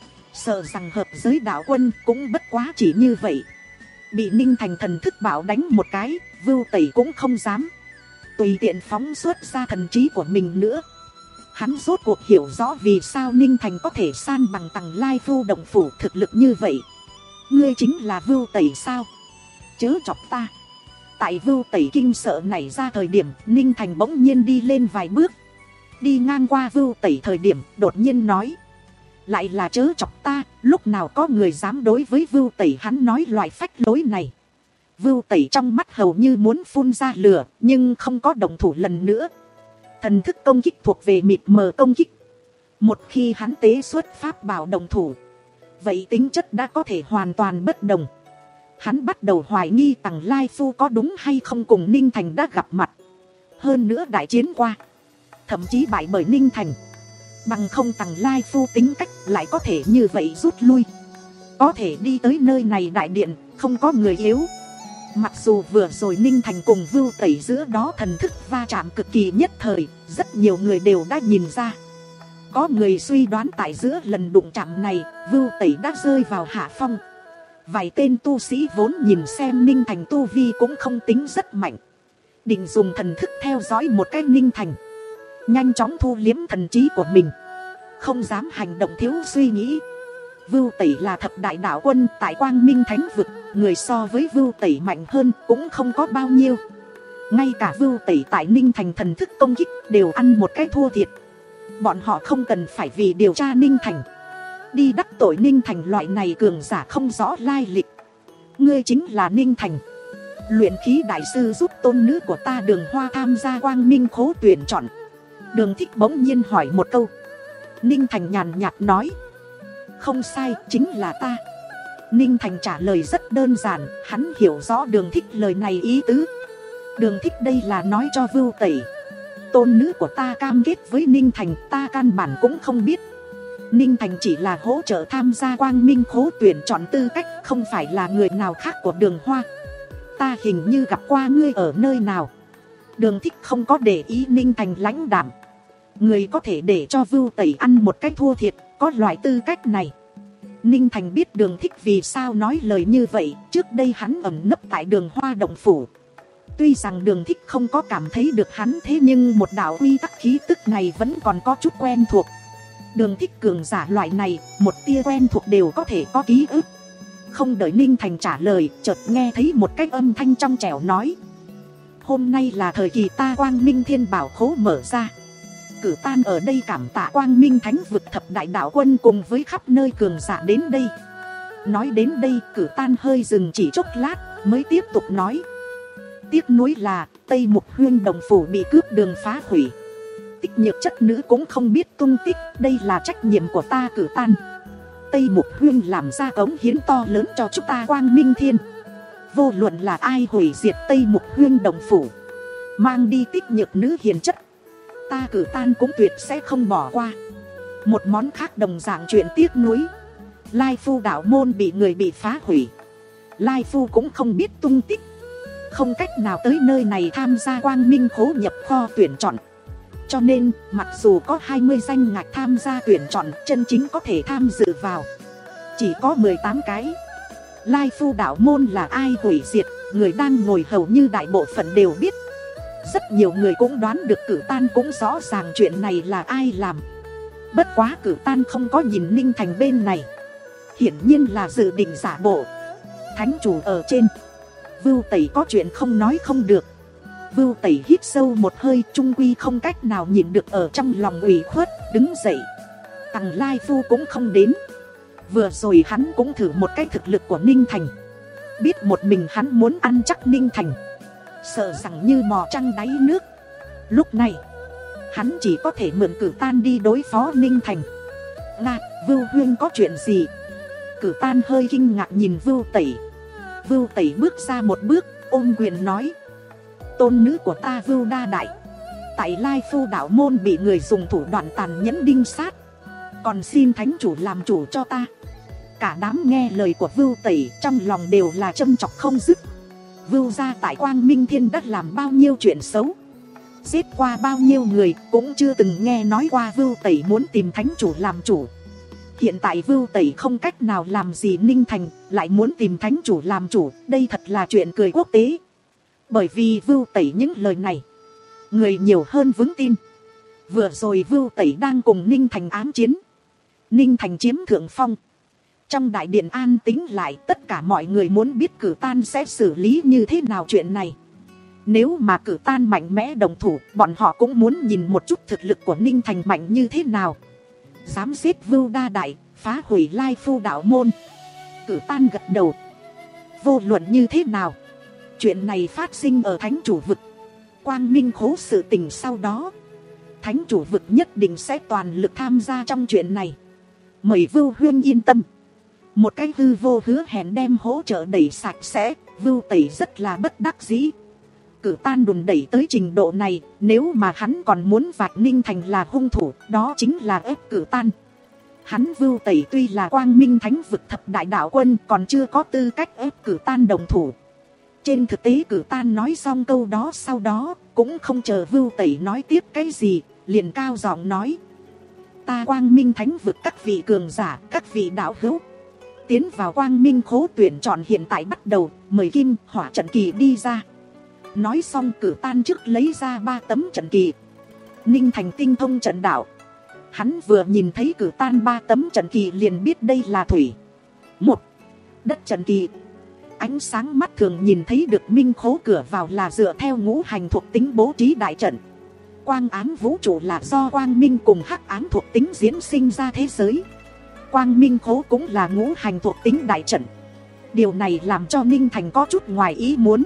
sợ rằng hợp giới đạo quân cũng bất quá chỉ như vậy. Bị Ninh Thành thần thức bảo đánh một cái, Vưu Tẩy cũng không dám tùy tiện phóng xuất ra thần trí của mình nữa. Hắn rốt cuộc hiểu rõ vì sao Ninh Thành có thể san bằng Tằng Lai Phu động phủ thực lực như vậy. Ngươi chính là Vưu Tẩy sao? Chớ chọc ta. Tại Vưu Tẩy kinh sợ nảy ra thời điểm, Ninh Thành bỗng nhiên đi lên vài bước. Đi ngang qua Vưu Tẩy thời điểm, đột nhiên nói: lại là chớ chọc ta. Lúc nào có người dám đối với Vưu Tẩy hắn nói loại phách lối này. Vưu Tẩy trong mắt hầu như muốn phun ra lửa, nhưng không có động thủ lần nữa. Thần thức công kích thuộc về mịt mờ công kích. Một khi hắn tế xuất pháp bảo đồng thủ, vậy tính chất đã có thể hoàn toàn bất đồng. Hắn bắt đầu hoài nghi Tằng Lai Phu có đúng hay không cùng Ninh Thành đã gặp mặt. Hơn nữa đại chiến qua, thậm chí bại bởi Ninh Thành. Bằng không Tằng Lai Phu tính cách lại có thể như vậy rút lui. Có thể đi tới nơi này đại điện, không có người yếu. Mặc dù vừa rồi Ninh Thành cùng Vưu Tẩy giữa đó thần thức va chạm cực kỳ nhất thời, rất nhiều người đều đã nhìn ra. Có người suy đoán tại giữa lần đụng chạm này, Vưu Tẩy đã rơi vào hạ phong. Vài tên tu sĩ vốn nhìn xem Ninh Thành tu vi cũng không tính rất mạnh, định dùng thần thức theo dõi một cái Ninh Thành, nhanh chóng thu liếm thần trí của mình, không dám hành động thiếu suy nghĩ. Vưu Tẩy là thập đại đạo quân tại Quang Minh Thánh Vực, người so với Vưu Tẩy mạnh hơn cũng không có bao nhiêu. Ngay cả Vưu Tẩy tại Ninh Thành thần thức công kích đều ăn một cái thua thiệt. Bọn họ không cần phải vì điều tra Ninh Thành đi đắc tội Ninh Thành loại này cường giả không rõ lai lịch. Ngươi chính là Ninh Thành, luyện khí đại sư giúp tôn nữ của ta Đường Hoa tham gia Quang Minh khố tuyển chọn. Đường Thích bỗng nhiên hỏi một câu. Ninh Thành nhàn nhạt nói: không sai, chính là ta. Ninh Thành trả lời rất đơn giản, hắn hiểu rõ Đường Thích lời này ý tứ. Đường Thích đây là nói cho Vưu Tẩy, tôn nữ của ta cam kết với Ninh Thành, ta căn bản cũng không biết. Ninh Thành chỉ là hỗ trợ tham gia Quang Minh khố tuyển chọn tư cách, không phải là người nào khác của Đường Hoa. Ta hình như gặp qua ngươi ở nơi nào. Đường Thích không có để ý Ninh Thành lãnh đạm. Người có thể để cho Vưu Tẩy ăn một cách thua thiệt, có loại tư cách này. Ninh Thành biết Đường Thích vì sao nói lời như vậy. Trước đây hắn ẩn nấp tại Đường Hoa động phủ. Tuy rằng Đường Thích không có cảm thấy được hắn, thế nhưng một đạo quy tắc khí tức này vẫn còn có chút quen thuộc. Đường Thích cường giả loại này, một tia quen thuộc đều có thể có ký ức. Không đợi Ninh Thành trả lời, chợt nghe thấy một cái âm thanh trong trẻo nói: hôm nay là thời kỳ ta Quang Minh Thiên Bảo khố mở ra. Cử tan ở đây cảm tạ Quang Minh Thánh Vực thập đại đạo quân cùng với khắp nơi cường giả đến đây. Nói đến đây, Cử tan hơi dừng chỉ chốc lát mới tiếp tục nói: tiếc nuối là Tây Mục Huyên đồng phủ bị cướp đường phá hủy, Tích Nhược chất nữ cũng không biết tung tích. Đây là trách nhiệm của ta Cử tan. Tây Mục Huyên làm ra cống hiến to lớn cho chúng ta Quang Minh Thiên. Vô luận là ai hủy diệt Tây Mục Huyên đồng phủ, mang đi Tích Nhược nữ hiền chất, ta Cử tan cũng tuyệt sẽ không bỏ qua. Một món khác đồng dạng chuyện tiếc nuối, Lai Phu đạo môn bị người bị phá hủy, Lai Phu cũng không biết tung tích, không cách nào tới nơi này tham gia Quang Minh khố nhập kho tuyển chọn. Cho nên mặc dù có hai mươi danh ngạch tham gia tuyển chọn, chân chính có thể tham dự vào chỉ có mười tám cái. Lai Phu đạo môn là ai hủy diệt, người đang ngồi hầu như đại bộ phận đều biết. Rất nhiều người cũng đoán được Cử tan cũng rõ ràng chuyện này là ai làm. Bất quá Cử tan không có nhìn Ninh Thành bên này, hiển nhiên là dự định giả bộ. Thánh chủ ở trên, Vưu Tẩy có chuyện không nói không được. Vưu Tẩy hít sâu một hơi, trung quy không cách nào nhìn được ở trong lòng ủy khuất, đứng dậy. Tằng Lai Phu cũng không đến. Vừa rồi hắn cũng thử một cái thực lực của Ninh Thành, Biết một mình hắn muốn ăn chắc Ninh Thành, sợ rằng như mò trăng đáy nước. Lúc này hắn chỉ có thể mượn Cử Tan đi đối phó Ninh Thành. Nga, Vưu Huyên có chuyện gì? Cử Tan hơi kinh ngạc nhìn Vưu Tẩy. Vưu Tẩy bước ra một bước, ôm quyền nói: tôn nữ của ta Vưu Đa Đại tại Lai Phu Đạo Môn bị người dùng thủ đoạn tàn nhẫn đinh sát, còn xin thánh chủ làm chủ cho ta. Cả đám nghe lời của Vưu Tẩy trong lòng đều là châm chọc không dứt. Vưu gia tại Quang Minh Thiên đã làm bao nhiêu chuyện xấu, giết qua bao nhiêu người, cũng chưa từng nghe nói qua Vưu Tẩy muốn tìm thánh chủ làm chủ. Hiện tại Vưu Tẩy không cách nào làm gì Ninh Thành, lại muốn tìm thánh chủ làm chủ, đây thật là chuyện cười quốc tế. Bởi vì Vưu Tẩy những lời này, người nhiều hơn vững tin. Vừa rồi Vưu Tẩy đang cùng Ninh Thành ám chiến, Ninh Thành chiếm thượng phong. Trong đại điện an tĩnh lại, tất cả mọi người muốn biết Cử Tan sẽ xử lý như thế nào chuyện này. Nếu mà Cử Tan mạnh mẽ đồng thủ, bọn họ cũng muốn nhìn một chút thực lực của Ninh Thành mạnh như thế nào. Dám giết Vưu Đa Đại, phá hủy Lai Phu Đạo Môn. Cử Tan gật đầu. Vô luận như thế nào, chuyện này phát sinh ở Thánh Chủ Vực, Quang Minh Khố sự tình sau đó, Thánh Chủ Vực nhất định sẽ toàn lực tham gia trong chuyện này. Mời Vưu Huyên yên tâm. Một cái hư vô hứa hẹn đem hỗ trợ đẩy sạch sẽ, Vưu Tẩy rất là bất đắc dĩ. Cử Tan đùn đẩy tới trình độ này, nếu mà hắn còn muốn vạch Ninh Thành là hung thủ, đó chính là ép Cử Tan. Hắn Vưu Tẩy tuy là Quang Minh Thánh Vực thập đại đạo quân, còn chưa có tư cách ép Cử Tan đồng thủ. Trên thực tế Cử Tan nói xong câu đó sau đó, cũng không chờ Vưu Tẩy nói tiếp cái gì, liền cao giọng nói: ta Quang Minh Thánh Vực các vị cường giả, các vị đạo hữu, tiến vào Quang Minh Khố tuyển chọn hiện tại bắt đầu, mời Kim Hỏa trận kỳ đi ra. Nói xong Cử Tan trước lấy ra ba tấm trận kỳ. Ninh Thành tinh thông trận đạo, hắn vừa nhìn thấy Cử Tan ba tấm trận kỳ liền biết đây là thủy, một, đất trận kỳ. Ánh sáng mắt thường nhìn thấy được Minh Khố cửa vào là dựa theo ngũ hành thuộc tính bố trí đại trận. Quang ám vũ trụ là do quang minh cùng hắc ám thuộc tính diễn sinh ra thế giới. Quang Minh Khố cũng là ngũ hành thuộc tính đại trận. Điều này làm cho Ninh Thành có chút ngoài ý muốn.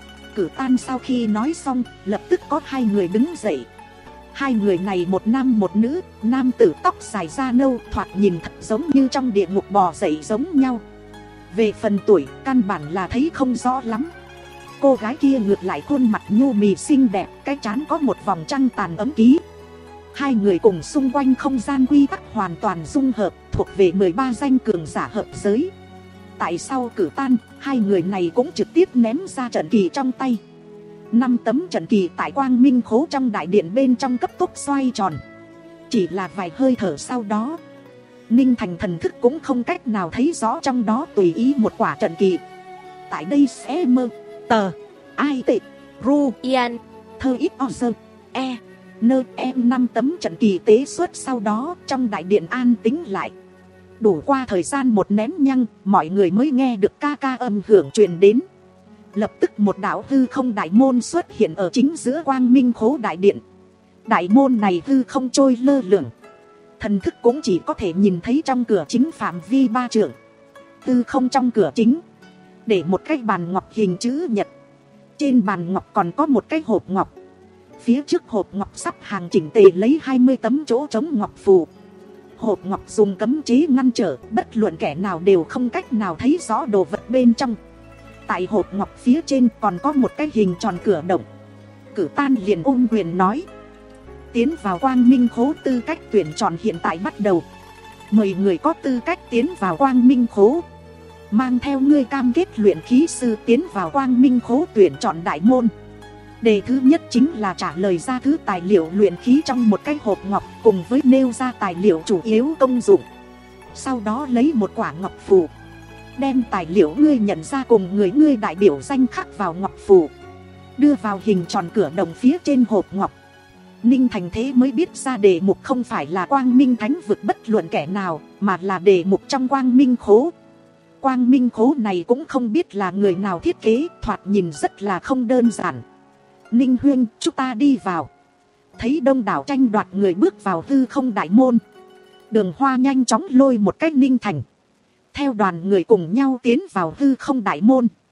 Cử Tan sau khi nói xong, lập tức có hai người đứng dậy. Hai người này một nam một nữ, nam tử tóc dài da nâu, thoạt nhìn thật giống như trong địa ngục bò dậy giống nhau. Về phần tuổi, căn bản là thấy không rõ lắm. Cô gái kia ngược lại khuôn mặt nhu mì xinh đẹp, cái trán có một vòng trăng tàn ấm ký. Hai người cùng xung quanh không gian quy tắc hoàn toàn dung hợp, thuộc về mười ba danh cường giả hợp giới. Tại sau Cử Tan, hai người này cũng trực tiếp ném ra trận kỳ trong tay. Năm tấm trận kỳ tại Quang Minh Khố trong đại điện bên trong cấp tốc xoay tròn. Chỉ là vài hơi thở sau đó, Ninh Thành thần thức cũng không cách nào thấy rõ trong đó tùy ý một quả trận kỳ. Tại đây sẽ mơ, tờ, ai tệ, ru, Ian, thơ ít o sơ, e, nơ em năm tấm trận kỳ tế xuất sau đó trong đại điện an tĩnh lại. Đủ qua thời gian một nén nhăng, mọi người mới nghe được ca ca âm hưởng truyền đến. Lập tức một đạo hư không đại môn xuất hiện ở chính giữa Quang Minh Khố đại điện. Đại môn này hư không trôi lơ lửng, thần thức cũng chỉ có thể nhìn thấy trong cửa chính phạm vi ba trượng. Hư không trong cửa chính để một cái bàn ngọc hình chữ nhật. Trên bàn ngọc còn có một cái hộp ngọc. Phía trước hộp ngọc sắp hàng chỉnh tề lấy hai mươi tấm chỗ trống ngọc phù. Hộp ngọc dùng cấm chế ngăn trở, bất luận kẻ nào đều không cách nào thấy rõ đồ vật bên trong. Tại hộp ngọc phía trên còn có một cái hình tròn cửa động. Cử Tan liền ôm quyền nói: tiến vào Quang Minh Khố tư cách tuyển chọn hiện tại bắt đầu. Mời người có tư cách tiến vào Quang Minh Khố, mang theo ngươi cam kết luyện khí sư tiến vào Quang Minh Khố tuyển chọn đại môn. Đề thứ nhất chính là trả lời ra thứ tài liệu luyện khí trong một cái hộp ngọc, cùng với nêu ra tài liệu chủ yếu công dụng. Sau đó lấy một quả ngọc phù, đem tài liệu ngươi nhận ra cùng người ngươi đại biểu danh khắc vào ngọc phù, đưa vào hình tròn cửa đồng phía trên hộp ngọc. Ninh Thành thế mới biết ra đề mục không phải là Quang Minh Thánh Vực bất luận kẻ nào, mà là đề mục trong Quang Minh Khố. Quang Minh Khố này cũng không biết là người nào thiết kế, thoạt nhìn rất là không đơn giản. Ninh Huyên, chúng ta đi vào. Thấy đông đảo tranh đoạt người bước vào hư không đại môn, Đường Hoa nhanh chóng lôi một cách Ninh Thành, theo đoàn người cùng nhau tiến vào hư không đại môn.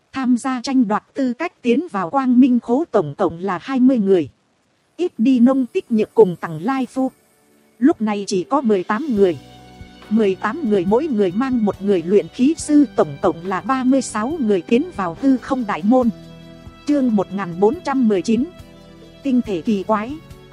Tham gia tranh đoạt tư cách tiến vào quang minh khố tổng cộng là hai mươi người. Ít đi nông tích nhược cùng tằng lai phu. Lúc này chỉ có mười tám người. mười tám người mỗi người mang một người luyện khí sư, tổng cộng là ba mươi sáu người tiến vào hư không đại môn. Chương một nghìn bốn trăm mười chín. Tinh thể kỳ quái.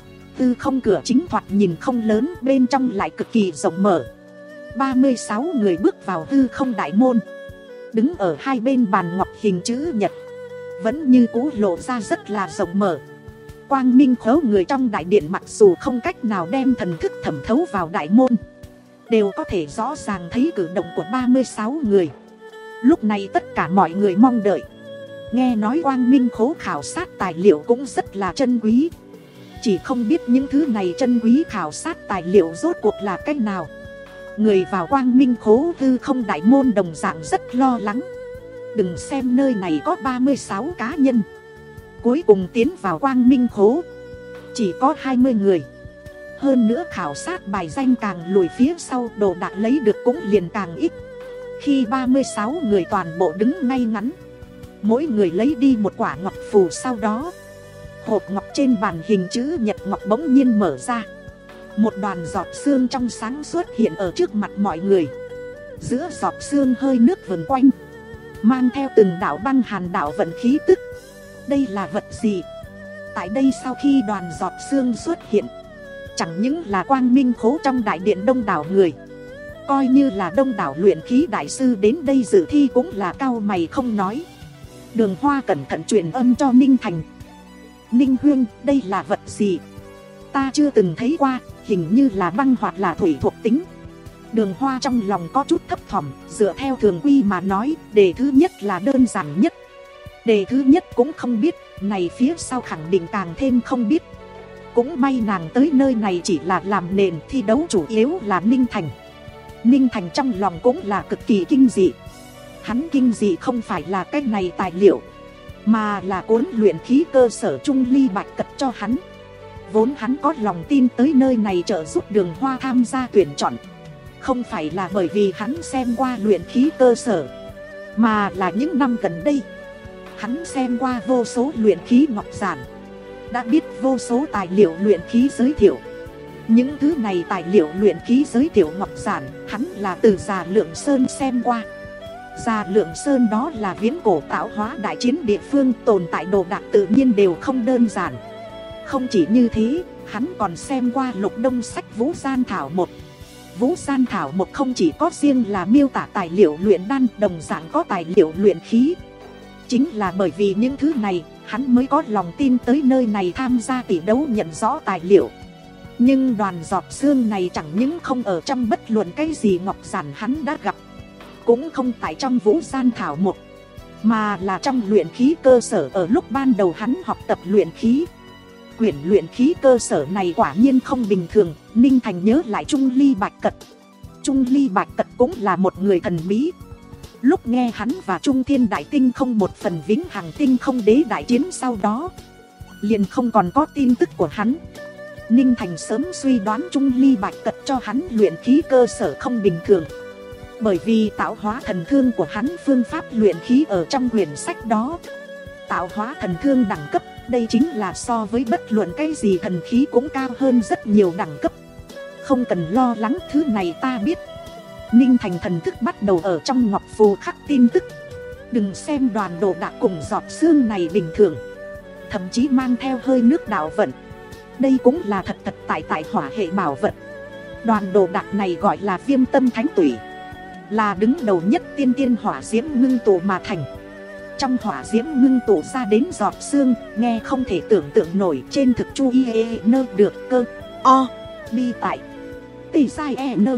Hư không cửa chính thoạt nhìn không lớn, bên trong lại cực kỳ rộng mở. ba mươi sáu người bước vào hư không đại môn. Đứng ở hai bên bàn ngọc hình chữ nhật, vẫn như cũ lộ ra rất là rộng mở. Quang minh khố người trong đại điện mặc dù không cách nào đem thần thức thẩm thấu vào đại môn, đều có thể rõ ràng thấy cử động của ba mươi sáu người. Lúc này tất cả mọi người mong đợi. Nghe nói quang minh khố khảo sát tài liệu cũng rất là chân quý. Chỉ không biết những thứ này chân quý khảo sát tài liệu rốt cuộc là cách nào. Người vào quang minh khố hư không đại môn đồng dạng rất lo lắng. Đừng xem nơi này có ba mươi sáu cá nhân, cuối cùng tiến vào quang minh khố chỉ có hai mươi người. Hơn nữa khảo sát bài danh càng lùi phía sau, đồ đạc lấy được cũng liền càng ít. Khi ba mươi sáu người toàn bộ đứng ngay ngắn, mỗi người lấy đi một quả ngọc phù, sau đó hộp ngọc trên bàn hình chữ nhật ngọc bỗng nhiên mở ra. Một đoàn giọt sương trong sáng xuất hiện ở trước mặt mọi người. Giữa giọt sương hơi nước vần quanh, mang theo từng đạo băng hàn đạo vận khí tức. Đây là vật gì? Tại đây sau khi đoàn giọt sương xuất hiện, chẳng những là quang minh khố trong đại điện đông đảo người, coi như là đông đảo luyện khí đại sư đến đây dự thi cũng là cau mày không nói. Đường Hoa cẩn thận truyền âm cho Ninh Thành. Ninh Huyên, đây là vật gì? Ta chưa từng thấy qua, hình như là băng hoặc là thủy thuộc tính. Đường Hoa trong lòng có chút thấp thỏm, dựa theo thường quy mà nói, đề thứ nhất là đơn giản nhất. Đề thứ nhất cũng không biết, này phía sau khẳng định càng thêm không biết. Cũng may nàng tới nơi này chỉ là làm nền thi đấu, chủ yếu là Ninh Thành. Ninh Thành trong lòng cũng là cực kỳ kinh dị. Hắn kinh dị không phải là cái này tài liệu, mà là cuốn luyện khí cơ sở Trung Ly Bạch Cật cho hắn. Vốn hắn có lòng tin tới nơi này trợ giúp Đường Hoa tham gia tuyển chọn, không phải là bởi vì hắn xem qua luyện khí cơ sở, mà là những năm gần đây hắn xem qua vô số luyện khí ngọc giản, đã biết vô số tài liệu luyện khí giới thiệu. Những thứ này tài liệu luyện khí giới thiệu ngọc giản, hắn là từ Già Lượng Sơn xem qua. Già Lượng Sơn đó là viễn cổ tạo hóa đại chiến địa phương, tồn tại đồ đạc tự nhiên đều không đơn giản. Không chỉ như thế, hắn còn xem qua Lục Đông sách Vũ Gian Thảo một. Vũ Gian Thảo một không chỉ có riêng là miêu tả tài liệu luyện đan, đồng dạng có tài liệu luyện khí. Chính là bởi vì những thứ này, hắn mới có lòng tin tới nơi này tham gia tỷ đấu nhận rõ tài liệu. Nhưng đoàn giọt sương này chẳng những không ở trong bất luận cái gì ngọc giản hắn đã gặp, cũng không tại trong Vũ Gian Thảo một, mà là trong luyện khí cơ sở ở lúc ban đầu hắn học tập luyện khí. Quyển luyện khí cơ sở này quả nhiên không bình thường. Ninh Thành nhớ lại Trung Ly Bạch Cật. Trung Ly Bạch Cật cũng là một người thần bí. Lúc nghe hắn và Trung Thiên Đại Tinh không một phần vĩnh hằng tinh không đế đại chiến sau đó, liền không còn có tin tức của hắn. Ninh Thành sớm suy đoán Trung Ly Bạch Cật cho hắn luyện khí cơ sở không bình thường, bởi vì tạo hóa thần thương của hắn phương pháp luyện khí ở trong quyển sách đó. Tạo hóa thần thương đẳng cấp, đây chính là so với bất luận cái gì thần khí cũng cao hơn rất nhiều đẳng cấp. Không cần lo lắng, thứ này ta biết. Ninh Thành thần thức bắt đầu ở trong ngọc phù khắc tin tức. Đừng xem đoàn đồ đạc cùng giọt sương này bình thường, thậm chí mang theo hơi nước đạo vận. Đây cũng là thật thật tại tại hỏa hệ bảo vật. Đoàn đồ đạc này gọi là Viêm Tâm Thánh Tủy, là đứng đầu nhất tiên tiên hỏa diễm ngưng tụ mà thành. Trong hỏa diễm ngưng tụ ra đến giọt sương, nghe không thể tưởng tượng nổi. Trên thực chu y e nơ được cơ o bi tại tỷ sai e nơ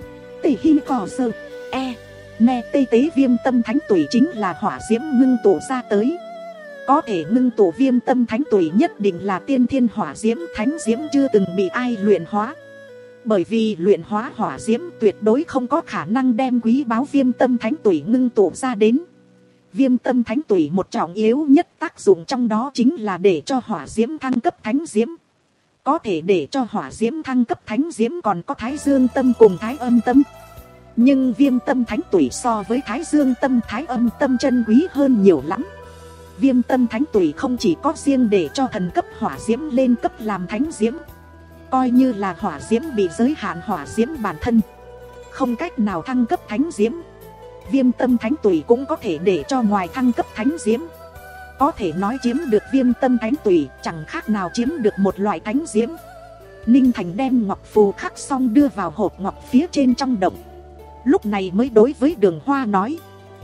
tỷ hi cò sơ e nghe tây tế Viêm Tâm Thánh Tủy chính là hỏa diễm ngưng tụ ra tới. Có thể ngưng tụ Viêm Tâm Thánh Tủy nhất định là tiên thiên hỏa diễm, thánh diễm chưa từng bị ai luyện hóa. Bởi vì luyện hóa hỏa diễm tuyệt đối không có khả năng đem quý báu Viêm Tâm Thánh Tủy ngưng tụ ra đến. Viêm Tâm Thánh Tủy một trọng yếu nhất tác dụng trong đó chính là để cho hỏa diễm thăng cấp thánh diễm. Có thể để cho hỏa diễm thăng cấp thánh diễm còn có Thái Dương Tâm cùng Thái Âm Tâm. Nhưng viêm tâm thánh tủy so với thái dương tâm thái âm tâm chân quý hơn nhiều lắm. Viêm tâm thánh tủy không chỉ có riêng để cho thần cấp hỏa diễm lên cấp làm thánh diễm, coi như là hỏa diễm bị giới hạn hỏa diễm bản thân, không cách nào thăng cấp thánh diễm, viêm tâm thánh tủy cũng có thể để cho ngoài thăng cấp thánh diễm. Có thể nói chiếm được viêm tâm thánh tủy chẳng khác nào chiếm được một loại thánh diễm. Ninh Thành đem ngọc phù khắc xong đưa vào hộp ngọc phía trên trong động, lúc này mới đối với Đường Hoa nói: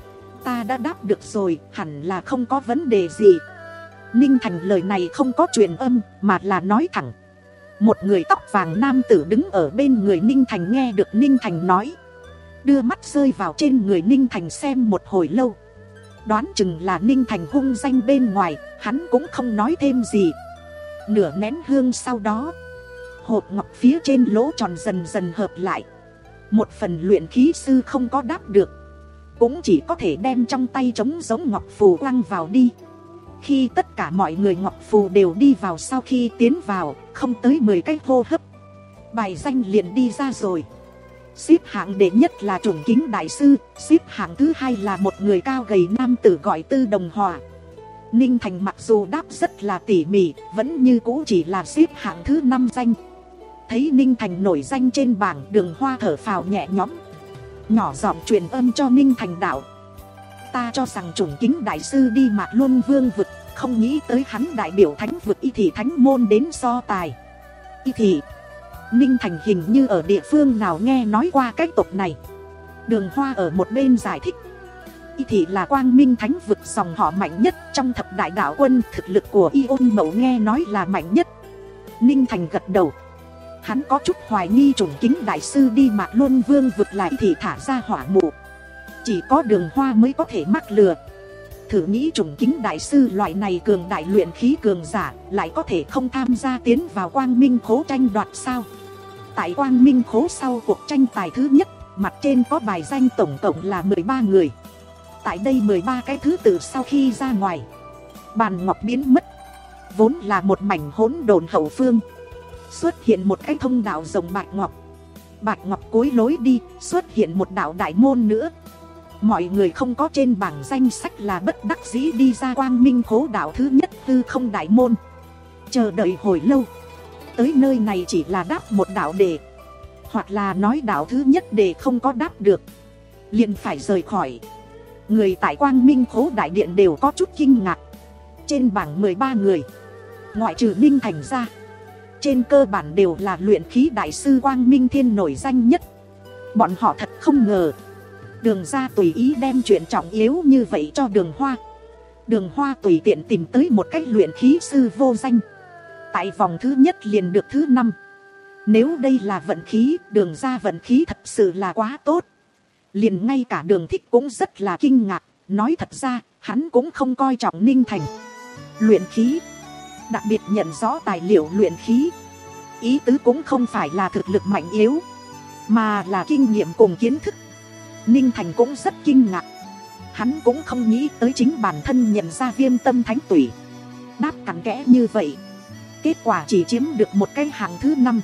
ta đã đáp được rồi, hẳn là không có vấn đề gì. Ninh Thành lời này không có truyền âm mà là nói thẳng. Một người tóc vàng nam tử đứng ở bên người Ninh Thành nghe được Ninh Thành nói, đưa mắt rơi vào trên người Ninh Thành xem một hồi lâu. Đoán chừng là Ninh Thành hung danh bên ngoài, hắn cũng không nói thêm gì. Nửa nén hương sau đó, hộp ngọc phía trên lỗ tròn dần dần hợp lại. Một phần luyện khí sư không có đáp được, cũng chỉ có thể đem trong tay trống giống ngọc phù quăng vào đi. Khi tất cả mọi người ngọc phù đều đi vào, sau khi tiến vào không tới mười cái hô hấp, bài danh liền đi ra rồi. Xếp hạng đệ nhất là Trùng Kính đại sư, xếp hạng thứ hai là một người cao gầy nam tử gọi Tư Đồng Hòa. Ninh Thành mặc dù đáp rất là tỉ mỉ, vẫn như cũ chỉ là xếp hạng thứ năm danh. Thấy Ninh Thành nổi danh trên bảng, Đường Hoa thở phào nhẹ nhõm, nhỏ giọng truyền âm cho Ninh Thành đạo: ta cho rằng Trùng Kính đại sư đi Mạc Luân Vương vực, không nghĩ tới hắn đại biểu thánh vực Y Thị thánh môn đến so tài. Y Thị, Ninh Thành hình như ở địa phương nào nghe nói qua cái tộc này. Đường Hoa ở một bên giải thích: Y Thị là Quang Minh thánh vực dòng họ mạnh nhất trong thập đại đạo quân, thực lực của Y Ôn Mậu nghe nói là mạnh nhất. Ninh Thành gật đầu, hắn có chút hoài nghi Trùng Kính đại sư đi Mạc Luân Vương vực lại thì thả ra hỏa mụ. Chỉ có Đường Hoa mới có thể mắc lừa. Thử nghĩ Trùng Kính đại sư loại này cường đại luyện khí cường giả lại có thể không tham gia tiến vào Quang Minh khố tranh đoạt sao? Tại Quang Minh khố sau cuộc tranh tài thứ nhất, mặt trên có bài danh tổng cộng là mười ba người. Tại đây mười ba cái thứ tự sau khi ra ngoài, bàn ngọc biến mất, vốn là một mảnh hỗn độn hậu phương, xuất hiện một cái thông đạo rồng bạch ngọc. Bạch ngọc cối lối đi, xuất hiện một đạo đại môn nữa. Mọi người không có trên bảng danh sách là bất đắc dĩ đi ra Quang Minh khố đạo thứ nhất hư không đại môn. Chờ đợi hồi lâu, tới nơi này chỉ là đáp một đạo đề, hoặc là nói đạo thứ nhất đề không có đáp được, liền phải rời khỏi. Người tại Quang Minh khố đại điện đều có chút kinh ngạc. Trên bảng mười ba người, ngoại trừ Ninh Thành ra, trên cơ bản đều là luyện khí đại sư Quang Minh Thiên nổi danh nhất. Bọn họ thật không ngờ Đường ra tùy ý đem chuyện trọng yếu như vậy cho Đường Hoa. Đường Hoa tùy tiện tìm tới một cách luyện khí sư vô danh, tại vòng thứ nhất liền được thứ năm. Nếu đây là vận khí, Đường ra vận khí thật sự là quá tốt. Liền ngay cả Đường Thích cũng rất là kinh ngạc. Nói thật ra, hắn cũng không coi trọng Ninh Thành luyện khí, đặc biệt nhận rõ tài liệu luyện khí. Ý tứ cũng không phải là thực lực mạnh yếu, mà là kinh nghiệm cùng kiến thức. Ninh Thành cũng rất kinh ngạc. Hắn cũng không nghĩ tới chính bản thân nhận ra viêm tâm thánh tủy, đáp cặn kẽ như vậy, kết quả chỉ chiếm được một cái hạng thứ năm.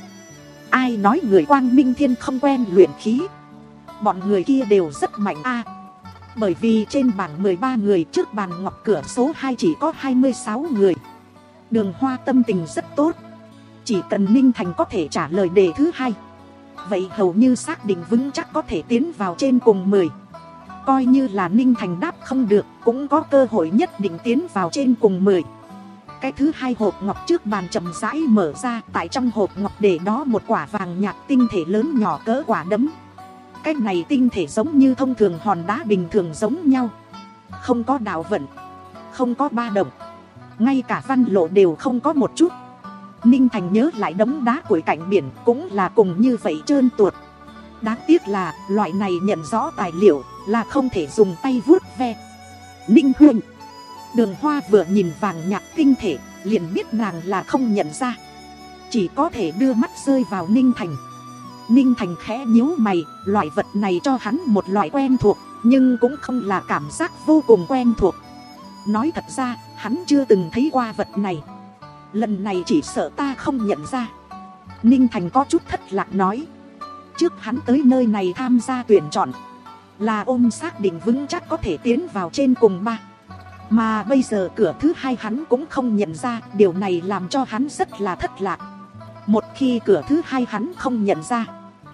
Ai nói người Quang Minh Thiên không quen luyện khí? Bọn người kia đều rất mạnh a. Bởi vì trên bảng mười ba người, trước bàn ngọc cửa số hai chỉ có hai mươi sáu người. Đường Hoa tâm tình rất tốt. Chỉ cần Ninh Thành có thể trả lời đề thứ hai, vậy hầu như xác định vững chắc có thể tiến vào trên cùng mười. Coi như là Ninh Thành đáp không được, cũng có cơ hội nhất định tiến vào trên cùng mười. Cái thứ hai hộp ngọc trước bàn chậm rãi mở ra. Tại trong hộp ngọc để đó một quả vàng nhạt tinh thể lớn nhỏ cỡ quả đấm. Cái này tinh thể giống như thông thường hòn đá bình thường giống nhau, không có đạo vận, không có ba động, ngay cả văn lộ đều không có một chút. Ninh Thành nhớ lại đống đá của cạnh biển cũng là cùng như vậy trơn tuột. Đáng tiếc là loại này nhận rõ tài liệu là không thể dùng tay vuốt ve. Ninh huynh. Đường Hoa vừa nhìn vàng nhạt tinh thể liền biết nàng là không nhận ra, chỉ có thể đưa mắt rơi vào Ninh Thành. Ninh Thành khẽ nhíu mày, loại vật này cho hắn một loại quen thuộc, nhưng cũng không là cảm giác vô cùng quen thuộc. Nói thật ra, hắn chưa từng thấy qua vật này. Lần này chỉ sợ ta không nhận ra. Ninh Thành có chút thất lạc nói. trước hắn tới nơi này tham gia tuyển chọn là ôm xác định vững chắc có thể tiến vào trên cùng ba. Mà bây giờ cửa thứ hai hắn cũng không nhận ra, điều này làm cho hắn rất là thất lạc. Một khi cửa thứ hai hắn không nhận ra,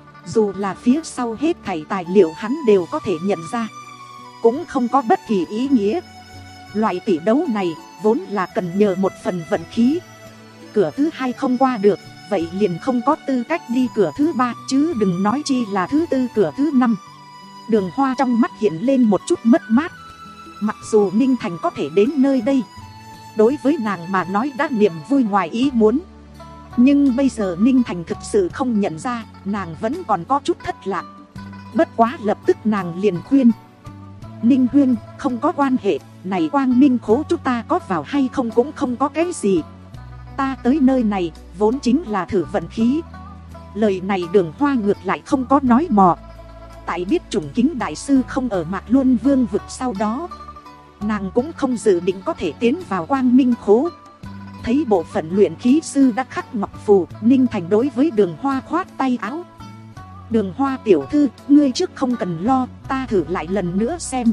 dù là phía sau hết thảy tài liệu hắn đều có thể nhận ra, cũng không có bất kỳ ý nghĩa. Loại tỷ đấu này vốn là cần nhờ một phần vận khí. Cửa thứ hai không qua được, vậy liền không có tư cách đi cửa thứ ba, chứ đừng nói chi là thứ tư, cửa thứ năm. Đường Hoa trong mắt hiện lên một chút mất mát. Mặc dù Ninh Thành có thể đến nơi đây, đối với nàng mà nói đã niềm vui ngoài ý muốn, nhưng bây giờ Ninh Thành thực sự không nhận ra, nàng vẫn còn có chút thất lạc. Bất quá lập tức nàng liền khuyên: Ninh Huyên, không có quan hệ, này Quang Minh Khố chúng ta có vào hay không cũng không có cái gì. Ta tới nơi này vốn chính là thử vận khí. Lời này Đường Hoa ngược lại không có nói mò. Tại biết Trùng Kính Đại Sư không ở Mạc Luân Vương vực sau đó, nàng cũng không dự định có thể tiến vào Quang Minh Khố. Thấy bộ phận luyện khí sư đã khắc ngọc phù, Ninh Thành đối với Đường Hoa khoát tay áo: Đường Hoa tiểu thư, ngươi trước không cần lo, ta thử lại lần nữa xem.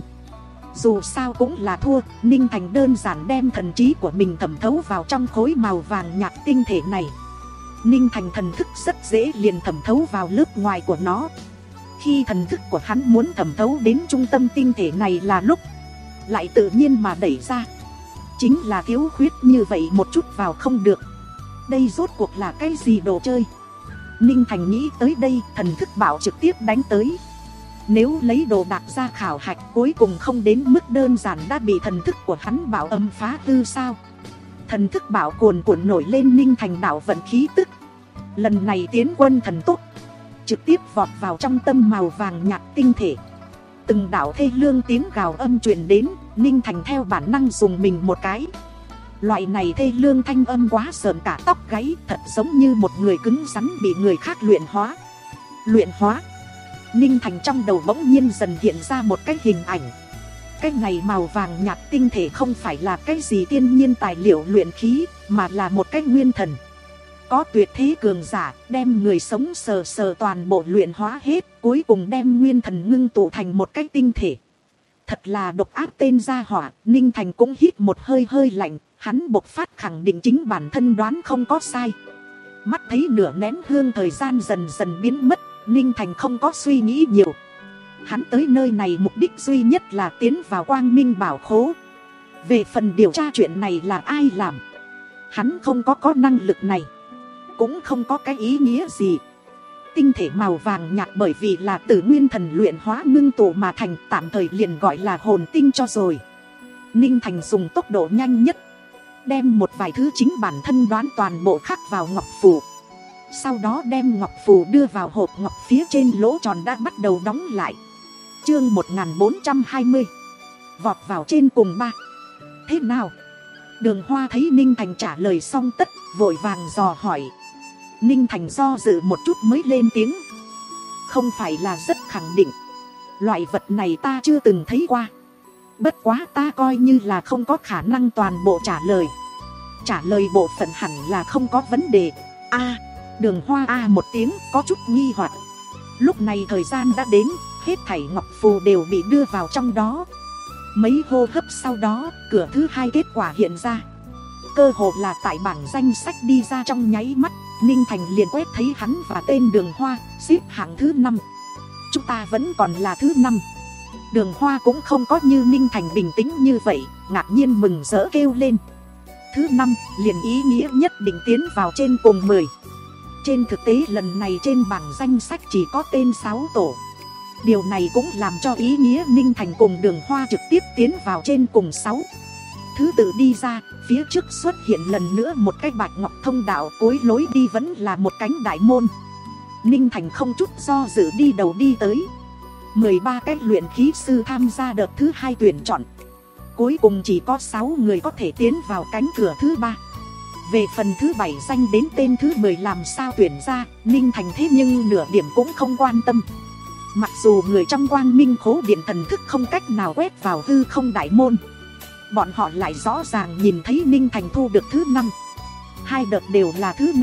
Dù sao cũng là thua, Ninh Thành đơn giản đem thần trí của mình thẩm thấu vào trong khối màu vàng nhạt tinh thể này. Ninh Thành thần thức rất dễ liền thẩm thấu vào lớp ngoài của nó. Khi thần thức của hắn muốn thẩm thấu đến trung tâm tinh thể này là lúc lại tự nhiên mà đẩy ra. Chính là thiếu khuyết như vậy một chút vào không được. Đây rốt cuộc là cái gì đồ chơi? Ninh Thành nghĩ tới đây, thần thức bảo trực tiếp đánh tới. Nếu lấy đồ đạc ra khảo hạch, cuối cùng không đến mức đơn giản đã bị thần thức của hắn bảo âm phá hư sao? Thần thức bảo cuồn cuộn nổi lên, Ninh Thành đạo vận khí tức. Lần này tiến quân thần tốc, trực tiếp vọt vào trong tâm màu vàng nhạt tinh thể. Từng đạo thê lương tiếng gào âm truyền đến, Ninh Thành theo bản năng dùng mình một cái. Loại này thê lương thanh âm quá sờn cả tóc gáy, thật giống như một người cứng rắn bị người khác luyện hóa. Luyện hóa. Ninh Thành trong đầu bỗng nhiên dần hiện ra một cái hình ảnh. Cái này màu vàng nhạt tinh thể không phải là cái gì thiên nhiên tài liệu luyện khí, mà là một cái nguyên thần. Có tuyệt thế cường giả đem người sống sờ sờ toàn bộ luyện hóa hết, cuối cùng đem nguyên thần ngưng tụ thành một cái tinh thể. Thật là độc ác tên gia hỏa. Ninh Thành cũng hít một hơi hơi lạnh. Hắn bộc phát khẳng định chính bản thân đoán không có sai. Mắt thấy nửa nén hương thời gian dần dần biến mất, Ninh Thành không có suy nghĩ nhiều. Hắn tới nơi này mục đích duy nhất là tiến vào Quang Minh Bảo Khố. Về phần điều tra chuyện này là ai làm, hắn không có có năng lực này, cũng không có cái ý nghĩa gì. Tinh thể màu vàng nhạt bởi vì là từ nguyên thần luyện hóa ngưng tụ mà thành, tạm thời liền gọi là hồn tinh cho rồi. Ninh Thành dùng tốc độ nhanh nhất đem một vài thứ chính bản thân đoán toàn bộ khắc vào ngọc phù. Sau đó đem ngọc phù đưa vào hộp ngọc phía trên lỗ tròn đã bắt đầu đóng lại. Chương một nghìn bốn trăm hai mươi, vọt vào trên cùng ba. Thế nào? Đường Hoa thấy Ninh Thành trả lời xong tất, vội vàng dò hỏi. Ninh Thành do dự một chút mới lên tiếng: Không phải là rất khẳng định. Loại vật này ta chưa từng thấy qua. Bất quá ta coi như là không có khả năng toàn bộ trả lời. Trả lời bộ phận hẳn là không có vấn đề. A à, Đường Hoa a à một tiếng, có chút nghi hoặc. Lúc này thời gian đã đến, hết thảy ngọc phù đều bị đưa vào trong đó. Mấy hô hấp sau đó, cửa thứ hai kết quả hiện ra. Cơ hồ là tại bảng danh sách đi ra trong nháy mắt, Ninh Thành liền quét thấy hắn và tên Đường Hoa xếp hạng thứ năm. Chúng ta vẫn còn là thứ năm. Đường Hoa cũng không có như Ninh Thành bình tĩnh như vậy, ngạc nhiên mừng rỡ kêu lên: Thứ năm liền ý nghĩa nhất định tiến vào trên cùng mười. Trên thực tế lần này trên bảng danh sách chỉ có tên sáu tổ. Điều này cũng làm cho ý nghĩa Ninh Thành cùng Đường Hoa trực tiếp tiến vào trên cùng sáu. Thứ tự đi ra, phía trước xuất hiện lần nữa một cái bạch ngọc thông đạo, cuối lối đi vẫn là một cánh đại môn. Ninh Thành không chút do dự đi đầu đi tới. mười ba cái luyện khí sư tham gia đợt thứ hai tuyển chọn. Cuối cùng chỉ có sáu người có thể tiến vào cánh cửa thứ ba. Về phần thứ bảy danh đến tên thứ mười làm sao tuyển ra, Ninh Thành thế nhưng nửa điểm cũng không quan tâm. Mặc dù người trong Quang Minh Khố điện thần thức không cách nào quét vào hư không đại môn, bọn họ lại rõ ràng nhìn thấy Ninh Thành thu được thứ năm. Hai đợt đều là thứ năm,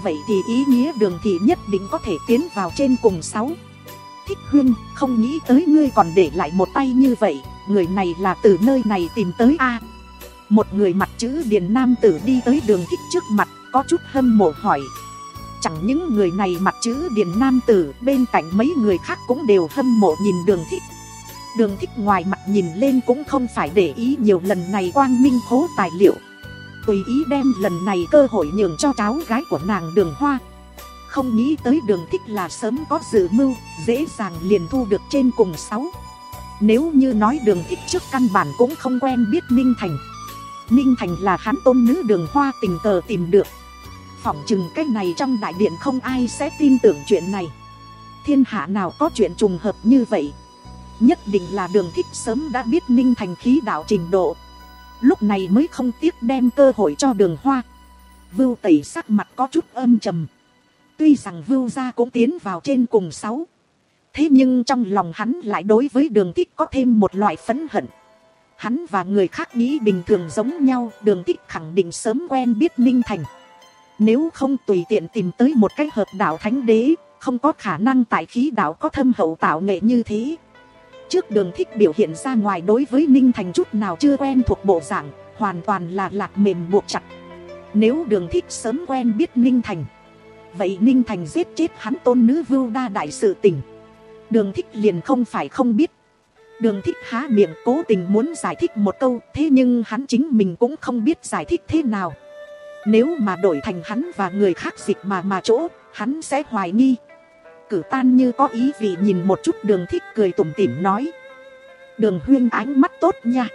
vậy thì ý nghĩa Đường thị nhất định có thể tiến vào trên cùng sáu. Thích Huyên, không nghĩ tới ngươi còn để lại một tay như vậy, người này là từ nơi này tìm tới a? Một người mặt chữ Điền nam tử đi tới Đường Thích trước mặt, có chút hâm mộ hỏi. Chẳng những người này mặt chữ Điền nam tử, bên cạnh mấy người khác cũng đều hâm mộ nhìn Đường Thích. Đường Thích ngoài mặt nhìn lên cũng không phải để ý nhiều, lần này quang minh khố tài liệu, tùy ý đem lần này cơ hội nhường cho cháu gái của nàng Đường Hoa. Không nghĩ tới Đường Thích là sớm có dự mưu, dễ dàng liền thu được trên cùng sáu. Nếu như nói Đường Thích trước căn bản cũng không quen biết Ninh Thành. Ninh Thành là hắn tôn nữ Đường Hoa tình cờ tìm được. Phỏng chừng cái này trong đại điện không ai sẽ tin tưởng chuyện này. Thiên hạ nào có chuyện trùng hợp như vậy. Nhất định là Đường Thích sớm đã biết Ninh Thành khí đạo trình độ, lúc này mới không tiếc đem cơ hội cho Đường Hoa. Vưu Tẩy sắc mặt có chút âm trầm. Tuy rằng Vưu gia cũng tiến vào trên cùng sáu, thế nhưng trong lòng hắn lại đối với Đường Thích có thêm một loại phẫn hận. Hắn và người khác nghĩ bình thường giống nhau, Đường Thích khẳng định sớm quen biết Ninh Thành. Nếu không tùy tiện tìm tới một cái hợp đạo thánh đế, không có khả năng tại khí đạo có thâm hậu tạo nghệ như thế. Trước Đường Thích biểu hiện ra ngoài đối với Ninh Thành chút nào chưa quen thuộc bộ dạng, hoàn toàn là lạc mềm buộc chặt. Nếu Đường Thích sớm quen biết Ninh Thành, vậy Ninh Thành giết chết hắn tôn nữ Vưu đa đại sự tình, Đường Thích liền không phải không biết. Đường Thích há miệng cố tình muốn giải thích một câu, thế nhưng hắn chính mình cũng không biết giải thích thế nào. Nếu mà đổi thành hắn và người khác dịch mà mà chỗ, hắn sẽ hoài nghi. Cử Tan như có ý vị nhìn một chút Đường Thích, cười tủm tỉm nói. Đường Huyên ánh mắt tốt nha,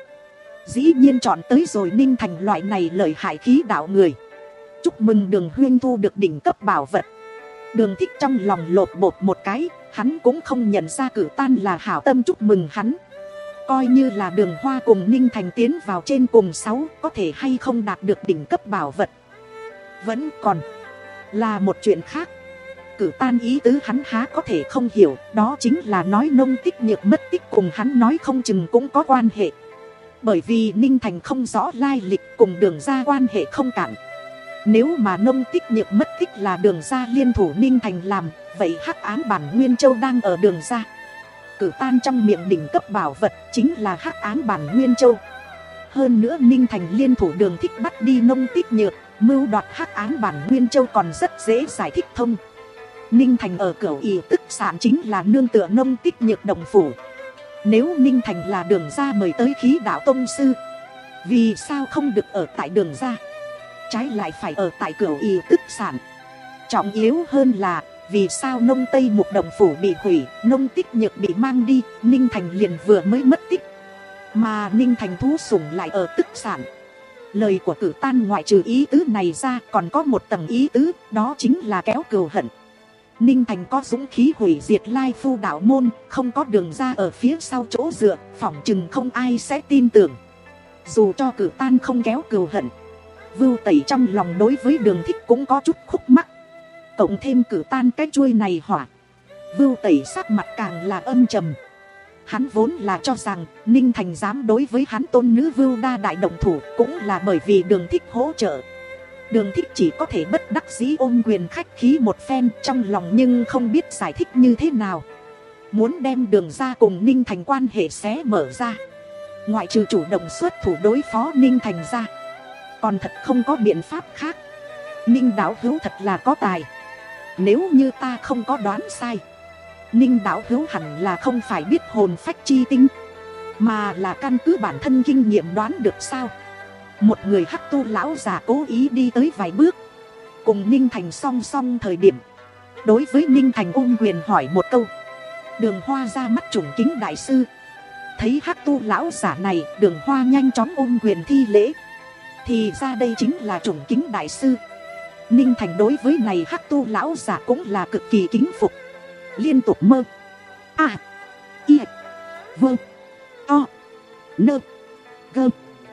dĩ nhiên chọn tới rồi Ninh Thành loại này lợi hại khí đạo người. Chúc mừng Đường Huyên thu được đỉnh cấp bảo vật. Đường Thích trong lòng lột bột một cái, hắn cũng không nhận ra Cử Tan là hảo tâm chúc mừng hắn. Coi như là Đường Hoa cùng Ninh Thành tiến vào trên cùng sáu, có thể hay không đạt được đỉnh cấp bảo vật vẫn còn là một chuyện khác. Cử Tan ý tứ hắn há có thể không hiểu, đó chính là nói Nông Tích Nhược mất tích cùng hắn nói không chừng cũng có quan hệ. Bởi vì Ninh Thành không rõ lai lịch, cùng Đường gia quan hệ không cạn. Nếu mà Nông Tích Nhược mất tích là Đường gia liên thủ Ninh Thành làm, vậy hắc ám bản Nguyên Châu đang ở Đường gia. Cử Tan trong miệng đỉnh cấp bảo vật chính là hắc ám bản Nguyên Châu. Hơn nữa Ninh Thành liên thủ Đường Thích bắt đi Nông Tích Nhược, mưu đoạt hắc ám bản Nguyên Châu còn rất dễ giải thích thông. Ninh Thành ở Cửu Y tức sản chính là nương tựa Nông Tích Nhược đồng phủ. Nếu Ninh Thành là Đường gia mời tới khí đạo tông sư, vì sao không được ở tại Đường gia, trái lại phải ở tại Cửu Y tức sản? Trọng yếu hơn là vì sao Nông Tây Mục đồng phủ bị hủy, Nông Tích Nhược bị mang đi, Ninh Thành liền vừa mới mất tích, mà Ninh Thành thú sủng lại ở tức sản. Lời của Cử Tan ngoại trừ ý tứ này ra còn có một tầng ý tứ, đó chính là kéo cừu hận. Ninh Thành có dũng khí hủy diệt Lai Phu đạo môn, không có Đường gia ở phía sau chỗ dựa, phỏng chừng không ai sẽ tin tưởng. Dù cho Cử Tan không kéo cừu hận, Vưu Tẩy trong lòng đối với Đường Thích cũng có chút khúc mắc. Cộng thêm Cử Tan cái chuôi này hỏa, Vưu Tẩy sắc mặt càng là âm trầm. Hắn vốn là cho rằng Ninh Thành dám đối với hắn tôn nữ Vưu đa đại động thủ cũng là bởi vì Đường Thích hỗ trợ. Đường Thích chỉ có thể bất đắc dĩ ôm quyền khách khí một phen trong lòng, nhưng không biết giải thích như thế nào. Muốn đem Đường gia cùng Ninh Thành quan hệ xé mở ra, ngoại trừ chủ động xuất thủ đối phó Ninh Thành ra, còn thật không có biện pháp khác. Ninh đạo hữu thật là có tài. Nếu như ta không có đoán sai, Ninh đạo hữu hẳn là không phải biết hồn phách chi tinh, mà là căn cứ bản thân kinh nghiệm đoán được sao? Một người hắc tu lão già cố ý đi tới vài bước, cùng Ninh Thành song song thời điểm, đối với Ninh Thành ôm quyền hỏi một câu. Đường Hoa ra mắt chủng kính đại sư. Thấy hắc tu lão giả này, Đường Hoa nhanh chóng ôm quyền thi lễ. Thì ra đây chính là chủng kính đại sư. Ninh Thành đối với này hắc tu lão giả cũng là cực kỳ kính phục. Liên tục mơ à y vơ to nơ gơ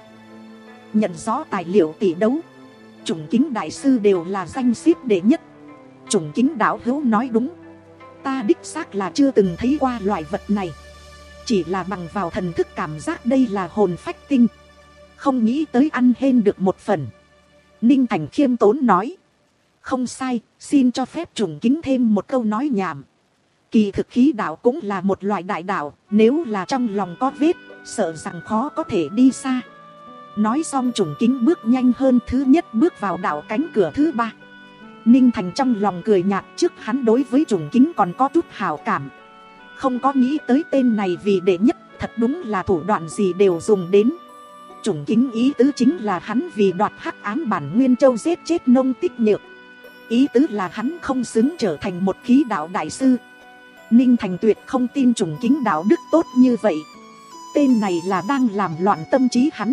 nhận rõ tài liệu tỷ đấu, chủng kính đại sư đều là danh xếp đệ nhất. Chủng kính đạo hữu nói đúng, ta đích xác là chưa từng thấy qua loại vật này, chỉ là bằng vào thần thức cảm giác đây là hồn phách tinh, không nghĩ tới ăn hên được một phần. Ninh Thành khiêm tốn nói. Không sai, xin cho phép trùng kính thêm một câu nói nhảm. Kỳ thực khí đạo cũng là một loại đại đạo, nếu là trong lòng có vết, sợ rằng khó có thể đi xa. Nói xong trùng kính bước nhanh hơn, thứ nhất bước vào đạo cánh cửa thứ ba. Ninh Thành trong lòng cười nhạt, trước hắn đối với trùng kính còn có chút hào cảm. Không có nghĩ tới tên này vì đệ nhất, thật đúng là thủ đoạn gì đều dùng đến. Trùng kính ý tứ chính là hắn vì đoạt hắc ám bản nguyên châu giết chết Nông Tích Nhược. Ý tứ là hắn không xứng trở thành một khí đạo đại sư. Ninh Thành tuyệt không tin trùng kính đạo đức tốt như vậy. Tên này là đang làm loạn tâm trí hắn.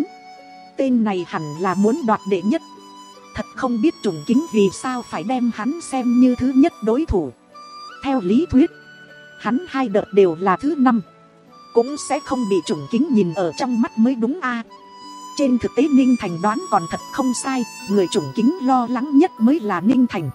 Tên này hẳn là muốn đoạt đệ nhất. Thật không biết trùng kính vì sao phải đem hắn xem như thứ nhất đối thủ. Theo lý thuyết, hắn hai đợt đều là thứ năm, cũng sẽ không bị trùng kính nhìn ở trong mắt mới đúng a. Trên thực tế Ninh Thành đoán còn thật không sai, người trùng kính lo lắng nhất mới là Ninh Thành.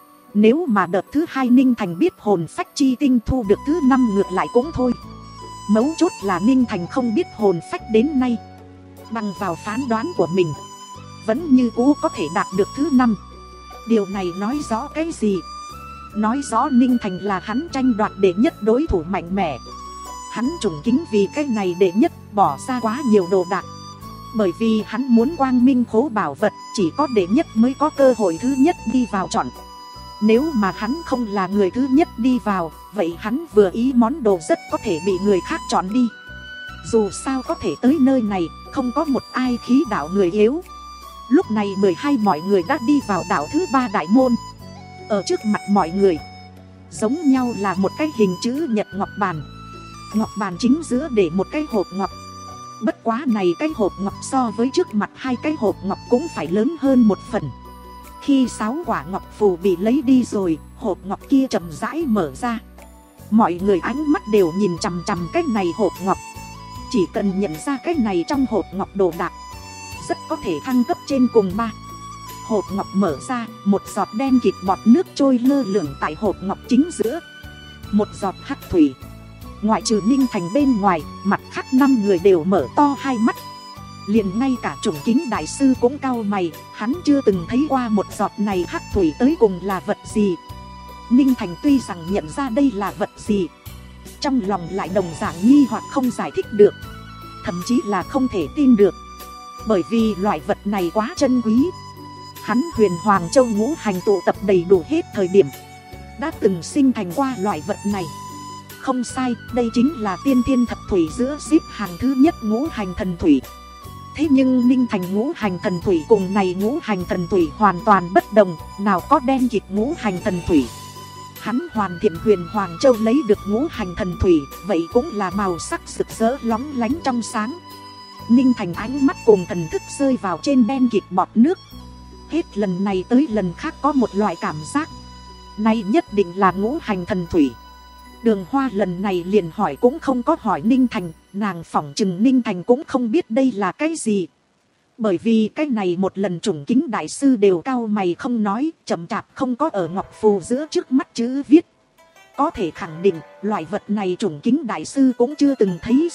Nếu mà đợt thứ hai Ninh Thành biết hồn phách chi tinh thu được thứ năm ngược lại cũng thôi. Mấu chốt là Ninh Thành không biết hồn phách đến nay. Bằng vào phán đoán của mình, vẫn như cũ có thể đạt được thứ năm. Điều này nói rõ cái gì? Nói rõ Ninh Thành là hắn tranh đoạt đệ nhất đối thủ mạnh mẽ. Hắn trùng kính vì cái này đệ nhất bỏ ra quá nhiều đồ đạc. Bởi vì hắn muốn quang minh khố bảo vật, chỉ có đệ nhất mới có cơ hội thứ nhất đi vào chọn. Nếu mà hắn không là người thứ nhất đi vào, vậy hắn vừa ý món đồ rất có thể bị người khác chọn đi. Dù sao có thể tới nơi này, không có một ai khí đạo người yếu. Lúc này mười hai mọi người đã đi vào đảo thứ ba đại môn. Ở trước mặt mọi người, giống nhau là một cái hình chữ nhật ngọc bàn. Ngọc bàn chính giữa để một cái hộp ngọc. Bất quá này cái hộp ngọc so với trước mặt hai cái hộp ngọc cũng phải lớn hơn một phần. Khi sáu quả ngọc phù bị lấy đi rồi, hộp ngọc kia chậm rãi mở ra. Mọi người ánh mắt đều nhìn chằm chằm cái này hộp ngọc. Chỉ cần nhận ra cái này trong hộp ngọc đồ đạc, rất có thể thăng cấp trên cùng ba. Hộp ngọc mở ra, một giọt đen kịt bọt nước trôi lơ lửng tại hộp ngọc chính giữa. Một giọt hắc thủy. Ngoại trừ Ninh Thành bên ngoài, mặt khác năm người đều mở to hai mắt. Liền ngay cả trùng kính đại sư cũng cau mày, hắn chưa từng thấy qua một giọt này hắc thủy tới cùng là vật gì. Ninh Thành tuy rằng nhận ra đây là vật gì, trong lòng lại đồng dạng nghi hoặc không giải thích được, thậm chí là không thể tin được. Bởi vì loại vật này quá chân quý. Hắn Huyền Hoàng Châu ngũ hành tụ tập đầy đủ hết thời điểm, đã từng sinh thành qua loại vật này. Không sai, đây chính là tiên thiên thập thủy giữa xếp hàng thứ nhất ngũ hành thần thủy. Thế nhưng Ninh Thành ngũ hành thần thủy cùng này ngũ hành thần thủy hoàn toàn bất đồng, nào có đen kịt ngũ hành thần thủy. Hắn Hoàn Thiện Huyền Hoàng Châu lấy được ngũ hành thần thủy, vậy cũng là màu sắc rực rỡ lóng lánh trong sáng. Ninh Thành ánh mắt cùng thần thức rơi vào trên đen kịt bọt nước. Hết lần này tới lần khác có một loại cảm giác, này nhất định là ngũ hành thần thủy. Đường Hoa lần này liền hỏi cũng không có hỏi Ninh Thành, nàng phỏng chừng Ninh Thành cũng không biết đây là cái gì. Bởi vì cái này một lần trùng kính đại sư đều cau mày không nói, chậm chạp không có ở ngọc phù giữa trước mắt chữ viết. Có thể khẳng định, loại vật này trùng kính đại sư cũng chưa từng thấy.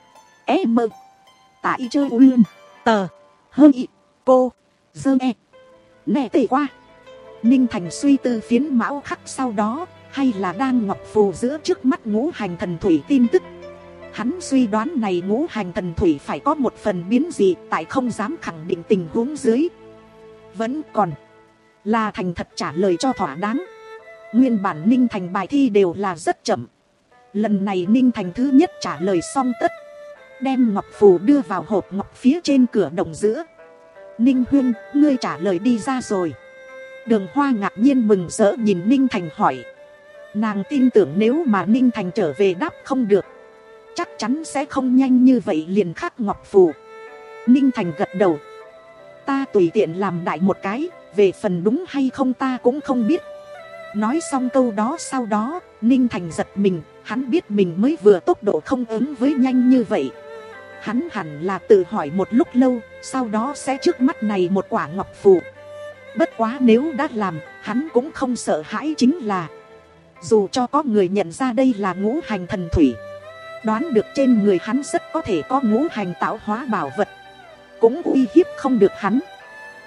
E mơ tại chơi uyên tờ hơ y cô dơ e nè tệ qua. Ninh Thành suy tư phiến mão khắc sau đó, hay là đang ngọc phù giữa trước mắt ngũ hành thần thủy tin tức. Hắn suy đoán này ngũ hành thần thủy phải có một phần biến dị, tại không dám khẳng định tình huống dưới. Vẫn còn là thành thật trả lời cho thỏa đáng. Nguyên bản Ninh Thành bài thi đều là rất chậm. Lần này Ninh Thành thứ nhất trả lời xong tất, đem ngọc phù đưa vào hộp ngọc phía trên cửa đồng giữa. Ninh huynh, ngươi trả lời đi ra rồi. Đường Hoa ngạc nhiên mừng rỡ nhìn Ninh Thành hỏi. Nàng tin tưởng nếu mà Ninh Thành trở về đáp không được, chắc chắn sẽ không nhanh như vậy liền khắc ngọc phù. Ninh Thành gật đầu. Ta tùy tiện làm đại một cái, về phần đúng hay không ta cũng không biết. Nói xong câu đó sau đó, Ninh Thành giật mình, hắn biết mình mới vừa tốc độ không ứng với nhanh như vậy. Hắn hẳn là tự hỏi một lúc lâu, sau đó sẽ trước mắt này một quả ngọc phù. Bất quá nếu đã làm, hắn cũng không sợ hãi, chính là dù cho có người nhận ra đây là ngũ hành thần thủy, đoán được trên người hắn rất có thể có ngũ hành tạo hóa bảo vật, cũng uy hiếp không được hắn.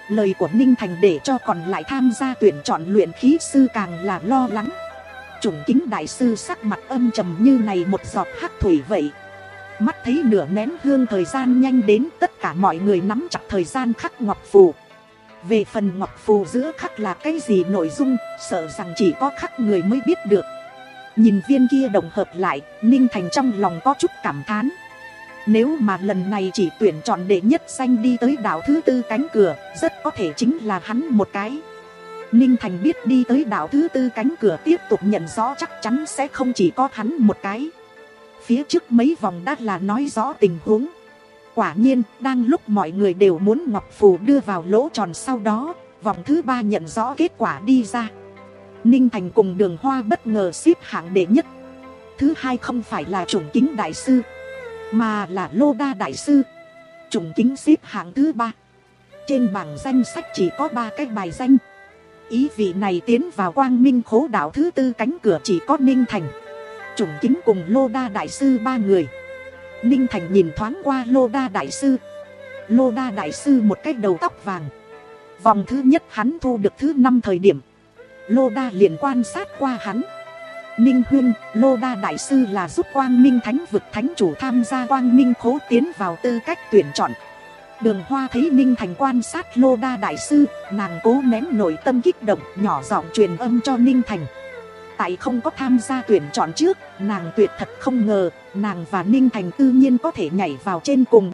Lời của Ninh Thành để cho còn lại tham gia tuyển chọn luyện khí sư càng là lo lắng. Chủng Kính đại sư sắc mặt âm trầm như này một giọt hắc thủy vậy. Mắt thấy nửa nén hương thời gian nhanh đến, tất cả mọi người nắm chặt thời gian khắc ngọc phù. Về phần ngọc phù giữa khắc là cái gì nội dung, sợ rằng chỉ có khắc người mới biết được. Nhìn viên kia đồng hợp lại, Ninh Thành trong lòng có chút cảm thán. Nếu mà lần này chỉ tuyển chọn đệ nhất danh đi tới đảo thứ tư cánh cửa, rất có thể chính là hắn một cái. Ninh Thành biết đi tới đảo thứ tư cánh cửa tiếp tục nhận rõ chắc chắn sẽ không chỉ có hắn một cái. Phía trước mấy vòng đã là nói rõ tình huống. Quả nhiên, đang lúc mọi người đều muốn ngọc phù đưa vào lỗ tròn, sau đó, vòng thứ ba nhận rõ kết quả đi ra. Ninh Thành cùng Đường Hoa bất ngờ xếp hạng đệ nhất. Thứ hai không phải là Chủng Kính đại sư, mà là Lô Đa đại sư. Chủng Kính xếp hạng thứ ba. Trên bảng danh sách chỉ có ba cái bài danh. Ý vị này tiến vào Quang Minh Khố đảo thứ tư cánh cửa chỉ có Ninh Thành, Chủng Kính cùng Lô Đa đại sư ba người. Ninh Thành nhìn thoáng qua Lô Đa đại sư. Lô Đa đại sư một cái đầu tóc vàng. Vòng thứ nhất hắn thu được thứ năm thời điểm, Lô Đa liền quan sát qua hắn. Ninh huynh, Lô Đa đại sư là giúp Quang Minh Thánh vực thánh chủ tham gia Quang Minh Khố tiến vào tư cách tuyển chọn. Đường Hoa thấy Ninh Thành quan sát Lô Đa đại sư, nàng cố nén nội tâm kích động, nhỏ giọng truyền âm cho Ninh Thành. Tại không có tham gia tuyển chọn trước, nàng tuyệt thật không ngờ nàng và Ninh Thành tự nhiên có thể nhảy vào trên cùng